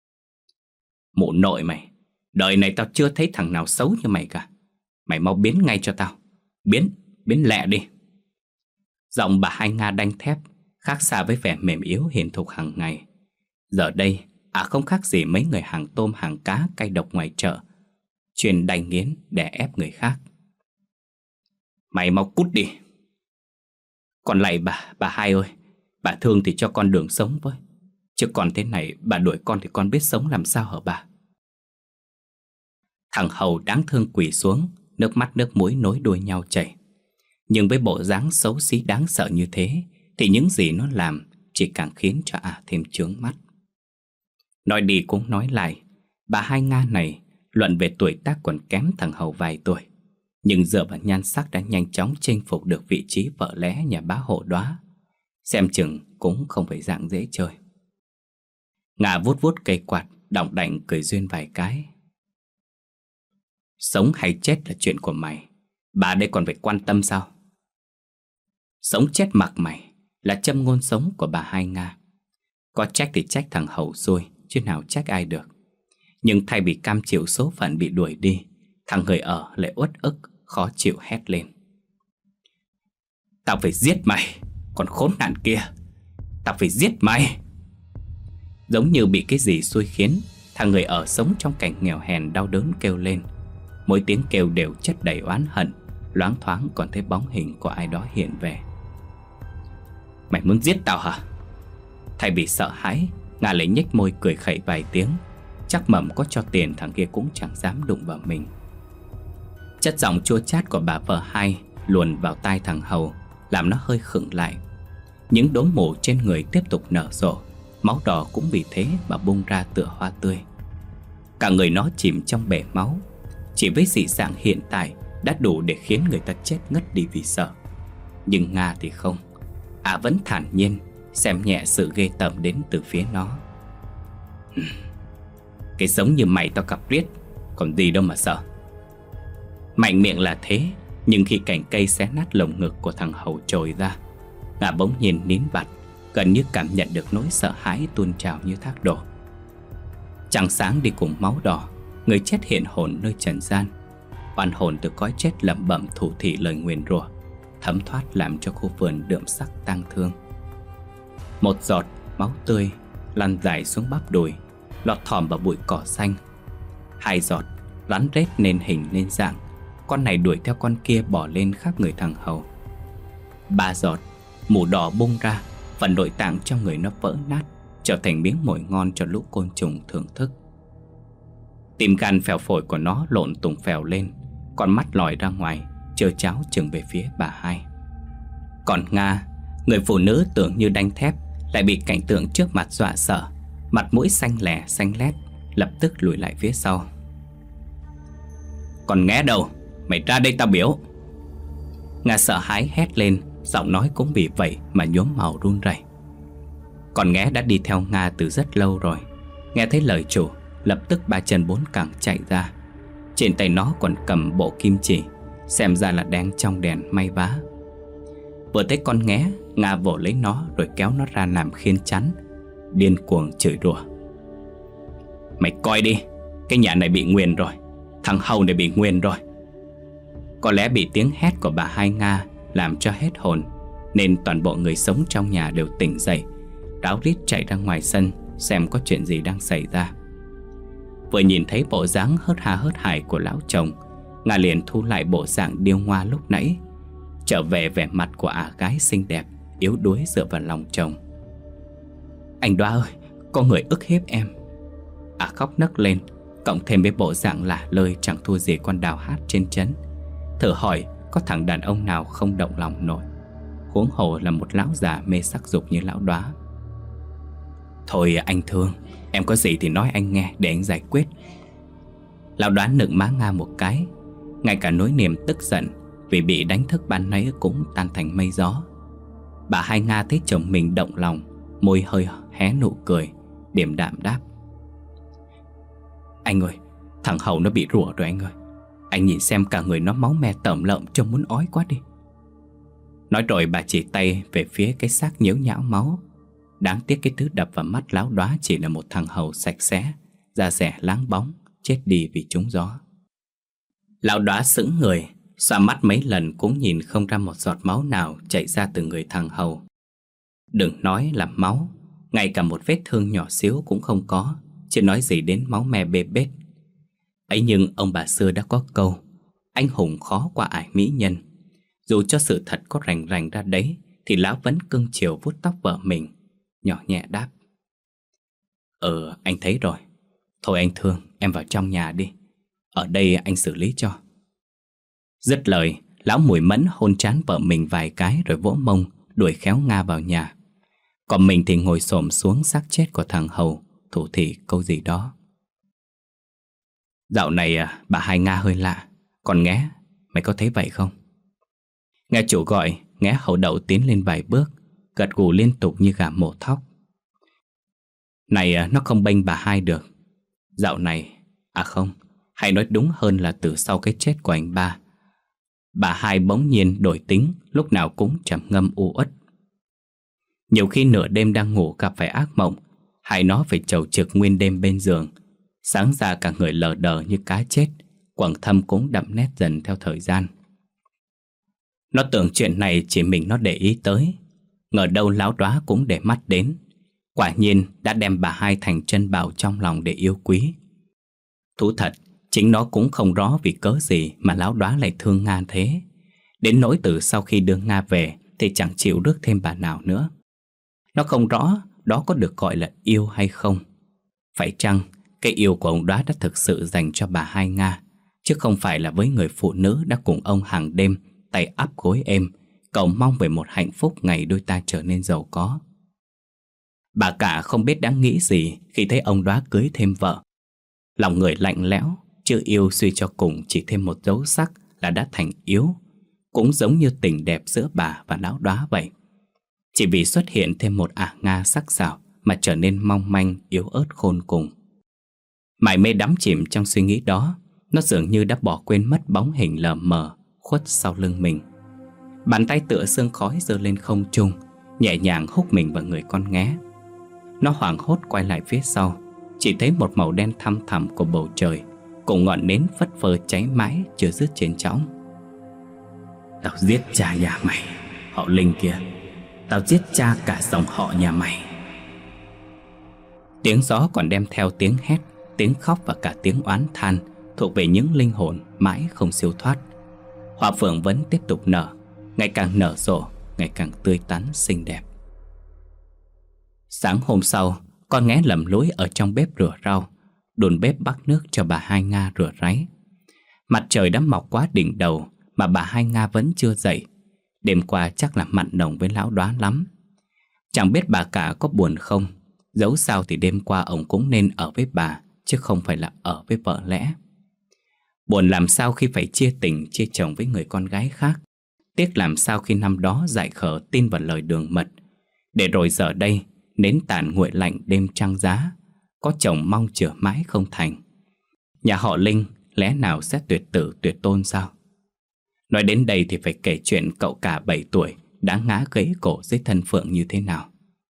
Mụ nội mày, đời này tao chưa thấy thằng nào xấu như mày cả. Mày mau biến ngay cho tao. Biến, biến lẹ đi. Giọng bà Hai Nga đanh thép, khác xa với vẻ mềm yếu hiền thục hàng ngày. Giờ đây, à không khác gì mấy người hàng tôm hàng cá cay độc ngoài chợ, chuyên đành nghiến để ép người khác. Mày mau cút đi. Còn lại bà, bà Hai ơi, bà thương thì cho con đường sống với. Chứ còn thế này bà đuổi con thì con biết sống làm sao hả bà? Thằng hầu đáng thương quỳ xuống, nước mắt nước mũi nối đuôi nhau chảy. Nhưng với bộ dáng xấu xí đáng sợ như thế thì những gì nó làm chỉ càng khiến cho ả thêm chướng mắt. Nói đi cũng nói lại, bà Hai Nga này luận về tuổi tác còn kém thằng hầu vài tuổi, nhưng dựa vào nhan sắc đã nhanh chóng chinh phục được vị trí vợ lẽ nhà bá hộ Đóa. Xem chừng cũng không phải dạng dễ chơi. Nga vuốt vuốt cây quạt, đọng đảnh cười duyên vài cái. Sống hay chết là chuyện của mày, bà đây còn phải quan tâm sao? Sống chết mặc mày là châm ngôn sống của bà Hai Nga. Có trách thì trách thằng hầu xui, chứ nào trách ai được. Nhưng thay vì cam chịu số phận bị đuổi đi, thằng người ở lại uất ức, khó chịu hét lên. Tao phải giết mày, còn khốn nạn kia, tao phải giết mày. Giống như bị cái gì xui khiến, thằng người ở sống trong cảnh nghèo hèn đau đớn kêu lên. Mỗi tiếng kêu đều chất đầy oán hận, loáng thoáng còn thấy bóng hình của ai đó hiện về. Mày muốn giết tao hả? Thay vì sợ hãi, Nga lấy nhếch môi cười khẩy vài tiếng. Chắc mầm có cho tiền thằng kia cũng chẳng dám đụng vào mình. Chất giọng chua chát của bà vợ Hai luồn vào tai thằng hầu, làm nó hơi khựng lại. Những đốm mủ trên người tiếp tục nở rộ, máu đỏ cũng vì thế mà bung ra tựa hoa tươi. Cả người nó chìm trong bể máu. Chỉ với dị dạng hiện tại đã đủ để khiến người ta chết ngất đi vì sợ. Nhưng Nga thì không. Ả vẫn thản nhiên xem nhẹ sự ghê tởm đến từ phía nó. Cái giống như mày tao cặp riết, còn gì đâu mà sợ. Mạnh miệng là thế, nhưng khi cành cây xé nát lồng ngực của thằng hầu trồi ra, Nga bỗng nhiên nín bặt, gần như cảm nhận được nỗi sợ hãi tuôn trào như thác đổ. Trăng sáng đi cùng máu đỏ, người chết hiện hồn nơi trần gian. Oan hồn từ cõi chết lẩm bẩm thủ thỉ lời nguyền rủa, thấm thoát làm cho khu vườn đượm sắc tang thương. Một giọt máu tươi lăn dài xuống bắp đùi, lọt thỏm vào bụi cỏ xanh. Hai giọt rắn rết nên hình nên dạng, con này đuổi theo con kia bỏ lên khắp người thằng hầu. Ba giọt mủ đỏ bung ra, phần nội tạng trong người nó vỡ nát, trở thành miếng mồi ngon cho lũ côn trùng thưởng thức. Tim gan phèo phổi của nó lộn tùng phèo lên, con mắt lòi ra ngoài, trơ cháo chừng về phía bà Hai. Còn Nga, người phụ nữ tưởng như đanh thép, lại bị cảnh tượng trước mặt dọa sợ, mặt mũi xanh lẻ xanh lét, lập tức lùi lại phía sau. Còn Nghé đâu? Mày ra đây tao biểu. Nga sợ hãi hét lên, giọng nói cũng vì vậy mà nhuốm màu run rẩy. Còn Nghé đã đi theo Nga từ rất lâu rồi. Nghe thấy lời chủ, lập tức ba chân bốn cẳng chạy ra. Trên tay nó còn cầm bộ kim chỉ, xem ra là đang trong đèn may vá. Vừa thấy con Nghé, Nga vỗ lấy nó rồi kéo nó ra làm khiên chắn, điên cuồng chửi rủa. Mày coi đi, cái nhà này bị nguyền rồi, thằng hầu này bị nguyền rồi. Có lẽ bị tiếng hét của bà Hai Nga làm cho hết hồn, nên toàn bộ người sống trong nhà đều tỉnh dậy, ráo rít chạy ra ngoài sân xem có chuyện gì đang xảy ra. Vừa nhìn thấy bộ dáng hớt ha hớt hải của lão chồng, Nga liền thu lại bộ dạng điêu ngoa lúc nãy, trở về vẻ mặt của ả gái xinh đẹp, yếu đuối dựa vào lòng chồng. Anh Đoa ơi, có người ức hiếp em. Ả khóc nấc lên, cộng thêm với bộ dạng lả lơi chẳng thua gì con đào hát trên trấn. Thử hỏi có thằng đàn ông nào không động lòng nổi, huống hồ là một lão già mê sắc dục như lão Đoá. Thôi anh thương, em có gì thì nói anh nghe để anh giải quyết. Lão Đoá nựng má Nga một cái, ngay cả nỗi niềm tức giận vì bị đánh thức ban nãy cũng tan thành mây gió. Bà Hai Nga thấy chồng mình động lòng, môi hơi hé nụ cười, điềm đạm đáp. Anh ơi, thằng hầu nó bị rủa rồi anh ơi. Anh nhìn xem cả người nó máu me tởm lợm, trông muốn ói quá đi. Nói rồi bà chỉ tay về phía cái xác nhếu nhão máu. Đáng tiếc cái thứ đập vào mắt lão Đoá chỉ là một thằng hầu sạch sẽ, da dẻ láng bóng, chết đi vì trúng gió. Lão Đoá sững người, xoa mắt mấy lần cũng nhìn không ra một giọt máu nào chảy ra từ người thằng hầu. Đừng nói là máu, ngay cả một vết thương nhỏ xíu cũng không có, chứ nói gì đến máu me bê bết. Ấy nhưng ông bà xưa đã có câu, anh hùng khó qua ải mỹ nhân. Dù cho sự thật có rành rành ra đấy, thì lão vẫn cưng chiều vuốt tóc vợ mình, nhỏ nhẹ đáp. Ừ, anh thấy rồi. Thôi anh thương, em vào trong nhà đi. Ở đây anh xử lý cho. Dứt lời, lão Mùi Mẫn hôn trán vợ mình vài cái rồi vỗ mông đuổi khéo Nga vào nhà. Còn mình thì ngồi xổm xuống xác chết của thằng Hầu, thủ thỉ câu gì đó. Dạo này bà hai Nga hơi lạ. Còn Nghé, mày có thấy vậy không? Nghe chủ gọi, Nghé Hầu Đậu tiến lên vài bước, gật gù liên tục như gà mổ thóc. Này, nó không bênh bà hai được. Dạo này, à không, hay nói đúng hơn là từ sau cái chết của anh ba, bà hai bỗng nhiên đổi tính, lúc nào cũng trầm ngâm u uất. Nhiều khi nửa đêm đang ngủ gặp phải ác mộng, hay nó phải chầu trực nguyên đêm bên giường. Sáng ra cả người lờ đờ như cá chết, quầng thâm cũng đậm nét dần theo thời gian. Nó tưởng chuyện này chỉ mình nó để ý tới, ngờ đâu Lão Đoá cũng để mắt đến. Quả nhiên đã đem bà hai thành chân bảo trong lòng để yêu quý. Thú thật, chính nó cũng không rõ vì cớ gì mà Lão Đoá lại thương Nga thế. Đến nỗi từ sau khi đưa Nga về thì chẳng chịu rước thêm bà nào nữa. Nó không rõ đó có được gọi là yêu hay không. Phải chăng cái yêu của ông Đoá đã thực sự dành cho bà hai Nga, chứ không phải là với người phụ nữ đã cùng ông hàng đêm tay ắp gối êm, cầu mong về một hạnh phúc ngày đôi ta trở nên giàu có. Bà cả không biết đã nghĩ gì khi thấy ông Đoá cưới thêm vợ. Lòng người lạnh lẽo, chứ yêu suy cho cùng chỉ thêm một dấu sắc là đã thành yếu. Cũng giống như tình đẹp giữa bà và Lão Đoá vậy. Chỉ vì xuất hiện thêm một ả Nga sắc sảo mà trở nên mong manh, yếu ớt khôn cùng. Mải mê đắm chìm trong suy nghĩ đó, nó dường như đã bỏ quên mất bóng hình lờ mờ khuất sau lưng mình. Bàn tay tựa sương khói giơ lên không trung, nhẹ nhàng húc mình vào người con Nghé. Nó hoảng hốt quay lại phía sau, chỉ thấy một màu đen thăm thẳm của bầu trời, cùng ngọn nến phất phơ cháy mãi chưa dứt trên chõng. Tao giết cha nhà mày, họ Linh kia. Tao giết cha cả dòng họ nhà mày. Tiếng gió còn đem theo tiếng hét, tiếng khóc và cả tiếng oán than thuộc về những linh hồn mãi không siêu thoát. Hoa phượng vẫn tiếp tục nở, ngày càng nở rộ, ngày càng tươi tắn xinh đẹp. Sáng hôm sau, con Nghé lầm lũi ở trong bếp rửa rau, đun bếp bắc nước cho bà hai Nga rửa ráy. Mặt trời đã mọc quá đỉnh đầu mà bà hai Nga vẫn chưa dậy. Đêm qua chắc là mặn nồng với Lão Đoá lắm. Chẳng biết bà cả có buồn không. Dẫu sao thì đêm qua ông cũng nên ở với bà, chứ không phải là ở với vợ lẽ. Buồn làm sao khi phải chia tình chia chồng với người con gái khác. Tiếc làm sao khi năm đó dại khờ tin vào lời đường mật. Để rồi giờ đây nến tàn nguội lạnh đêm trăng giá, có chồng mong chữa mãi không thành. Nhà họ Linh lẽ nào sẽ tuyệt tử tuyệt tôn sao? Nói đến đây thì phải kể chuyện cậu cả bảy tuổi đã ngã gãy cổ dưới thân Phượng như thế nào.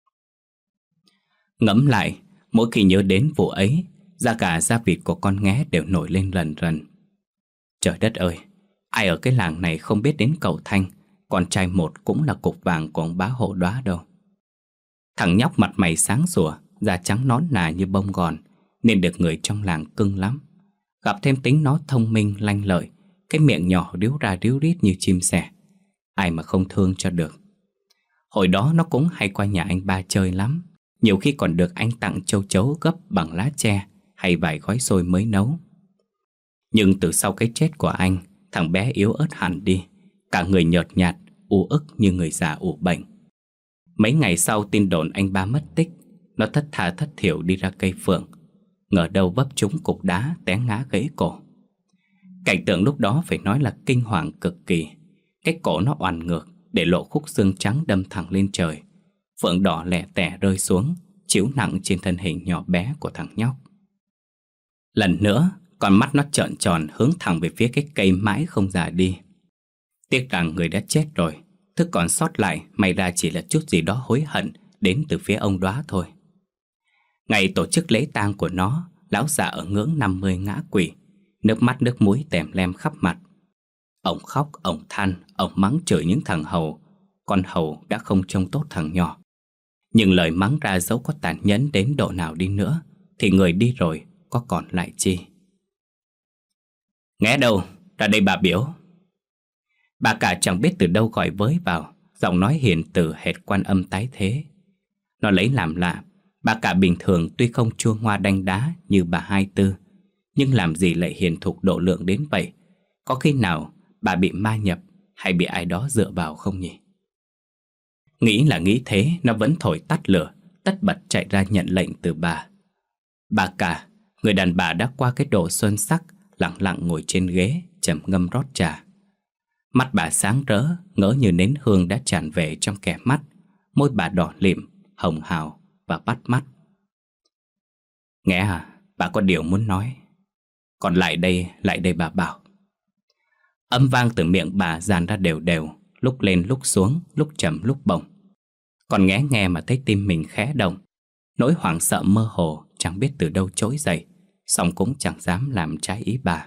Ngẫm lại, mỗi khi nhớ đến vụ ấy, da gà da vịt của con Nghé đều nổi lên lần lần. Trời đất ơi, ai ở cái làng này không biết đến cậu Thanh, con trai một cũng là cục vàng của ông bá Hộ Đoá đâu. Thằng nhóc mặt mày sáng sủa, da trắng nõn nà như bông gòn, nên được người trong làng cưng lắm. Gặp thêm tính nó thông minh, lanh lợi, cái miệng nhỏ ríu ra ríu rít như chim sẻ, ai mà không thương cho được. Hồi đó nó cũng hay qua nhà anh ba chơi lắm. Nhiều khi còn được anh tặng châu chấu gấp bằng lá tre hay vài gói xôi mới nấu. Nhưng từ sau cái chết của anh, thằng bé yếu ớt hẳn đi, cả người nhợt nhạt, u ức như người già ủ bệnh. Mấy ngày sau tin đồn anh ba mất tích, nó thất tha thất thiểu đi ra cây phượng, ngờ đâu vấp trúng cục đá té ngã gãy cổ. Cảnh tượng lúc đó phải nói là kinh hoàng cực kỳ. Cái cổ nó oằn ngược để lộ khúc xương trắng đâm thẳng lên trời. Phượng đỏ lẻ tẻ rơi xuống, chiếu nặng trên thân hình nhỏ bé của thằng nhóc. Lần nữa, con mắt nó trợn tròn hướng thẳng về phía cái cây mãi không già đi. Tiếc rằng người đã chết rồi, thứ còn sót lại may ra chỉ là chút gì đó hối hận đến từ phía ông Đoá thôi. Ngày tổ chức lễ tang của nó, lão già ở ngưỡng năm mươi ngã quỵ, nước mắt nước mũi tèm lem khắp mặt. Ông khóc, ông than, ông mắng chửi những thằng hầu. Con hầu đã không trông tốt thằng nhỏ. Nhưng lời mắng ra dẫu có tàn nhẫn đến độ nào đi nữa thì người đi rồi có còn lại chi. Nghé đâu, ra đây bà biểu. Bà cả chẳng biết từ đâu gọi với vào, giọng nói hiền từ hệt Quan Âm tái thế. Nó lấy làm lạ, bà cả bình thường tuy không chua ngoa đanh đá như bà Hai Tư, Nhưng làm gì lại hiền thục độ lượng đến vậy? Có khi nào bà bị ma nhập hay bị ai đó dựa vào không nhỉ? Nghĩ là nghĩ thế, nó vẫn thổi tắt lửa, tất bật chạy ra nhận lệnh từ bà. Bà cả, người đàn bà đã qua cái độ xuân sắc, lặng lặng ngồi trên ghế, trầm ngâm rót trà. Mắt bà sáng rỡ, ngỡ như nến hương đã tràn về trong kẻ mắt. Môi bà đỏ lịm, hồng hào và bắt mắt. Nghe à, bà có điều muốn nói. Còn lại đây, lại đây bà bảo. Âm vang từ miệng bà dàn ra đều đều, lúc lên lúc xuống, lúc trầm lúc bổng. Còn nghe nghe mà thấy tim mình khẽ động. Nỗi hoảng sợ mơ hồ, chẳng biết từ đâu trỗi dậy, song cũng chẳng dám làm trái ý bà.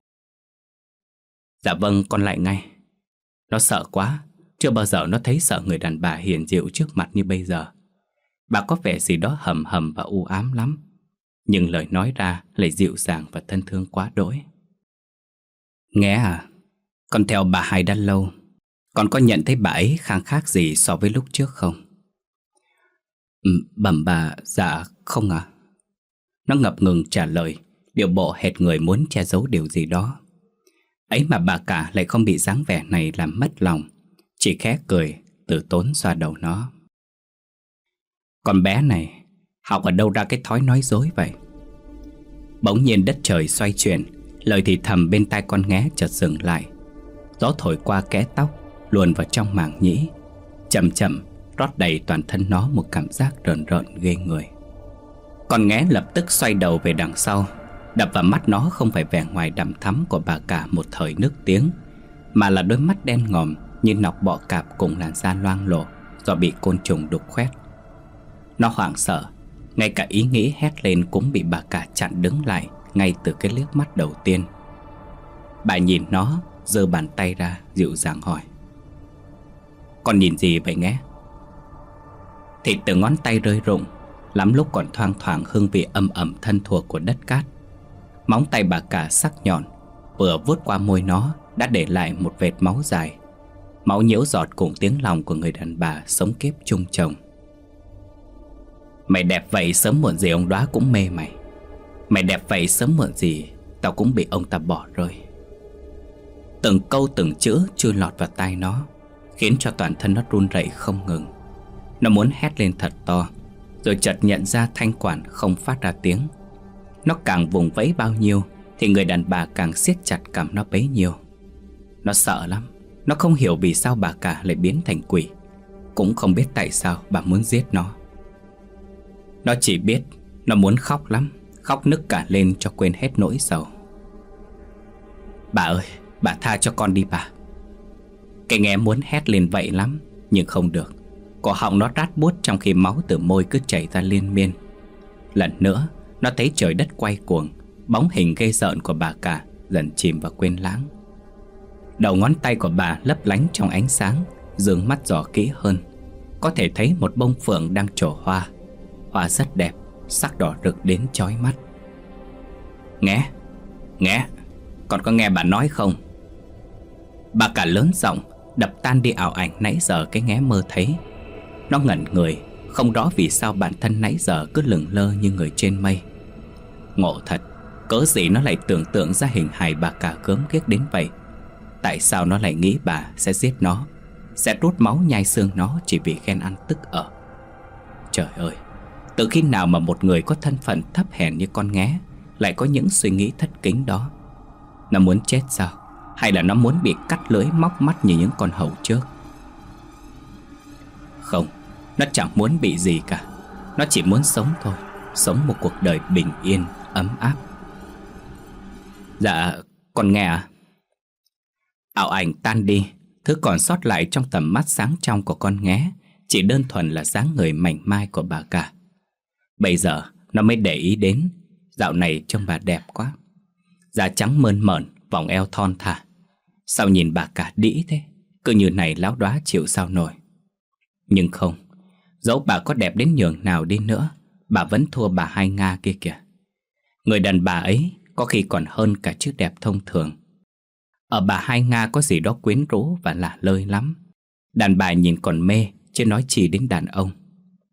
Dạ vâng, con lại ngay. Nó sợ quá, chưa bao giờ nó thấy sợ người đàn bà hiền dịu trước mặt như bây giờ. Bà có vẻ gì đó hầm hầm và u ám lắm, nhưng lời nói ra lại dịu dàng và thân thương quá đỗi. Nghe à, con theo bà Hai đã lâu. Con có nhận thấy bà ấy khác khác gì so với lúc trước không? Ừ, bẩm bà, dạ không ạ. À? Nó ngập ngừng trả lời, điệu bộ hệt người muốn che giấu điều gì đó. Ấy mà bà cả lại không bị dáng vẻ này làm mất lòng, chỉ khẽ cười, từ tốn xoa đầu nó. Con bé này, học ở đâu ra cái thói nói dối vậy? Bỗng nhiên đất trời xoay chuyển, lời thì thầm bên tai con nghé chợt dừng lại. Gió thổi qua kẽ tóc, luồn vào trong màng nhĩ, chậm chậm rót đầy toàn thân nó một cảm giác rợn rợn ghê người. Con nghé lập tức xoay đầu về đằng sau. Đập vào mắt nó không phải vẻ ngoài đằm thắm của bà cả một thời nước tiếng, mà là đôi mắt đen ngòm như nọc bọ cạp cùng làn da loang lổ do bị côn trùng đục khoét. Nó hoảng sợ, ngay cả ý nghĩ hét lên cũng bị bà cả chặn đứng lại ngay từ cái liếc mắt đầu tiên. Bà nhìn nó, giơ bàn tay ra dịu dàng hỏi: Con nhìn gì vậy nghé? Thịt từ ngón tay rơi rụng, lắm lúc còn thoang thoảng hương vị âm ẩm thân thuộc của đất cát. Móng tay bà cả sắc nhọn, vừa vuốt qua môi nó đã để lại một vệt máu dài. Máu nhiễu giọt cùng tiếng lòng của người đàn bà sống kiếp chung chồng. Mày đẹp vậy sớm muộn gì ông Đoá cũng mê mày. Mày đẹp vậy sớm muộn gì tao cũng bị ông ta bỏ rơi. Từng câu từng chữ chui lọt vào tai nó, khiến cho toàn thân nó run rẩy không ngừng. Nó muốn hét lên thật to, rồi chợt nhận ra thanh quản không phát ra tiếng. Nó càng vùng vẫy bao nhiêu thì người đàn bà càng siết chặt cầm nó bấy nhiêu. Nó sợ lắm. Nó không hiểu vì sao bà cả lại biến thành quỷ, cũng không biết tại sao bà muốn giết nó. Nó chỉ biết nó muốn khóc lắm, khóc nức cả lên cho quên hết nỗi sầu. Bà ơi, bà tha cho con đi bà. Cái nghe muốn hét lên vậy lắm, nhưng không được. Cổ họng nó rát buốt trong khi máu từ môi cứ chảy ra liên miên. Lần nữa nó thấy trời đất quay cuồng, bóng hình ghê rợn của bà cả dần chìm vào quên lãng. Đầu ngón tay của bà lấp lánh trong ánh sáng, dương mắt dò kỹ hơn, có thể thấy một bông phượng đang trổ hoa. Hoa rất đẹp, sắc đỏ rực đến chói mắt. Nghe, nghe, con có nghe bà nói không? Bà cả lớn giọng, đập tan đi ảo ảnh nãy giờ cái nghé mơ thấy. Nó ngẩn người, không rõ vì sao bản thân nãy giờ cứ lững lơ như người trên mây. Ngộ thật, cớ gì nó lại tưởng tượng ra hình hài bà cả gớm ghiếc đến vậy? Tại sao nó lại nghĩ bà sẽ giết nó, sẽ rút máu nhai xương nó chỉ vì ghen ăn tức ở? Trời ơi, từ khi nào mà một người có thân phận thấp hèn như con nghé lại có những suy nghĩ thất kính đó? Nó muốn chết sao? Hay là nó muốn bị cắt lưỡi móc mắt như những con hầu trước? Không, nó chẳng muốn bị gì cả. Nó chỉ muốn sống thôi, sống một cuộc đời bình yên, ấm áp. Dạ, con nghe à? Ảo ảnh tan đi, thứ còn sót lại trong tầm mắt sáng trong của con nghé chỉ đơn thuần là dáng người mảnh mai của bà cả. Bây giờ nó mới để ý đến, dạo này trông bà đẹp quá. Da trắng mơn mởn, vòng eo thon thả. Sao nhìn bà cả đĩ thế? Cứ như này láo đoá chịu sao nổi. Nhưng không, dẫu bà có đẹp đến nhường nào đi nữa, bà vẫn thua bà Hai Nga kia kìa. Người đàn bà ấy có khi còn hơn cả chiếc đẹp thông thường. Ở bà Hai Nga có gì đó quyến rũ và lả lơi lắm. Đàn bà nhìn còn mê, chứ nói chi đến đàn ông.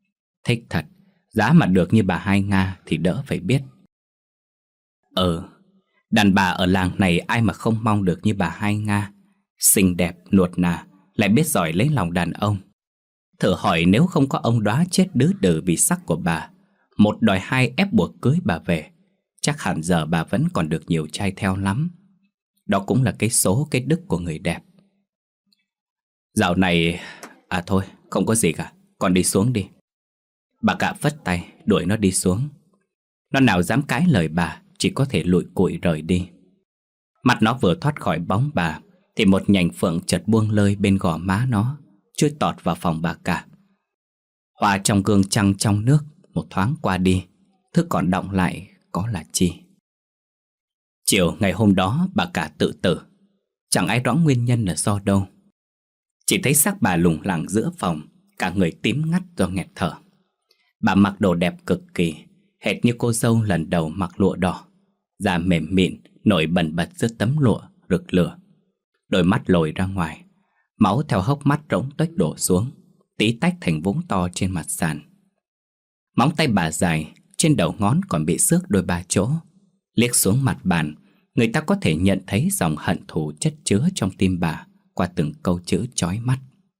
Thích thật, giá mà được như bà Hai Nga thì đỡ phải biết. Ừ, Đàn bà ở làng này ai mà không mong được như bà Hai Nga. Xinh đẹp, nuột nà, lại biết giỏi lấy lòng đàn ông. Thử hỏi nếu không có ông Đóa chết đứ đừ vì sắc của bà, một đòi hai ép buộc cưới bà về, chắc hẳn giờ bà vẫn còn được nhiều trai theo lắm. Đó cũng là cái số, cái đức của người đẹp. Dạo này... À thôi, không có gì cả, con đi xuống đi. Bà cả phất tay, đuổi nó đi xuống. Nó nào dám cãi lời bà, chỉ có thể lụi cụi rời đi. Mặt nó vừa thoát khỏi bóng bà, thì một nhành phượng chợt buông lơi bên gò má nó, chui tọt vào phòng bà cả. Hòa trong gương trăng trong nước, một thoáng qua đi, thứ còn đọng lại có là chi. Chiều ngày hôm đó bà cả tự tử. Chẳng ai rõ nguyên nhân là do đâu. Chỉ thấy xác bà lủng lẳng giữa phòng, cả người tím ngắt do nghẹt thở. Bà mặc đồ đẹp cực kỳ, hệt như cô dâu lần đầu mặc lụa đỏ. Da mềm mịn, nổi bần bật giữa tấm lụa rực lửa. Đôi mắt lồi ra ngoài, máu theo hốc mắt rỗng tuếch đổ xuống, tí tách thành vũng to trên mặt sàn. Móng tay bà dài, trên đầu ngón còn bị xước đôi ba chỗ. Liếc xuống mặt bàn, người ta có thể nhận thấy dòng hận thù chất chứa trong tim bà qua từng câu chữ chói mắt.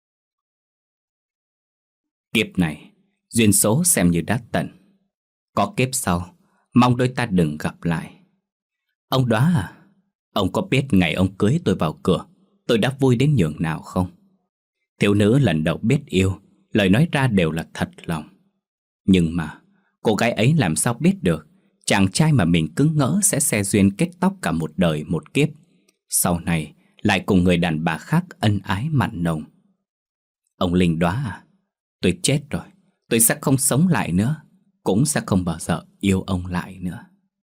Kiếp này, duyên số xem như đã tận. Có kiếp sau, mong đôi ta đừng gặp lại. Ông Đóa à, ông có biết ngày ông cưới tôi vào cửa, tôi đã vui đến nhường nào không? Thiếu nữ lần đầu biết yêu, lời nói ra đều là thật lòng. Nhưng mà, cô gái ấy làm sao biết được chàng trai mà mình cứ ngỡ sẽ xe duyên kết tóc cả một đời một kiếp, sau này lại cùng người đàn bà khác ân ái mặn nồng. Ông Linh Đóa à, tôi chết rồi, tôi sẽ không sống lại nữa, cũng sẽ không bao giờ yêu ông lại nữa.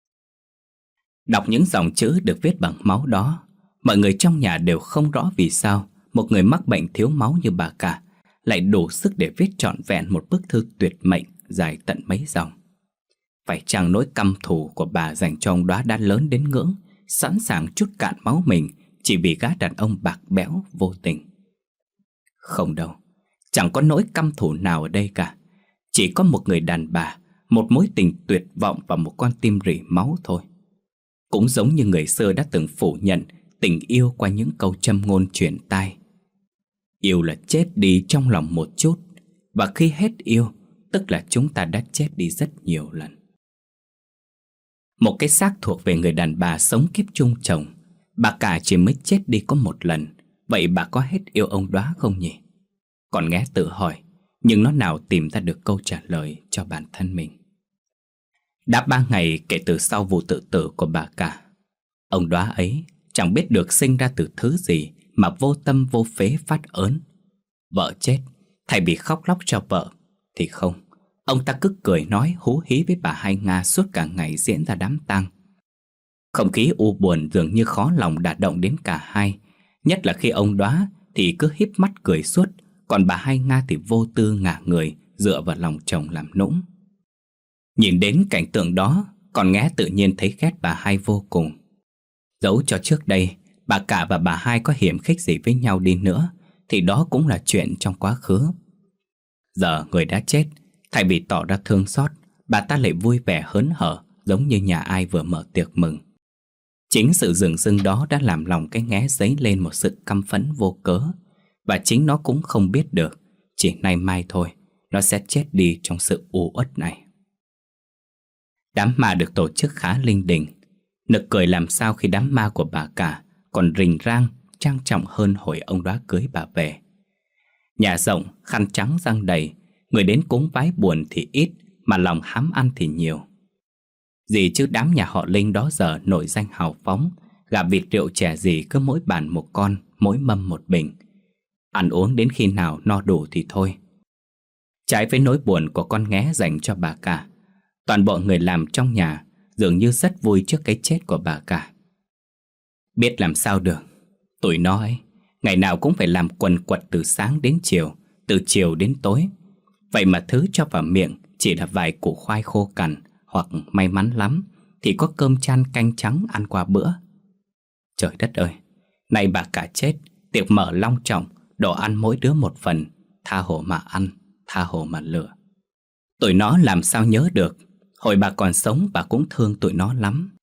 Đọc những dòng chữ được viết bằng máu đó, mọi người trong nhà đều không rõ vì sao một người mắc bệnh thiếu máu như bà cả lại đủ sức để viết trọn vẹn một bức thư tuyệt mệnh dài tận mấy dòng. Phải chăng nỗi căm thù của bà dành cho ông Đóa đã lớn đến ngưỡng sẵn sàng trút cạn máu mình chỉ vì gã đàn ông bạc bẽo vô tình? Không đâu, chẳng có nỗi căm thù nào ở đây cả. Chỉ có một người đàn bà, một mối tình tuyệt vọng và một con tim rỉ máu thôi. Cũng giống như người xưa đã từng phủ nhận tình yêu qua những câu châm ngôn truyền tai. Yêu là chết đi trong lòng một chút, và khi hết yêu, tức là chúng ta đã chết đi rất nhiều lần. Một cái xác thuộc về người đàn bà sống kiếp chung chồng, bà cả chỉ mới chết đi có một lần. Vậy bà có hết yêu ông Đóa không nhỉ? Còn nghe tự hỏi, nhưng nó nào tìm ra được câu trả lời cho bản thân mình. Đã ba ngày kể từ sau vụ tự tử của bà cả, ông Đóa ấy chẳng biết được sinh ra từ thứ gì mà vô tâm vô phế phát ớn. Vợ chết, thay vì khóc lóc cho vợ thì không, ông ta cứ cười nói hú hí với bà Hai Nga suốt cả ngày diễn ra đám tang. Không khí u buồn dường như khó lòng đả động đến cả hai, nhất là khi ông Đóa thì cứ híp mắt cười suốt, còn bà Hai Nga thì vô tư ngả người dựa vào lòng chồng làm nũng. Nhìn đến cảnh tượng đó, con Nghé tự nhiên thấy ghét bà Hai vô cùng. Dẫu cho trước đây bà cả và bà Hai có hiểm khích gì với nhau đi nữa thì đó cũng là chuyện trong quá khứ. Giờ người đã chết, thay vì tỏ ra thương xót, bà ta lại vui vẻ hớn hở giống như nhà ai vừa mở tiệc mừng. Chính sự dửng dưng đó đã làm lòng cái Nghé dấy lên một sự căm phẫn vô cớ, và chính nó cũng không biết được chỉ nay mai thôi nó sẽ chết đi trong sự u uất này. Đám ma được tổ chức khá linh đình. Nực cười làm sao khi đám ma của bà cả còn rình rang trang trọng hơn hồi ông Đóa cưới bà về. Nhà rộng, khăn trắng răng đầy, người đến cúng vái buồn thì ít mà lòng hám ăn thì nhiều. Gì chứ đám nhà họ Linh đó giờ nổi danh hào phóng, gà vịt rượu chè gì cứ mỗi bàn một con, mỗi mâm một bình. Ăn uống đến khi nào no đủ thì thôi. Trái với nỗi buồn của con Nghé dành cho bà cả, toàn bộ người làm trong nhà dường như rất vui trước cái chết của bà cả. Biết làm sao được, tụi nó ấy ngày nào cũng phải làm quần quật từ sáng đến chiều, từ chiều đến tối. Vậy mà thứ cho vào miệng chỉ là vài củ khoai khô cằn, hoặc may mắn lắm thì có cơm chan canh trắng ăn qua bữa. Trời đất ơi, nay bà cả chết, tiệc mở long trọng, đồ ăn mỗi đứa một phần, tha hồ mà ăn, tha hồ mà lựa. Tụi nó làm sao nhớ được, hồi bà còn sống bà cũng thương tụi nó lắm.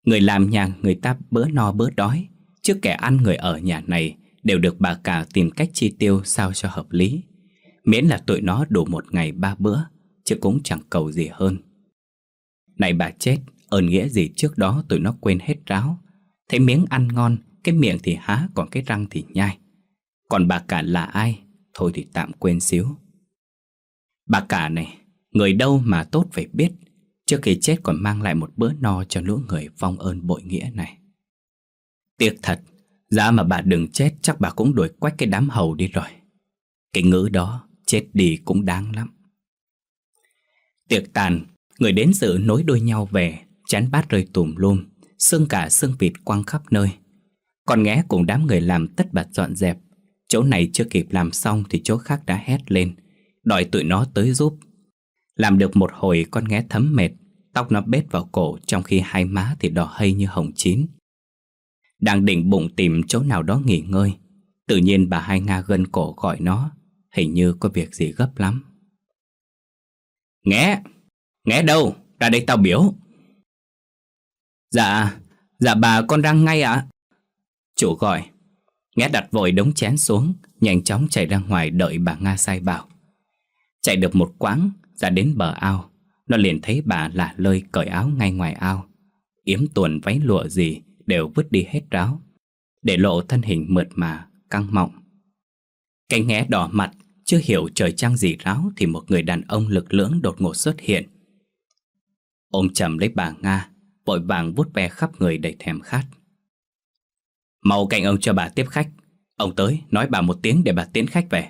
Người làm nhà người ta bữa no bữa đói, chứ kẻ ăn người ở nhà này đều được bà cả tìm cách chi tiêu sao cho hợp lý. Miễn là tụi nó đủ một ngày ba bữa, chứ cũng chẳng cầu gì hơn. Này bà chết, ơn nghĩa gì trước đó tụi nó quên hết ráo. Thấy miếng ăn ngon, cái miệng thì há, còn cái răng thì nhai. Còn bà cả là ai? Thôi thì tạm quên xíu. Bà cả này, người đâu mà tốt phải biết, trước khi chết còn mang lại một bữa no cho lũ người vong ơn bội nghĩa này. Tiếc thật, giá mà bà đừng chết chắc bà cũng đuổi quách cái đám hầu đi rồi. Cái ngữ đó, chết đi cũng đáng lắm. Tiệc tàn, người đến dự nối đuôi nhau về, chén bát rơi tùm lum, xương cả xương vịt quăng khắp nơi. Con nghé cùng đám người làm tất bật dọn dẹp. Chỗ này chưa kịp làm xong thì chỗ khác đã hét lên, đòi tụi nó tới giúp. Làm được một hồi con nghé thấm mệt, tóc nó bết vào cổ, trong khi hai má thì đỏ hây như hồng chín. Đang định bụng tìm chỗ nào đó nghỉ ngơi, tự nhiên bà Hai Nga gân cổ gọi nó, hình như có việc gì gấp lắm. Nghé, Nghé đâu, ra đây tao biểu. Dạ, dạ bà con đang ngay ạ. Chủ gọi. Nghé đặt vội đống chén xuống, nhanh chóng chạy ra ngoài đợi bà Nga sai bảo. Chạy được một quãng, ra đến bờ ao, nó liền thấy bà lả lơi cởi áo ngay ngoài ao. Yếm tuần váy lụa gì đều vứt đi hết ráo, để lộ thân hình mượt mà, căng mọng. Cái Nghé đỏ mặt, chưa hiểu trời trăng gì ráo thì một người đàn ông lực lưỡng đột ngột xuất hiện. Ôm chầm lấy bà Nga, vội vàng vuốt ve khắp người đầy thèm khát. Mau cạnh ông cho bà tiếp khách. Ông tới nói bà một tiếng để bà tiến khách về.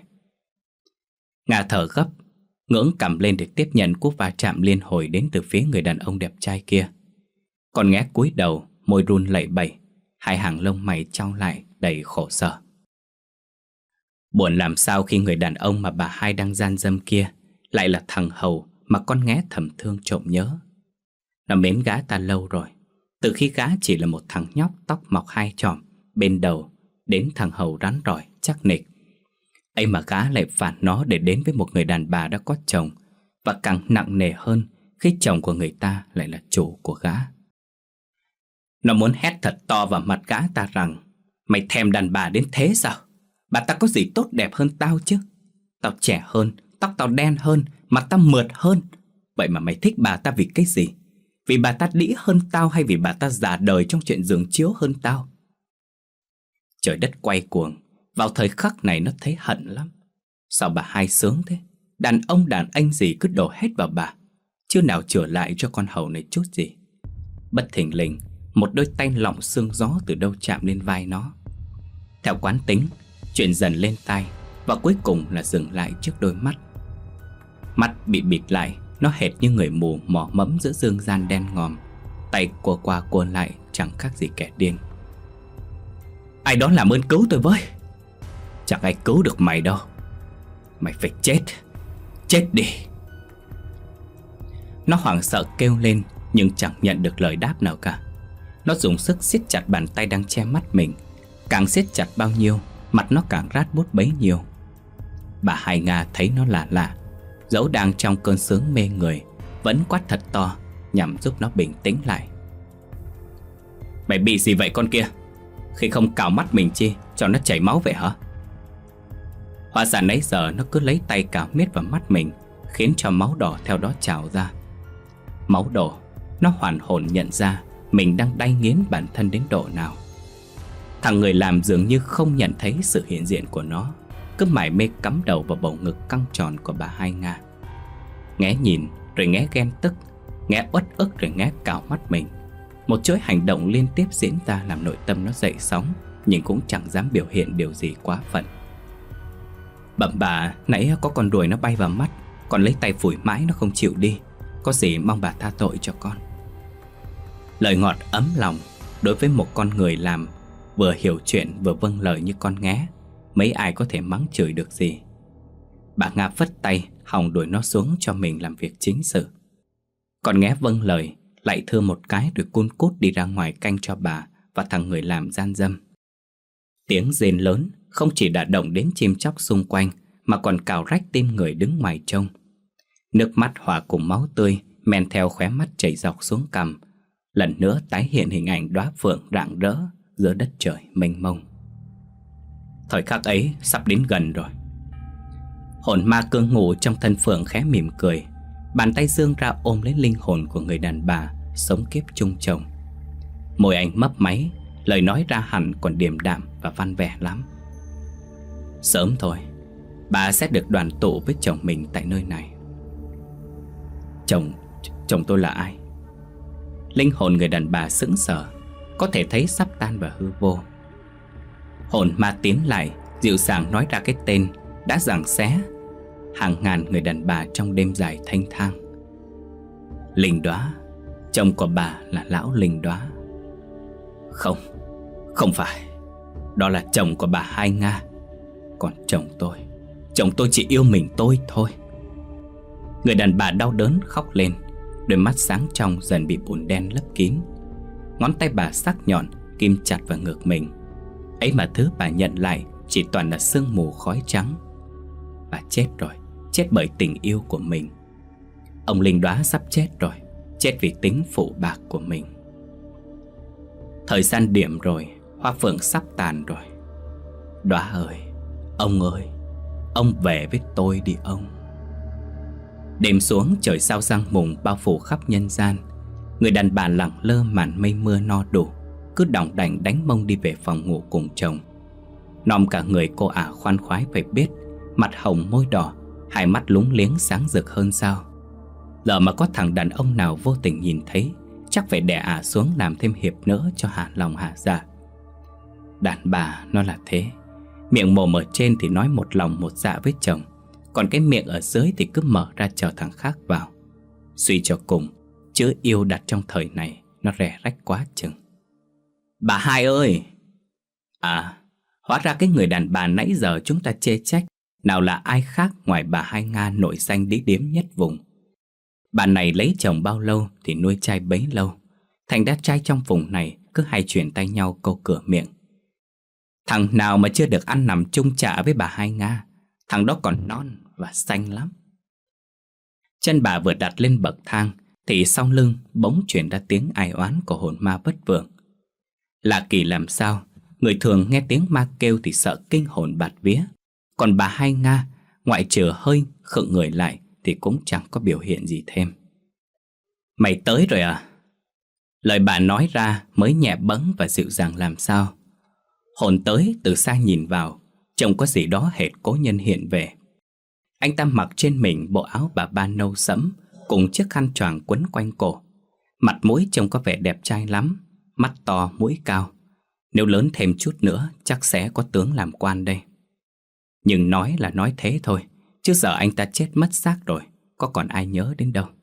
Nga thở gấp, ngưỡng cầm lên để tiếp nhận cú va chạm liên hồi đến từ phía người đàn ông đẹp trai kia. Con Nghé cúi đầu, môi run lẩy bẩy, hai hàng lông mày chau lại đầy khổ sở. Buồn làm sao khi người đàn ông mà bà Hai đang gian dâm kia lại là thằng hầu mà con Nghé thầm thương trộm nhớ. Nó mến gã ta lâu rồi, từ khi gã chỉ là một thằng nhóc tóc mọc hai chòm bên đầu, đến thằng hầu rắn rỏi chắc nịch. Ấy mà gã lại phản nó để đến với một người đàn bà đã có chồng, và càng nặng nề hơn khi chồng của người ta lại là chủ của gã. Nó muốn hét thật to vào mặt gã ta rằng: mày thèm đàn bà đến thế sao? Bà ta có gì tốt đẹp hơn tao chứ? Tao trẻ hơn, tóc tao đen hơn, mặt tao mượt hơn. Vậy mà mày thích bà ta vì cái gì? Vì bà ta đĩ hơn tao hay vì bà ta già đời trong chuyện giường chiếu hơn tao? Trời đất quay cuồng, vào thời khắc này nó thấy hận lắm. Sao bà Hai sướng thế? Đàn ông đàn anh gì cứ đổ hết vào bà, chưa nào trở lại cho con hầu này chút gì. Bất thình lình, một đôi tay lọng xương gió từ đâu chạm lên vai nó. Theo quán tính, chuyện dần lên tai, và cuối cùng là dừng lại trước đôi mắt. Mắt bị bịt lại, nó hệt như người mù mò mẫm giữa dương gian đen ngòm, tay cua qua cua lại chẳng khác gì kẻ điên. Ai đó làm ơn cứu tôi với. Chẳng ai cứu được mày đâu. Mày phải chết. Chết đi. Nó hoảng sợ kêu lên, nhưng chẳng nhận được lời đáp nào cả. Nó dùng sức siết chặt bàn tay đang che mắt mình. Càng siết chặt bao nhiêu, mặt nó càng rát bút bấy nhiêu. Bà Hai Nga thấy nó lạ lạ, dẫu đang trong cơn sướng mê người, vẫn quát thật to nhằm giúp nó bình tĩnh lại. Mày bị gì vậy con kia? Khi không cào mắt mình chi cho nó chảy máu vậy hả? Hóa ra nãy giờ nó cứ lấy tay cào miết vào mắt mình, khiến cho máu đỏ theo đó trào ra. Máu đổ, nó hoàn hồn nhận ra mình đang đay nghiến bản thân đến độ nào. Thằng người làm dường như không nhận thấy sự hiện diện của nó, cứ mải mê cắm đầu vào bầu ngực căng tròn của bà Hai Nga. Nghé nhìn rồi Nghé ghen tức, Nghé uất ức rồi Nghé cào mắt mình. Một chuỗi hành động liên tiếp diễn ra làm nội tâm nó dậy sóng, nhưng cũng chẳng dám biểu hiện điều gì quá phận. Bẩm bà, nãy có con ruồi nó bay vào mắt, con lấy tay phủi mãi nó không chịu đi. Có gì mong bà tha tội cho con. Lời ngọt ấm lòng đối với một con người làm vừa hiểu chuyện vừa vâng lời như con Nghé, mấy ai có thể mắng chửi được gì. Bà Nga phất tay hòng đuổi nó xuống cho mình làm việc chính sự. Con Nghé vâng lời, lại thưa một cái rồi cun cút đi ra ngoài canh cho bà và thằng người làm gian dâm. Tiếng rên lớn không chỉ đả động đến chim chóc xung quanh, mà còn cào rách tim người đứng ngoài trông. Nước mắt hòa cùng máu tươi men theo khóe mắt chảy dọc xuống cằm, lần nữa tái hiện hình ảnh đóa phượng rạng rỡ giữa đất trời mênh mông. Thời khắc ấy sắp đến gần rồi. Hồn ma cương ngụ trong thân phượng khẽ mỉm cười, bàn tay giương ra ôm lấy linh hồn của người đàn bà sống kiếp chung chồng. Môi anh mấp máy, lời nói ra hẳn còn điềm đạm và văn vẻ lắm. Sớm thôi, bà sẽ được đoàn tụ với chồng mình tại nơi này. Chồng, chồng tôi là ai? Linh hồn người đàn bà sững sờ, có thể thấy sắp tan vào hư vô. Hồn ma tiến lại, dịu dàng nói ra cái tên đã giằng xé hàng ngàn người đàn bà trong đêm dài thanh thang. Linh Đóa, chồng của bà là lão Linh Đóa. Không, không phải. Đó là chồng của bà Hai Nga. Còn chồng tôi, chồng tôi chỉ yêu mình tôi thôi. Người đàn bà đau đớn khóc lên, đôi mắt sáng trong dần bị bùn đen lấp kín. Ngón tay bà sắc nhọn kim chặt vào ngực mình. Ấy mà thứ bà nhận lại chỉ toàn là sương mù khói trắng. Bà chết rồi, chết bởi tình yêu của mình. Ông Linh Đóa sắp chết rồi, chết vì tính phụ bạc của mình. Thời gian điểm rồi, hoa phượng sắp tàn rồi. Đóa ơi, ông ơi, ông về với tôi đi ông. Đêm xuống, trời sao răng mùng bao phủ khắp nhân gian. Người đàn bà lẳng lơ màn mây mưa no đủ, cứ đỏng đảnh đánh mông đi về phòng ngủ cùng chồng. Nòm cả người cô ả khoan khoái phải biết, mặt hồng môi đỏ, hai mắt lúng liếng sáng rực hơn sao. Lỡ mà có thằng đàn ông nào vô tình nhìn thấy, chắc phải đè ả xuống làm thêm hiệp nữa cho hạ lòng hạ dạ. Đàn bà nó là thế, miệng mồm ở trên thì nói một lòng một dạ với chồng, còn cái miệng ở dưới thì cứ mở ra chờ thằng khác vào. Suy cho cùng, chữ yêu đặt trong thời này nó rẻ rách quá chừng. Bà Hai ơi! À, hóa ra cái người đàn bà nãy giờ chúng ta chê trách nào là ai khác ngoài bà Hai Nga nổi danh đĩ điếm nhất vùng. Bà này lấy chồng bao lâu thì nuôi trai bấy lâu, thành ra trai trong vùng này cứ hay chuyển tay nhau câu cửa miệng. Thằng nào mà chưa được ăn nằm chung chạ với bà Hai Nga, thằng đó còn non và xanh lắm. Chân bà vừa đặt lên bậc thang thì sau lưng bỗng truyền ra tiếng ai oán của hồn ma bất vượng. Lạ kỳ làm sao, người thường nghe tiếng ma kêu thì sợ kinh hồn bạt vía, còn bà Hai Nga ngoại trừ hơi khựng người lại thì cũng chẳng có biểu hiện gì thêm. Mày tới rồi à? Lời bà nói ra mới nhẹ bẫng và dịu dàng làm sao. Hồn tới từ xa nhìn vào, trông có gì đó hệt cố nhân hiện về. Anh ta mặc trên mình bộ áo bà ba nâu sẫm cùng chiếc khăn choàng quấn quanh cổ. Mặt mũi trông có vẻ đẹp trai lắm, mắt to mũi cao. Nếu lớn thêm chút nữa chắc sẽ có tướng làm quan đây. Nhưng nói là nói thế thôi, chứ giờ anh ta chết mất xác rồi, có còn ai nhớ đến đâu.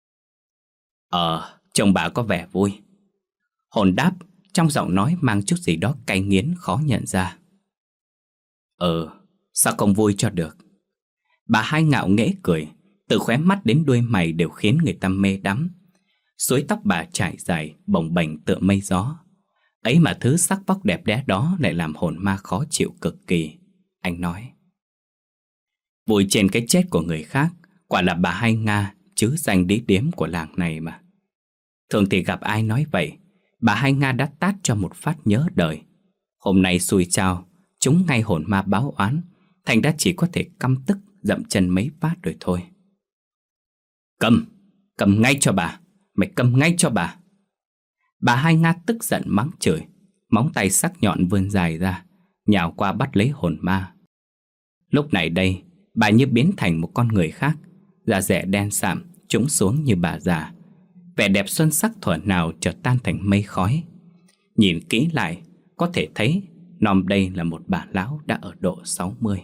Ờ, chồng bà có vẻ vui. Hồn đáp, trong giọng nói mang chút gì đó cay nghiến khó nhận ra. Ờ, sao không vui cho được? Bà Hai ngạo nghễ cười, từ khóe mắt đến đuôi mày đều khiến người ta mê đắm. Suối tóc bà trải dài, bồng bềnh tựa mây gió. Ấy mà thứ sắc vóc đẹp đẽ đó lại làm hồn ma khó chịu cực kỳ. Anh nói, vui trên cái chết của người khác, quả là bà Hai Nga chứ danh đĩ điếm của làng này mà. Thường thì gặp ai nói vậy, bà Hai Nga đã tát cho một phát nhớ đời. Hôm nay xui chao, chúng ngay hồn ma báo oán, thành ra chỉ có thể căm tức dậm chân mấy phát rồi thôi. Cầm, cầm ngay cho bà, mày cầm ngay cho bà. Bà Hai Nga tức giận mắng chửi, móng tay sắc nhọn vươn dài ra, nhào qua bắt lấy hồn ma. Lúc này đây, bà như biến thành một con người khác, da dẻ đen sạm, trũng xuống như bà già. Vẻ đẹp xuân sắc thuở nào chợt tan thành mây khói. Nhìn kỹ lại, có thể thấy nòm đây là một bà lão đã ở độ sáu mươi.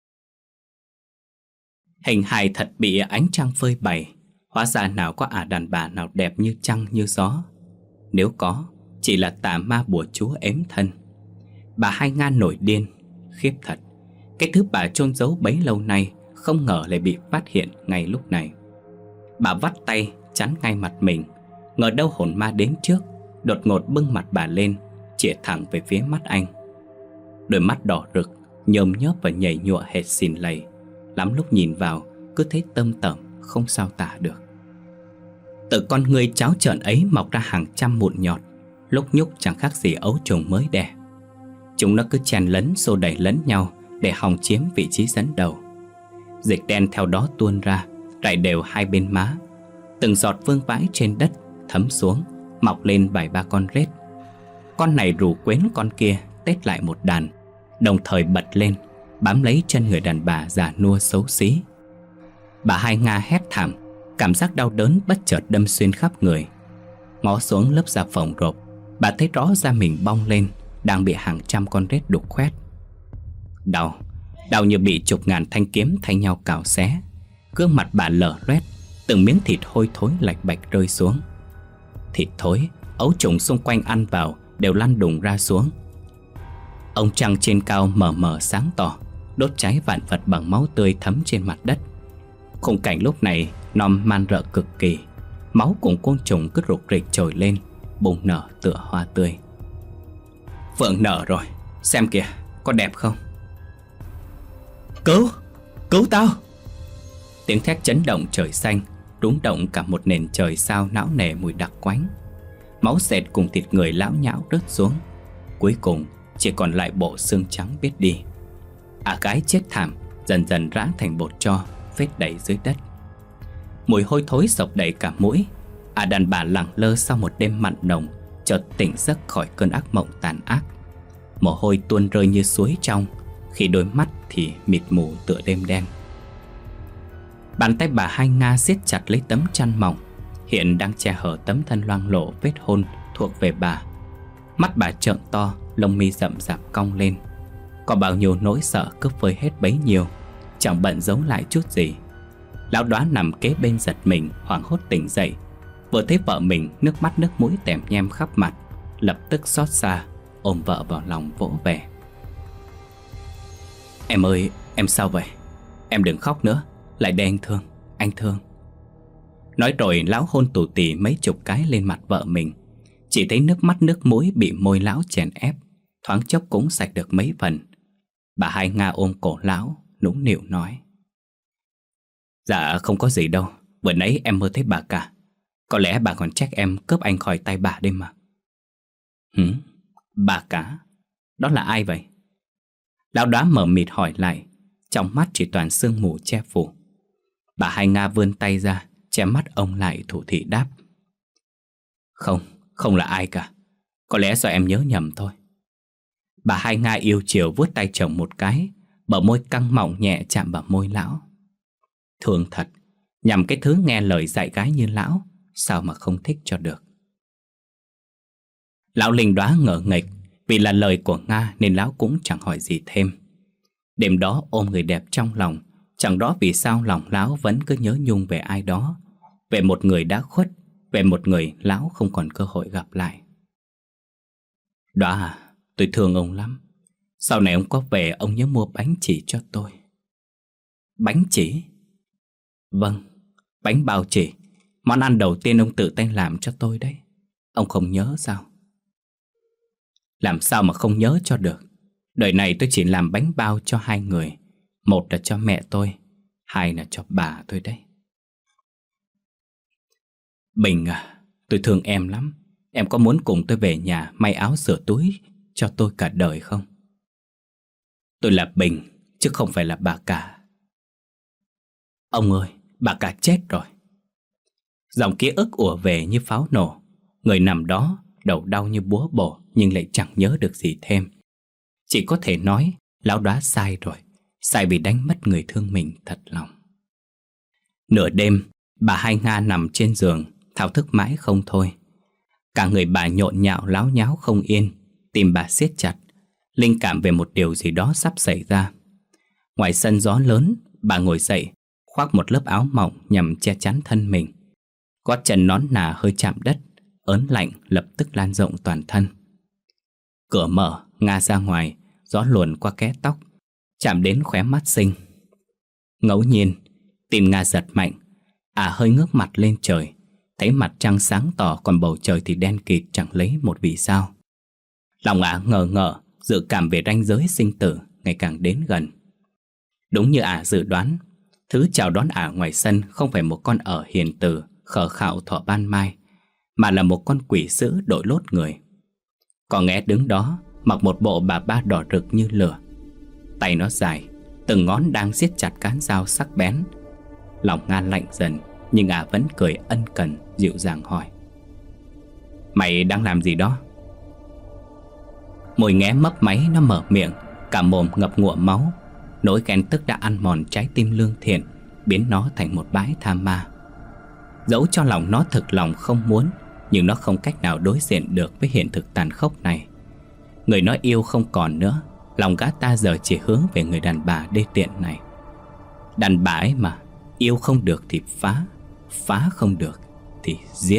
Hình hài thật bị ánh trăng phơi bày, hóa ra nào có ả đàn bà nào đẹp như trăng như gió. Nếu có, chỉ là tà ma bùa chúa ếm thân. Bà Hai Nga nổi điên, khiếp thật. Cái thứ bà chôn giấu bấy lâu nay không ngờ lại bị phát hiện ngay lúc này. Bà vắt tay chắn ngay mặt mình, ngờ đâu hồn ma đến trước, đột ngột bưng mặt bà lên, chĩa thẳng về phía mắt anh. Đôi mắt đỏ rực, nhôm nhớp và nhảy nhụa hệt xìn lầy. Lắm lúc nhìn vào cứ thấy tâm tẩm không sao tả được. Từ con ngươi cháo trợn ấy mọc ra hàng trăm mụn nhọt, lúc nhúc chẳng khác gì ấu trùng mới đẻ. Chúng nó cứ chen lấn xô đẩy lẫn nhau để hòng chiếm vị trí dẫn đầu. Dịch đen theo đó tuôn ra, rải đều hai bên má. Từng giọt vương vãi trên đất, thấm xuống, mọc lên vài ba con rết. Con này rủ quến con kia tết lại một đàn, đồng thời bật lên, bám lấy chân người đàn bà già nua xấu xí. Bà Hai Nga hét thảm, cảm giác đau đớn bất chợt đâm xuyên khắp người. Ngó xuống lớp da phồng rộp, bà thấy rõ da mình bong lên, đang bị hàng trăm con rết đục khoét. Đau, đau như bị chục ngàn thanh kiếm thay nhau cào xé. Gương mặt bà lở loét, từng miếng thịt hôi thối lạch bạch rơi xuống. Thịt thối, ấu trùng xung quanh ăn vào đều lăn đùng ra xuống. Ông trăng trên cao mờ mờ sáng tỏ, đốt cháy vạn vật bằng máu tươi thấm trên mặt đất. Khung cảnh lúc này nom man rợ cực kỳ. Máu cùng côn trùng cứ rục rịch trồi lên, bùng nở tựa hoa tươi. Phượng nở rồi, xem kìa, có đẹp không? Cứu, cứu tao! Tiếng thét chấn động trời xanh, rúng động cả một nền trời sao não nề mùi đặc quánh. Máu sệt cùng thịt người lão nhão rớt xuống. Cuối cùng chỉ còn lại bộ xương trắng biết đi. À gái chết thảm dần dần rã thành bột tro, phết đầy dưới đất. Mùi hôi thối sộc đầy cả mũi. À đàn bà lẳng lơ sau một đêm mặn nồng, chợt tỉnh giấc khỏi cơn ác mộng tàn ác. Mồ hôi tuôn rơi như suối trong, khi đôi mắt thì mịt mù tựa đêm đen. Bàn tay bà Hai Nga siết chặt lấy tấm chăn mỏng, hiện đang che hở tấm thân loang lổ vết hôn thuộc về bà. Mắt bà trợn to, lông mi rậm rạp cong lên. Có bao nhiêu nỗi sợ cướp vơi hết bấy nhiêu, chẳng bận giấu lại chút gì. Lão Đoá nằm kế bên giật mình, hoảng hốt tỉnh dậy. Vừa thấy vợ mình nước mắt nước mũi tèm nhem khắp mặt, lập tức xót xa, ôm vợ vào lòng vỗ về. Em ơi, em sao vậy? Em đừng khóc nữa, lại đây anh thương, anh thương. Nói rồi lão hôn tù tì mấy chục cái lên mặt vợ mình. Chỉ thấy nước mắt nước mũi bị môi lão chèn ép, thoáng chốc cũng sạch được mấy phần. Bà Hai Nga ôm cổ lão, nũng nịu nói: Dạ không có gì đâu, vừa nãy em mơ thấy bà cả. Có lẽ bà còn trách em cướp anh khỏi tay bà đấy mà. Hử? Bà cả? Đó là ai vậy? Lão Đoá mở mịt hỏi lại, trong mắt chỉ toàn sương mù che phủ. Bà Hai Nga vươn tay ra, che mắt ông lại thủ thị đáp: Không, không là ai cả. Có lẽ do em nhớ nhầm thôi. Bà Hai Nga yêu chiều vuốt tay chồng một cái, bờ môi căng mọng nhẹ chạm vào môi lão. Thương thật, nhằm cái thứ nghe lời dạy gái như lão, sao mà không thích cho được. Lão Linh Đoá ngờ nghệch, vì là lời của Nga nên lão cũng chẳng hỏi gì thêm. Đêm đó ôm người đẹp trong lòng, chẳng rõ vì sao lòng lão vẫn cứ nhớ nhung về ai đó, về một người đã khuất, về một người lão không còn cơ hội gặp lại. Đoá à, tôi thương ông lắm. Sau này ông có về ông nhớ mua bánh chỉ cho tôi. Bánh chỉ? Vâng, bánh bao chỉ. Món ăn đầu tiên ông tự tay làm cho tôi đấy. Ông không nhớ sao? Làm sao mà không nhớ cho được. Đời này tôi chỉ làm bánh bao cho hai người. Một là cho mẹ tôi, hai là cho bà tôi đấy. Bình à, tôi thương em lắm. Em có muốn cùng tôi về nhà may áo sửa túi cho tôi cả đời không? Tôi là Bình, chứ không phải là bà cả. Ông ơi, bà cả chết rồi. Dòng ký ức ùa về như pháo nổ. Người nằm đó, đầu đau như búa bổ, nhưng lại chẳng nhớ được gì thêm. Chỉ có thể nói lão Đoá sai rồi. Sai vì đánh mất người thương mình thật lòng. Nửa đêm, bà Hai Nga nằm trên giường, thao thức mãi không thôi. Cả người bà nhộn nhạo láo nháo không yên, tim bà siết chặt, linh cảm về một điều gì đó sắp xảy ra. Ngoài sân gió lớn, bà ngồi dậy, khoác một lớp áo mỏng nhằm che chắn thân mình. Gót chân nón nà hơi chạm đất, ớn lạnh lập tức lan rộng toàn thân. Cửa mở, Nga ra ngoài, gió luồn qua kẽ tóc, chạm đến khóe mắt xinh. Ngẫu nhiên, tim Nga giật mạnh. À hơi ngước mặt lên trời, thấy mặt trăng sáng tỏ, còn bầu trời thì đen kịt chẳng lấy một vì sao. Lòng ả ngờ ngợ, dự cảm về ranh giới sinh tử ngày càng đến gần. Đúng như ả dự đoán, thứ chào đón ả ngoài sân không phải một con ở hiền từ, khờ khạo thọ ban mai, mà là một con quỷ dữ đội lốt người. Con nghé đứng đó mặc một bộ bà ba đỏ rực như lửa. Tay nó dài, từng ngón đang siết chặt cán dao sắc bén. Lòng Nga lạnh dần, nhưng ả vẫn cười ân cần, dịu dàng hỏi: "Mày đang làm gì đó?" Mồi nghé mấp máy nó mở miệng, cả mồm ngập ngụa máu. Nỗi ghen tức đã ăn mòn trái tim lương thiện, biến nó thành một bãi tha ma. Dẫu cho lòng nó thực lòng không muốn, nhưng nó không cách nào đối diện được với hiện thực tàn khốc này. Người nó yêu không còn nữa, lòng gã ta giờ chỉ hướng về người đàn bà đê tiện này. Đàn bà ấy mà, yêu không được thì phá, phá không được thì giết.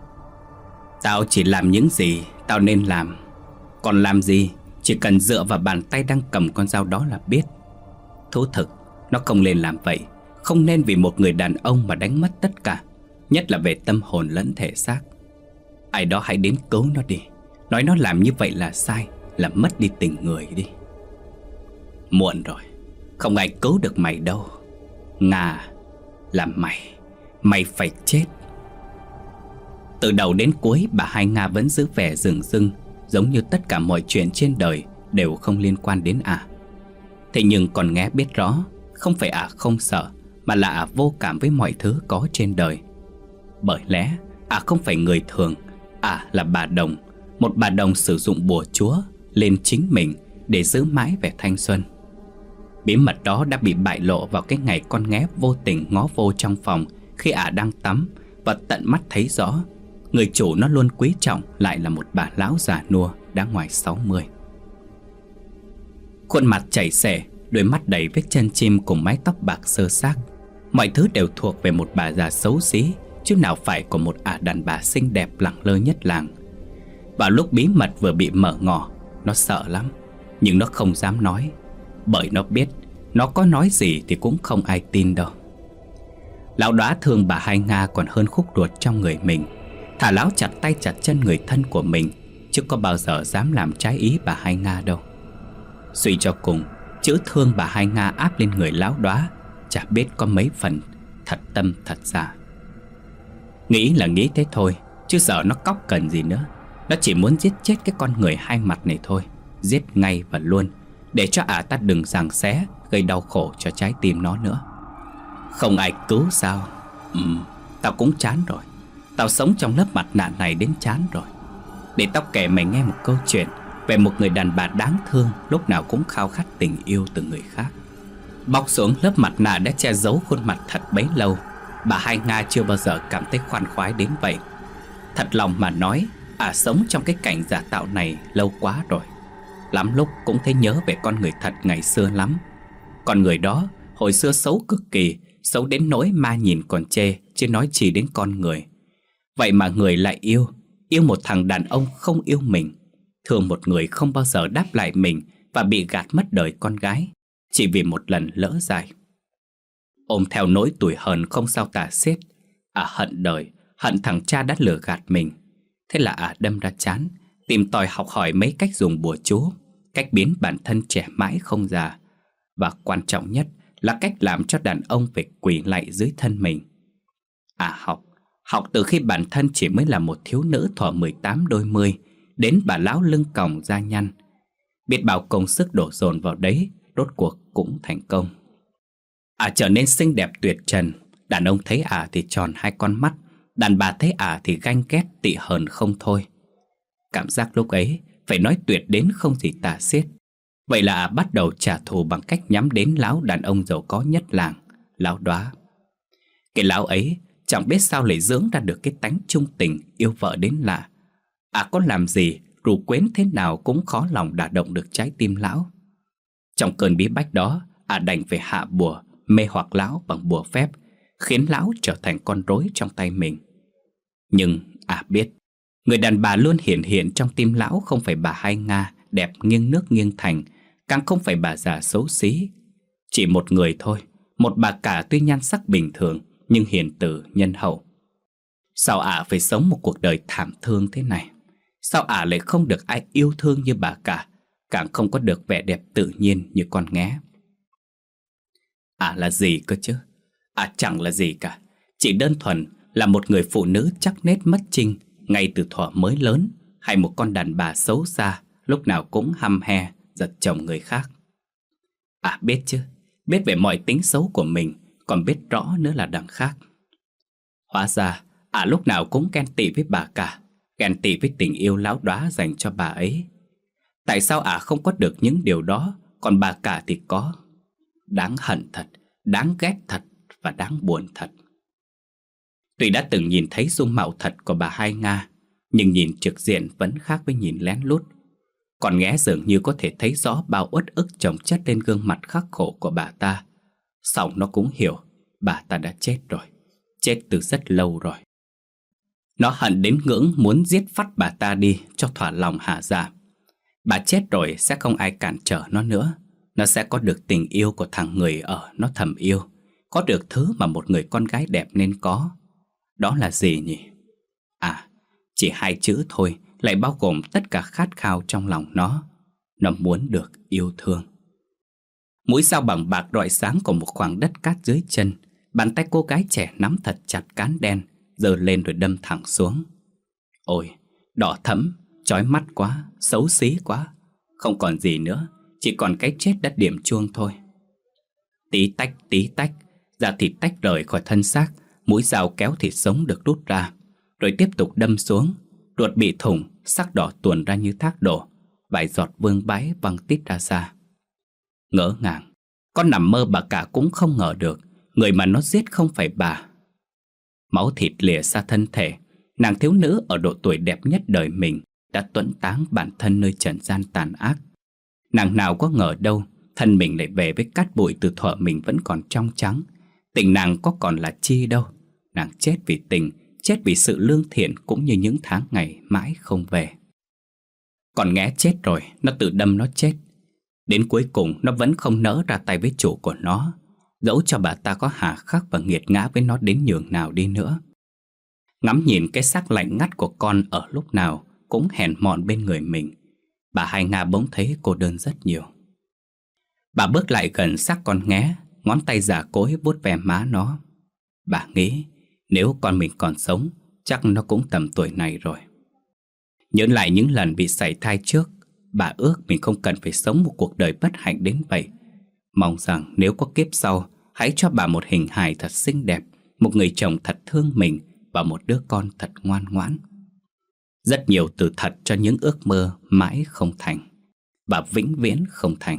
Tao chỉ làm những gì tao nên làm. Còn làm gì, chỉ cần dựa vào bàn tay đang cầm con dao đó là biết. Thú thực, nó không nên làm vậy. Không nên vì một người đàn ông mà đánh mất tất cả, nhất là về tâm hồn lẫn thể xác. Ai đó hãy đến cứu nó đi. Nói nó làm như vậy là sai, là mất đi tình người đi. Muộn rồi, không ai cứu được mày đâu. Nga, là mày, mày phải chết. Từ đầu đến cuối, bà Hai Nga vẫn giữ vẻ dửng dưng, giống như tất cả mọi chuyện trên đời đều không liên quan đến ả. Thế nhưng con nghé biết rõ, không phải ả không sợ, mà là ả vô cảm với mọi thứ có trên đời. Bởi lẽ ả không phải người thường, ả là bà Đồng, một bà Đồng sử dụng bùa chúa lên chính mình để giữ mãi vẻ thanh xuân. Bí mật đó đã bị bại lộ vào cái ngày con nghé vô tình ngó vô trong phòng khi ả đang tắm, và tận mắt thấy rõ người chủ nó luôn quý trọng lại là một bà lão già nua đã ngoài sáu mươi. Khuôn mặt chảy xệ, đôi mắt đầy vết chân chim cùng mái tóc bạc xơ xác. Mọi thứ đều thuộc về một bà già xấu xí, chứ nào phải của một ả đàn bà xinh đẹp lẳng lơ nhất làng. Vào lúc bí mật vừa bị mở ngỏ, nó sợ lắm, nhưng nó không dám nói, bởi nó biết nó có nói gì thì cũng không ai tin đâu. Lão Đóa thương bà Hai Nga còn hơn khúc ruột trong người mình. Thà lão chặt tay chặt chân người thân của mình, chứ có bao giờ dám làm trái ý bà Hai Nga đâu. Suy cho cùng, chữ thương bà Hai Nga áp lên người lão Đóa chả biết có mấy phần thật tâm thật giả. Nghĩ là nghĩ thế thôi, chứ giờ nó cóc cần gì nữa. Nó chỉ muốn giết chết cái con người hai mặt này thôi, giết ngay và luôn, để cho ả ta đừng giằng xé, gây đau khổ cho trái tim nó nữa. Không ai cứu sao? Ừ, tao cũng chán rồi. Tao sống trong lớp mặt nạ này đến chán rồi. Để tao kể mày nghe một câu chuyện về một người đàn bà đáng thương, lúc nào cũng khao khát tình yêu từ người khác. Bóc xuống lớp mặt nạ đã che giấu khuôn mặt thật bấy lâu, bà Hai Nga chưa bao giờ cảm thấy khoan khoái đến vậy. Thật lòng mà nói, ả sống trong cái cảnh giả tạo này lâu quá rồi. Lắm lúc cũng thấy nhớ về con người thật ngày xưa lắm. Con người đó hồi xưa xấu cực kỳ, xấu đến nỗi ma nhìn còn chê, chứ nói chi đến con người. Vậy mà người lại yêu, yêu một thằng đàn ông không yêu mình, thương một người không bao giờ đáp lại mình, và bị gạt mất đời con gái chỉ vì một lần lỡ dại. Ôm theo nỗi tủi hờn không sao tả xiết, ả hận đời, hận thằng cha đã lừa gạt mình. Thế là ả đâm ra chán, tìm tòi học hỏi mấy cách dùng bùa chú, cách biến bản thân trẻ mãi không già, và quan trọng nhất là cách làm cho đàn ông phải quỳ lạy dưới thân mình. Ả học, học từ khi bản thân chỉ mới là một thiếu nữ thuở mười tám đôi mươi, đến bà lão lưng còng da nhăn. Biết bao công sức đổ dồn vào đấy, rốt cuộc cũng thành công. Ả trở nên xinh đẹp tuyệt trần. Đàn ông thấy ả thì tròn hai con mắt, đàn bà thấy ả thì ganh ghét tị hờn không thôi. Cảm giác lúc ấy phải nói tuyệt đến không gì tả xiết. Vậy là ả bắt đầu trả thù bằng cách nhắm đến lão đàn ông giàu có nhất làng, lão Đóa. Cái lão ấy chẳng biết sao lại dưỡng ra được cái tánh trung tình yêu vợ đến lạ. Ả có làm gì, rủ quến thế nào cũng khó lòng đả động được trái tim lão. Trong cơn bí bách đó, ả đành phải hạ bùa, mê hoặc lão bằng bùa phép, khiến lão trở thành con rối trong tay mình. Nhưng ả biết, người đàn bà luôn hiện hiện trong tim lão không phải bà Hai Nga đẹp nghiêng nước nghiêng thành, càng không phải bà già xấu xí. Chỉ một người thôi, một bà cả tuy nhan sắc bình thường nhưng hiền từ nhân hậu. Sao ả phải sống một cuộc đời thảm thương thế này? Sao ả lại không được ai yêu thương như bà cả, càng không có được vẻ đẹp tự nhiên như con nghé? Ả là gì cơ chứ? Ả chẳng là gì cả, chỉ đơn thuần là một người phụ nữ chắc nết mất trinh ngay từ thuở mới lớn, hay một con đàn bà xấu xa lúc nào cũng hăm he giật chồng người khác? À biết chứ, biết về mọi tính xấu của mình, còn biết rõ nữa là đằng khác. Hóa ra à lúc nào cũng ghen tị với bà cả, ghen tị với tình yêu láo đóa dành cho bà ấy. Tại sao ả à không có được những điều đó, còn bà cả thì có? Đáng hận thật, đáng ghét thật và đáng buồn thật. Tuy đã từng nhìn thấy dung mạo thật của bà Hai Nga, nhưng nhìn trực diện vẫn khác với nhìn lén lút. Còn Nghé dường như có thể thấy rõ bao uất ức chồng chất lên gương mặt khắc khổ của bà ta. Song nó cũng hiểu bà ta đã chết rồi, chết từ rất lâu rồi. Nó hận đến ngưỡng muốn giết phắt bà ta đi cho thỏa lòng hạ dạ. Bà chết rồi sẽ không ai cản trở nó nữa. Nó sẽ có được tình yêu của thằng người ở nó thầm yêu, có được thứ mà một người con gái đẹp nên có. Đó là gì nhỉ? À, chỉ hai chữ thôi lại bao gồm tất cả khát khao trong lòng nó. Nó muốn được yêu thương. Mũi dao bằng bạc rọi sáng của một khoảng đất cát dưới chân. Bàn tay cô gái trẻ nắm thật chặt cán đen, giơ lên rồi đâm thẳng xuống. Ôi, đỏ thẫm, chói mắt quá, xấu xí quá. Không còn gì nữa, chỉ còn cái chết đã điểm chuông thôi. Tí tách tí tách, da thịt tách rời khỏi thân xác. Mũi dao kéo thịt sống được rút ra, rồi tiếp tục đâm xuống. Ruột bị thủng, sắc đỏ tuôn ra như thác đổ. Vài giọt vương bái văng tít ra xa. Ngỡ ngàng, con nằm mơ bà cả cũng không ngờ được người mà nó giết không phải bà. Máu thịt lìa xa thân thể, nàng thiếu nữ ở độ tuổi đẹp nhất đời mình đã tuẫn táng bản thân nơi trần gian tàn ác. Nàng nào có ngờ đâu thân mình lại về với cát bụi từ thuở mình vẫn còn trong trắng. Tình nàng có còn là chi đâu. Nàng chết vì tình, chết vì sự lương thiện, cũng như những tháng ngày mãi không về. Còn Nghé chết rồi, nó tự đâm nó chết. Đến cuối cùng nó vẫn không nỡ ra tay với chủ của nó, dẫu cho bà ta có hà khắc và nghiệt ngã với nó đến nhường nào đi nữa. Ngắm nhìn cái xác lạnh ngắt của con ở lúc nào cũng hèn mọn bên người mình, bà Hai Nga bỗng thấy cô đơn rất nhiều. Bà bước lại gần xác con Nghé, ngón tay già cỗi vuốt ve má nó. Bà nghĩ nếu con mình còn sống, chắc nó cũng tầm tuổi này rồi. Nhớ lại những lần bị sảy thai trước, bà ước mình không cần phải sống một cuộc đời bất hạnh đến vậy. Mong rằng nếu có kiếp sau, hãy cho bà một hình hài thật xinh đẹp, một người chồng thật thương mình và một đứa con thật ngoan ngoãn. Rất nhiều từ thật cho những ước mơ mãi không thành, và vĩnh viễn không thành.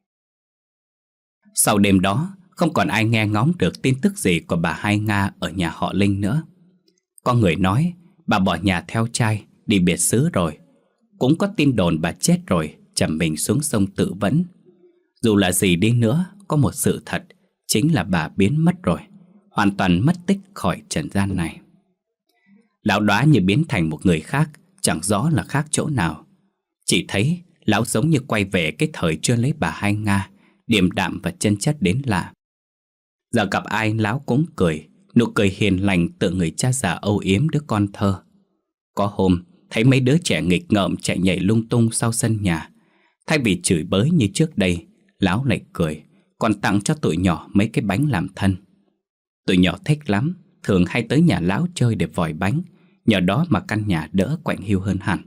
Sau đêm đó, không còn ai nghe ngóng được tin tức gì của bà Hai Nga ở nhà họ Linh nữa. Có người nói bà bỏ nhà theo trai, đi biệt xứ rồi. Cũng có tin đồn bà chết rồi, chầm mình xuống sông tự vẫn. Dù là gì đi nữa, có một sự thật, chính là bà biến mất rồi, hoàn toàn mất tích khỏi trần gian này. Lão Đóa như biến thành một người khác, chẳng rõ là khác chỗ nào. Chỉ thấy lão giống như quay về cái thời chưa lấy bà Hai Nga, điềm đạm và chân chất đến lạ. Giờ gặp ai lão cũng cười, nụ cười hiền lành tựa người cha già âu yếm đứa con thơ. Có hôm thấy mấy đứa trẻ nghịch ngợm chạy nhảy lung tung sau sân nhà, thay vì chửi bới như trước đây, lão lại cười, còn tặng cho tụi nhỏ mấy cái bánh làm thân. Tụi nhỏ thích lắm, thường hay tới nhà lão chơi để vòi bánh, nhờ đó mà căn nhà đỡ quạnh hiu hơn hẳn.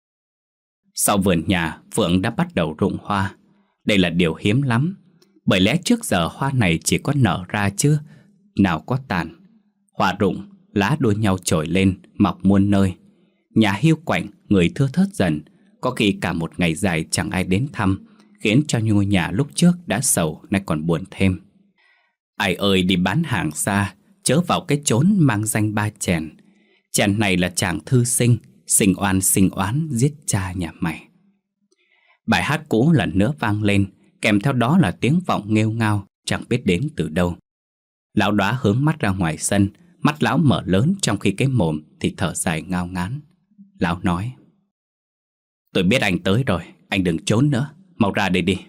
Sau vườn nhà, Phượng đã bắt đầu rụng hoa. Đây là điều hiếm lắm, bởi lẽ trước giờ hoa này chỉ có nở ra chứ nào có tàn. Hoa rụng, lá đua nhau trồi lên, mọc muôn nơi. Nhà hiu quạnh, người thưa thớt dần, có khi cả một ngày dài chẳng ai đến thăm, khiến cho ngôi nhà lúc trước đã sầu nay còn buồn thêm. Ai ơi đi bán hàng xa, chớ vào cái chốn mang danh Ba Chèn. Chèn này là chàng thư sinh, sinh oan sinh oán giết cha nhà mày. Bài hát cũ lần nữa vang lên, kèm theo đó là tiếng vọng nghêu ngao chẳng biết đến từ đâu. Lão Đóa hướng mắt ra ngoài sân, mắt lão mở lớn trong khi cái mồm thì thở dài ngao ngán. Lão nói: "Tôi biết anh tới rồi, anh đừng trốn nữa, mau ra đây đi."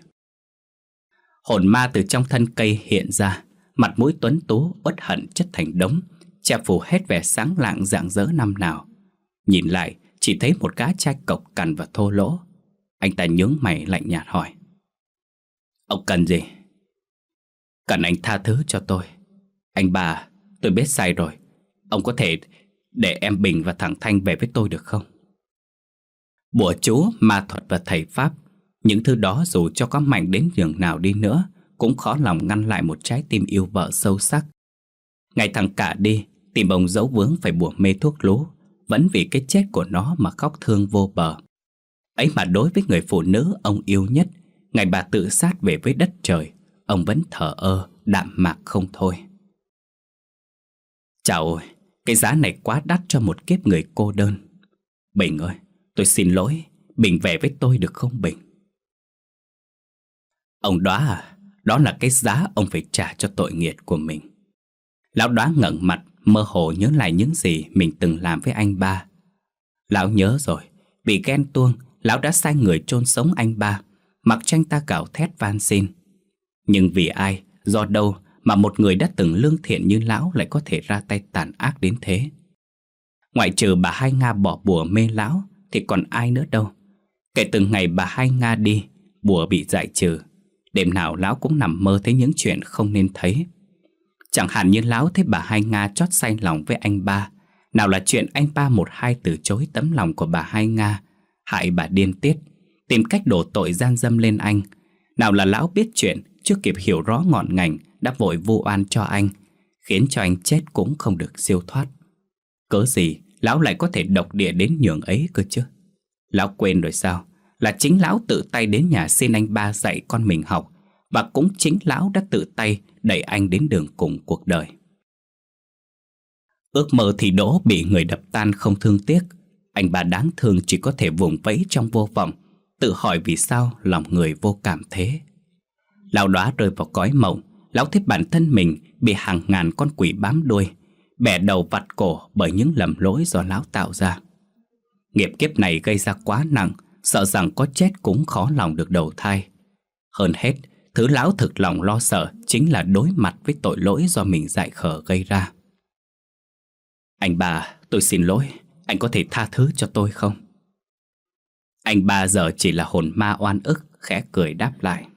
Hồn ma từ trong thân cây hiện ra, mặt mũi tuấn tú uất hận chất thành đống, che phủ hết vẻ sáng lạng rạng rỡ năm nào. Nhìn lại chỉ thấy một gã trai cộc cằn và thô lỗ. Anh ta nhướng mày lạnh nhạt hỏi: "Ông cần gì?" "Cần anh tha thứ cho tôi. Anh bà, tôi biết sai rồi, Ông có thể để em Bình và thằng Thanh về với tôi được không? Bùa chú, ma thuật và thầy Pháp, những thứ đó dù cho có mạnh đến nhường nào đi nữa cũng khó lòng ngăn lại một trái tim yêu vợ sâu sắc. Ngày thằng Cả đi, tìm ông dẫu vướng phải bùa mê thuốc lú, vẫn vì cái chết của nó mà khóc thương vô bờ. Ấy mà đối với người phụ nữ ông yêu nhất, ngày bà tự sát về với đất trời, ông vẫn thờ ơ, đạm mạc không thôi. Chào ôi, cái giá này quá đắt cho một kiếp người cô đơn. Bình ơi, tôi xin lỗi, Bình về với tôi được không Bình? Ông Đoá à, đó là cái giá ông phải trả cho tội nghiệt của mình. Lão Đoá ngẩng mặt, mơ hồ nhớ lại những gì mình từng làm với anh ba. Lão nhớ rồi, vì ghen tuông, lão đã sai người chôn sống anh ba, mặc cho anh ta gào thét van xin. Nhưng vì ai, do đâu mà một người đã từng lương thiện như lão lại có thể ra tay tàn ác đến thế? Ngoại trừ bà Hai Nga bỏ bùa mê lão thì còn ai nữa đâu. Kể từ ngày bà Hai Nga đi, bùa bị giải trừ, đêm nào lão cũng nằm mơ thấy những chuyện không nên thấy. Chẳng hạn như lão thấy bà Hai Nga chót say lòng với anh ba, nào là chuyện anh ba một hai từ chối tấm lòng của bà Hai Nga, hại bà điên tiết, tìm cách đổ tội gian dâm lên anh. Nào là lão biết chuyện, chưa kịp hiểu rõ ngọn ngành đã vội vu oan cho anh, khiến cho anh chết cũng không được siêu thoát. Cớ gì lão lại có thể độc địa đến nhường ấy cơ chứ? Lão quên rồi sao? Là chính lão tự tay đến nhà xin anh ba dạy con mình học, và cũng chính lão đã tự tay đẩy anh đến đường cùng cuộc đời. Ước mơ thì đỗ bị người đập tan không thương tiếc. Anh ba đáng thương chỉ có thể vùng vẫy trong vô vọng, tự hỏi vì sao lòng người vô cảm thế. Lão Đoá rơi vào cõi mộng. Lão thấy bản thân mình bị hàng ngàn con quỷ bám đuôi, bẻ đầu vặt cổ bởi những lầm lỗi do lão tạo ra. Nghiệp kiếp này gây ra quá nặng, sợ rằng có chết cũng khó lòng được đầu thai. Hơn hết, thứ lão thực lòng lo sợ chính là đối mặt với tội lỗi do mình dại khờ gây ra. Anh ba, tôi xin lỗi, anh có thể tha thứ cho tôi không? Anh ba giờ chỉ là hồn ma oan ức, khẽ cười đáp lại.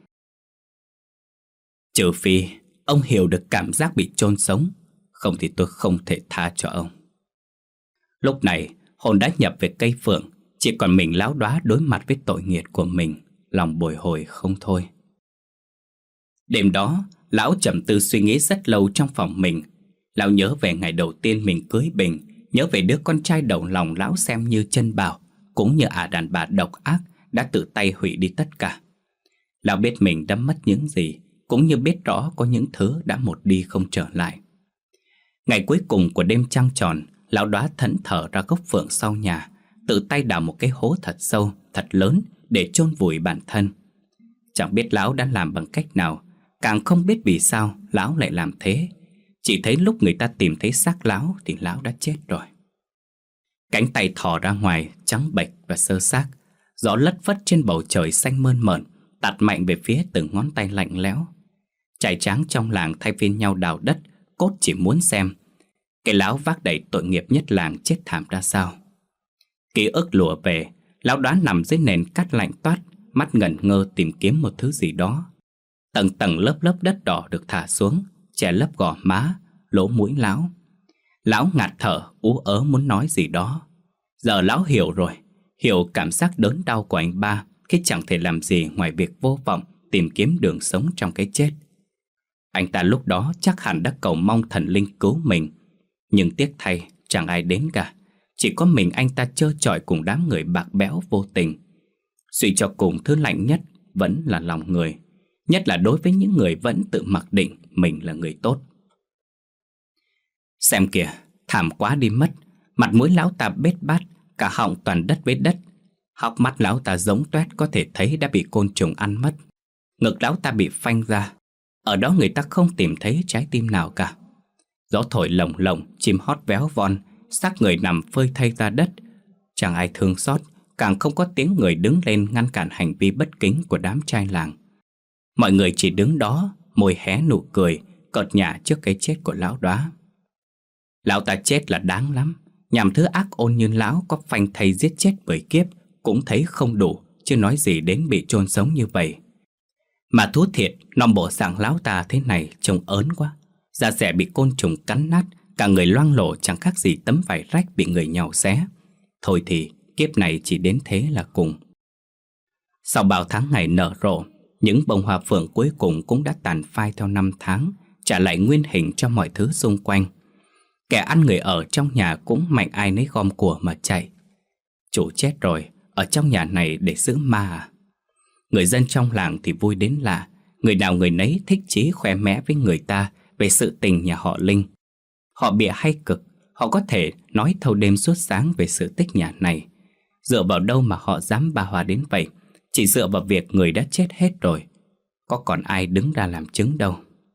Trừ phi ông hiểu được cảm giác bị chôn sống, không thì tôi không thể tha cho ông. Lúc này hồn đã nhập về cây phượng, chỉ còn mình Lão Đoá đối mặt với tội nghiệt của mình, lòng bồi hồi không thôi. Đêm đó, lão trầm tư suy nghĩ rất lâu trong phòng mình. Lão nhớ về ngày đầu tiên mình cưới Bình, nhớ về đứa con trai đầu lòng lão xem như chân bảo, cũng như ả đàn bà độc ác đã tự tay hủy đi tất cả. Lão biết mình đã mất những gì, cũng như biết rõ có những thứ đã một đi không trở lại. Ngày cuối cùng của đêm trăng tròn, Lão Đoá thẫn thờ ra gốc phượng sau nhà, tự tay đào một cái hố thật sâu, thật lớn để chôn vùi bản thân. Chẳng biết lão đã làm bằng cách nào, càng không biết vì sao lão lại làm thế. Chỉ thấy lúc người ta tìm thấy xác lão thì lão đã chết rồi. Cánh tay thò ra ngoài, trắng bệch và xơ xác. Gió lất phất trên bầu trời xanh mơn mởn, tạt mạnh về phía từng ngón tay lạnh lẽo. Trai tráng trong làng thay phiên nhau đào đất, cốt chỉ muốn xem cái lão vác đầy tội nghiệp nhất làng chết thảm ra sao. Ký ức lùa về, lão Đoá nằm dưới nền cát lạnh toát, mắt ngẩn ngơ tìm kiếm một thứ gì đó. Tầng tầng lớp lớp đất đỏ được thả xuống, che lấp gò má, lỗ mũi lão. Lão ngạt thở, ú ớ muốn nói gì đó. Giờ lão hiểu rồi, hiểu cảm giác đớn đau của anh ba khi chẳng thể làm gì ngoài việc vô vọng tìm kiếm đường sống trong cái chết. Anh ta lúc đó chắc hẳn đã cầu mong thần linh cứu mình, nhưng tiếc thay chẳng ai đến cả. Chỉ có mình anh ta trơ trọi cùng đám người bạc bẽo vô tình. Suy cho cùng, thứ lạnh nhất vẫn là lòng người, nhất là đối với những người vẫn tự mặc định mình là người tốt. Xem kìa, thảm quá đi mất. Mặt mũi lão ta bết bát, cả họng toàn đất với đất. Hốc mắt lão ta giống toét, có thể thấy đã bị côn trùng ăn mất. Ngực lão ta bị phanh ra, ở đó người ta không tìm thấy trái tim nào cả. Gió thổi lồng lộng, chim hót véo von, xác người nằm phơi thay ra đất. Chẳng ai thương xót, càng không có tiếng người đứng lên ngăn cản hành vi bất kính của đám trai làng. Mọi người chỉ đứng đó, môi hé nụ cười, cợt nhả trước cái chết của lão Đoá. Lão ta chết là đáng lắm, nhằm thứ ác ôn như lão có phanh thây giết chết bởi kiếp cũng thấy không đủ, chứ nói gì đến bị chôn sống như vậy. Mà thú thiệt, nom bộ dạng lão ta thế này trông ớn quá, da dẻ bị côn trùng cắn nát, Cả người loang lổ chẳng khác gì tấm vải rách bị người nhàu xé. Thôi thì kiếp này chỉ đến thế là cùng. Sau bao tháng ngày nở rộ, những bông hoa phượng cuối cùng cũng đã tàn phai theo năm tháng, trả lại nguyên hình cho mọi thứ xung quanh. Kẻ ăn người ở trong nhà cũng mạnh ai nấy gom của mà chạy. Chủ chết rồi, ở trong nhà này để giữ ma à? Người dân trong làng thì vui đến lạ. Người nào người nấy thích chí khoe mẽ với người ta về sự tình nhà họ Linh. Họ bịa hay cực, họ có thể nói thâu đêm suốt sáng về sự tích nhà này. Dựa vào đâu mà họ dám ba hoa đến vậy? Chỉ dựa vào việc người đã chết hết rồi. Có còn ai đứng ra làm chứng đâu.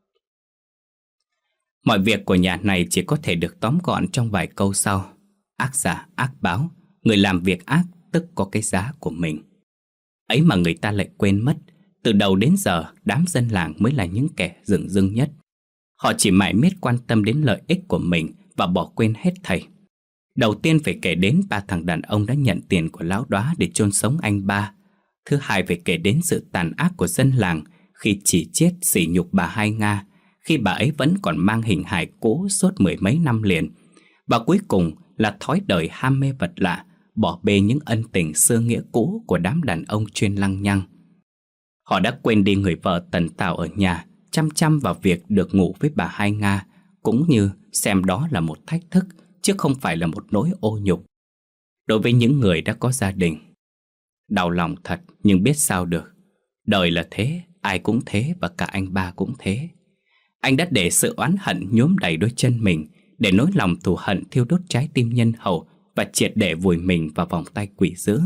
Mọi việc của nhà này chỉ có thể được tóm gọn trong vài câu sau. Ác giả ác báo, người làm việc ác tức có cái giá của mình. Ấy mà người ta lại quên mất, từ đầu đến giờ đám dân làng mới là những kẻ dửng dưng nhất. Họ chỉ mải miết quan tâm đến lợi ích của mình và bỏ quên hết thảy. Đầu tiên phải kể đến ba thằng đàn ông đã nhận tiền của lão Đóa để chôn sống anh ba. Thứ hai phải kể đến sự tàn ác của dân làng khi chỉ chiết sỉ nhục bà Hai Nga, khi bà ấy vẫn còn mang hình hài cũ suốt mười mấy năm liền. Và cuối cùng là thói đời ham mê vật lạ, bỏ bê những ân tình xưa nghĩa cũ của đám đàn ông chuyên lăng nhăng. Họ đã quên đi người vợ tần tảo ở nhà, chăm chăm vào việc được ngủ với bà Hai Nga, cũng như xem đó là một thách thức, chứ không phải là một nỗi ô nhục. Đối với những người đã có gia đình, đau lòng thật nhưng biết sao được. Đời là thế, ai cũng thế và cả anh ba cũng thế. Anh đã để sự oán hận nhuốm đầy đôi chân mình, để nỗi lòng thù hận thiêu đốt trái tim nhân hậu và triệt để vùi mình vào vòng tay quỷ dữ.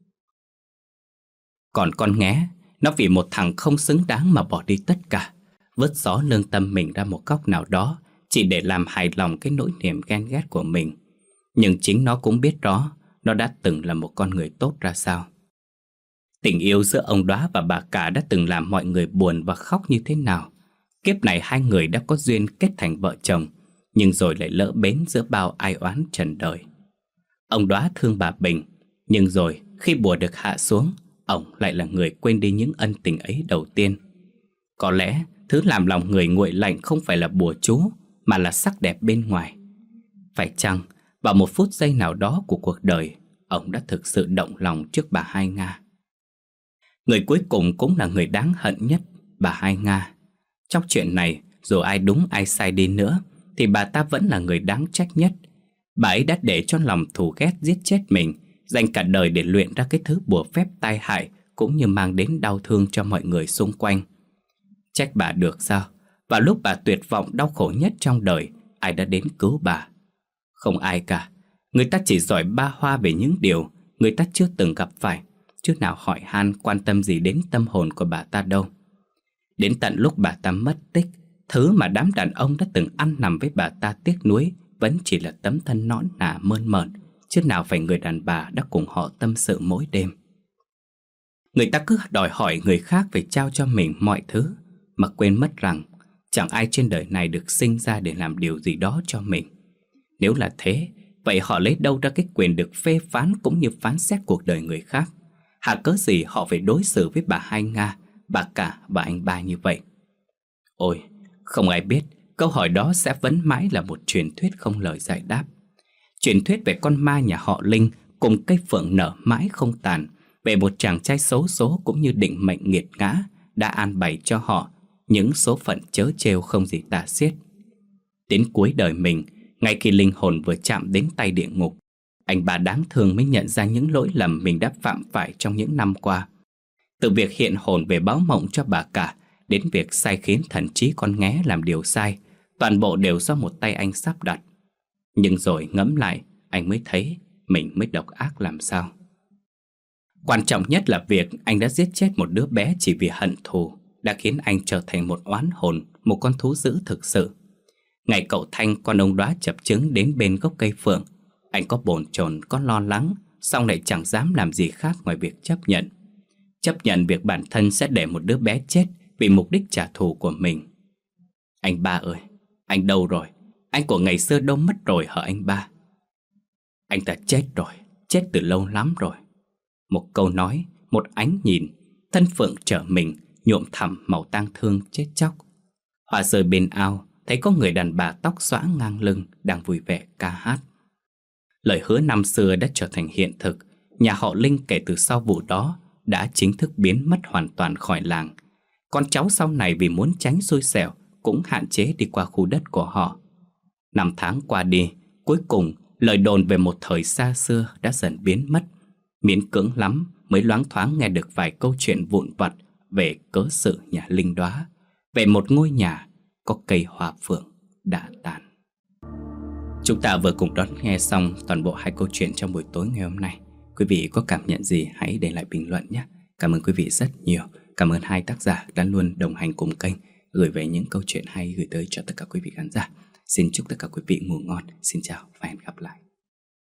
Còn con nghé, nó vì một thằng không xứng đáng mà bỏ đi tất cả, vứt xó lương tâm mình ra một góc nào đó chỉ để làm hài lòng cái nỗi niềm ghen ghét của mình. Nhưng chính nó cũng biết rõ nó đã từng là một con người tốt ra sao. Tình yêu giữa ông Đóa và bà cả đã từng làm mọi người buồn và khóc như thế nào. Kiếp này hai người đã có duyên kết thành vợ chồng, nhưng rồi lại lỡ bến giữa bao ai oán trần đời. Ông Đóa thương bà Bình, nhưng rồi khi bùa được hạ xuống, ông lại là người quên đi những ân tình ấy đầu tiên. Có lẽ thứ làm lòng người nguội lạnh không phải là bùa chú, mà là sắc đẹp bên ngoài. Phải chăng vào một phút giây nào đó của cuộc đời, ông đã thực sự động lòng trước bà Hai Nga? Người cuối cùng cũng là người đáng hận nhất, bà Hai Nga. Trong chuyện này, dù ai đúng ai sai đi nữa, thì bà ta vẫn là người đáng trách nhất. Bà ấy đã để cho lòng thù ghét giết chết mình, dành cả đời để luyện ra cái thứ bùa phép tai hại, cũng như mang đến đau thương cho mọi người xung quanh. Trách bà được sao? Vào lúc bà tuyệt vọng đau khổ nhất trong đời, ai đã đến cứu bà? Không ai cả. Người ta chỉ giỏi ba hoa về những điều người ta chưa từng gặp phải, chứ nào hỏi han quan tâm gì đến tâm hồn của bà ta đâu. Đến tận lúc bà ta mất tích, thứ mà đám đàn ông đã từng ăn nằm với bà ta tiếc nuối vẫn chỉ là tấm thân nõn nà mơn mởn, chứ nào phải người đàn bà đã cùng họ tâm sự mỗi đêm. Người ta cứ đòi hỏi người khác phải trao cho mình mọi thứ, mà quên mất rằng chẳng ai trên đời này được sinh ra để làm điều gì đó cho mình. Nếu là thế, vậy họ lấy đâu ra cái quyền được phê phán cũng như phán xét cuộc đời người khác? Hả cớ gì họ phải đối xử với bà Hai Nga, bà cả và anh ba như vậy? Ôi, không ai biết câu hỏi đó sẽ vẫn mãi là một truyền thuyết không lời giải đáp. Truyền thuyết về con ma nhà họ Linh cùng cây phượng nở mãi không tàn, về một chàng trai xấu số cũng như định mệnh nghiệt ngã đã an bày cho họ những số phận trớ trêu không gì tả xiết. Đến cuối đời mình, ngay khi linh hồn vừa chạm đến tay địa ngục, anh bà đáng thương mới nhận ra những lỗi lầm mình đã phạm phải trong những năm qua. Từ việc hiện hồn về báo mộng cho bà cả đến việc sai khiến thần trí con nghé làm điều sai, toàn bộ đều do một tay anh sắp đặt. Nhưng rồi ngẫm lại, anh mới thấy mình mới độc ác làm sao. Quan trọng nhất là việc anh đã giết chết một đứa bé chỉ vì hận thù, đã khiến anh trở thành một oán hồn, một con thú dữ thực sự. Ngày cậu Thanh con ông Đóa chập chững đến bên gốc cây phượng, anh có bồn chồn, có lo lắng, song lại chẳng dám làm gì khác ngoài việc chấp nhận. Chấp nhận việc bản thân sẽ để một đứa bé chết vì mục đích trả thù của mình. Anh ba ơi, anh đâu rồi? Anh của ngày xưa đâu mất rồi hả anh ba? Anh ta chết rồi, chết từ lâu lắm rồi. Một câu nói, một ánh nhìn, thân phượng trở mình nhuộm thẳm màu tang thương chết chóc. Hoa rơi bên ao, thấy có người đàn bà tóc xõa ngang lưng đang vui vẻ ca hát. Lời hứa năm xưa đã trở thành hiện thực. Nhà họ Linh kể từ sau vụ đó đã chính thức biến mất hoàn toàn khỏi làng. Con cháu sau này vì muốn tránh xui xẻo cũng hạn chế đi qua khu đất của họ. Năm tháng qua đi, cuối cùng lời đồn về một thời xa xưa đã dần biến mất. Miễn cưỡng lắm mới loáng thoáng nghe được vài câu chuyện vụn vặt về cớ sự nhà Linh Đóa, về một ngôi nhà có cây hoa phượng đã tàn. Chúng ta vừa cùng đón nghe xong toàn bộ hai câu chuyện trong buổi tối ngày hôm nay. Quý vị có cảm nhận gì hãy để lại bình luận nhé. Cảm ơn quý vị rất nhiều. Cảm ơn hai tác giả đã luôn đồng hành cùng kênh, gửi về những câu chuyện hay gửi tới cho tất cả quý vị khán giả. Xin chúc tất cả quý vị ngủ ngon. Xin chào và hẹn gặp lại.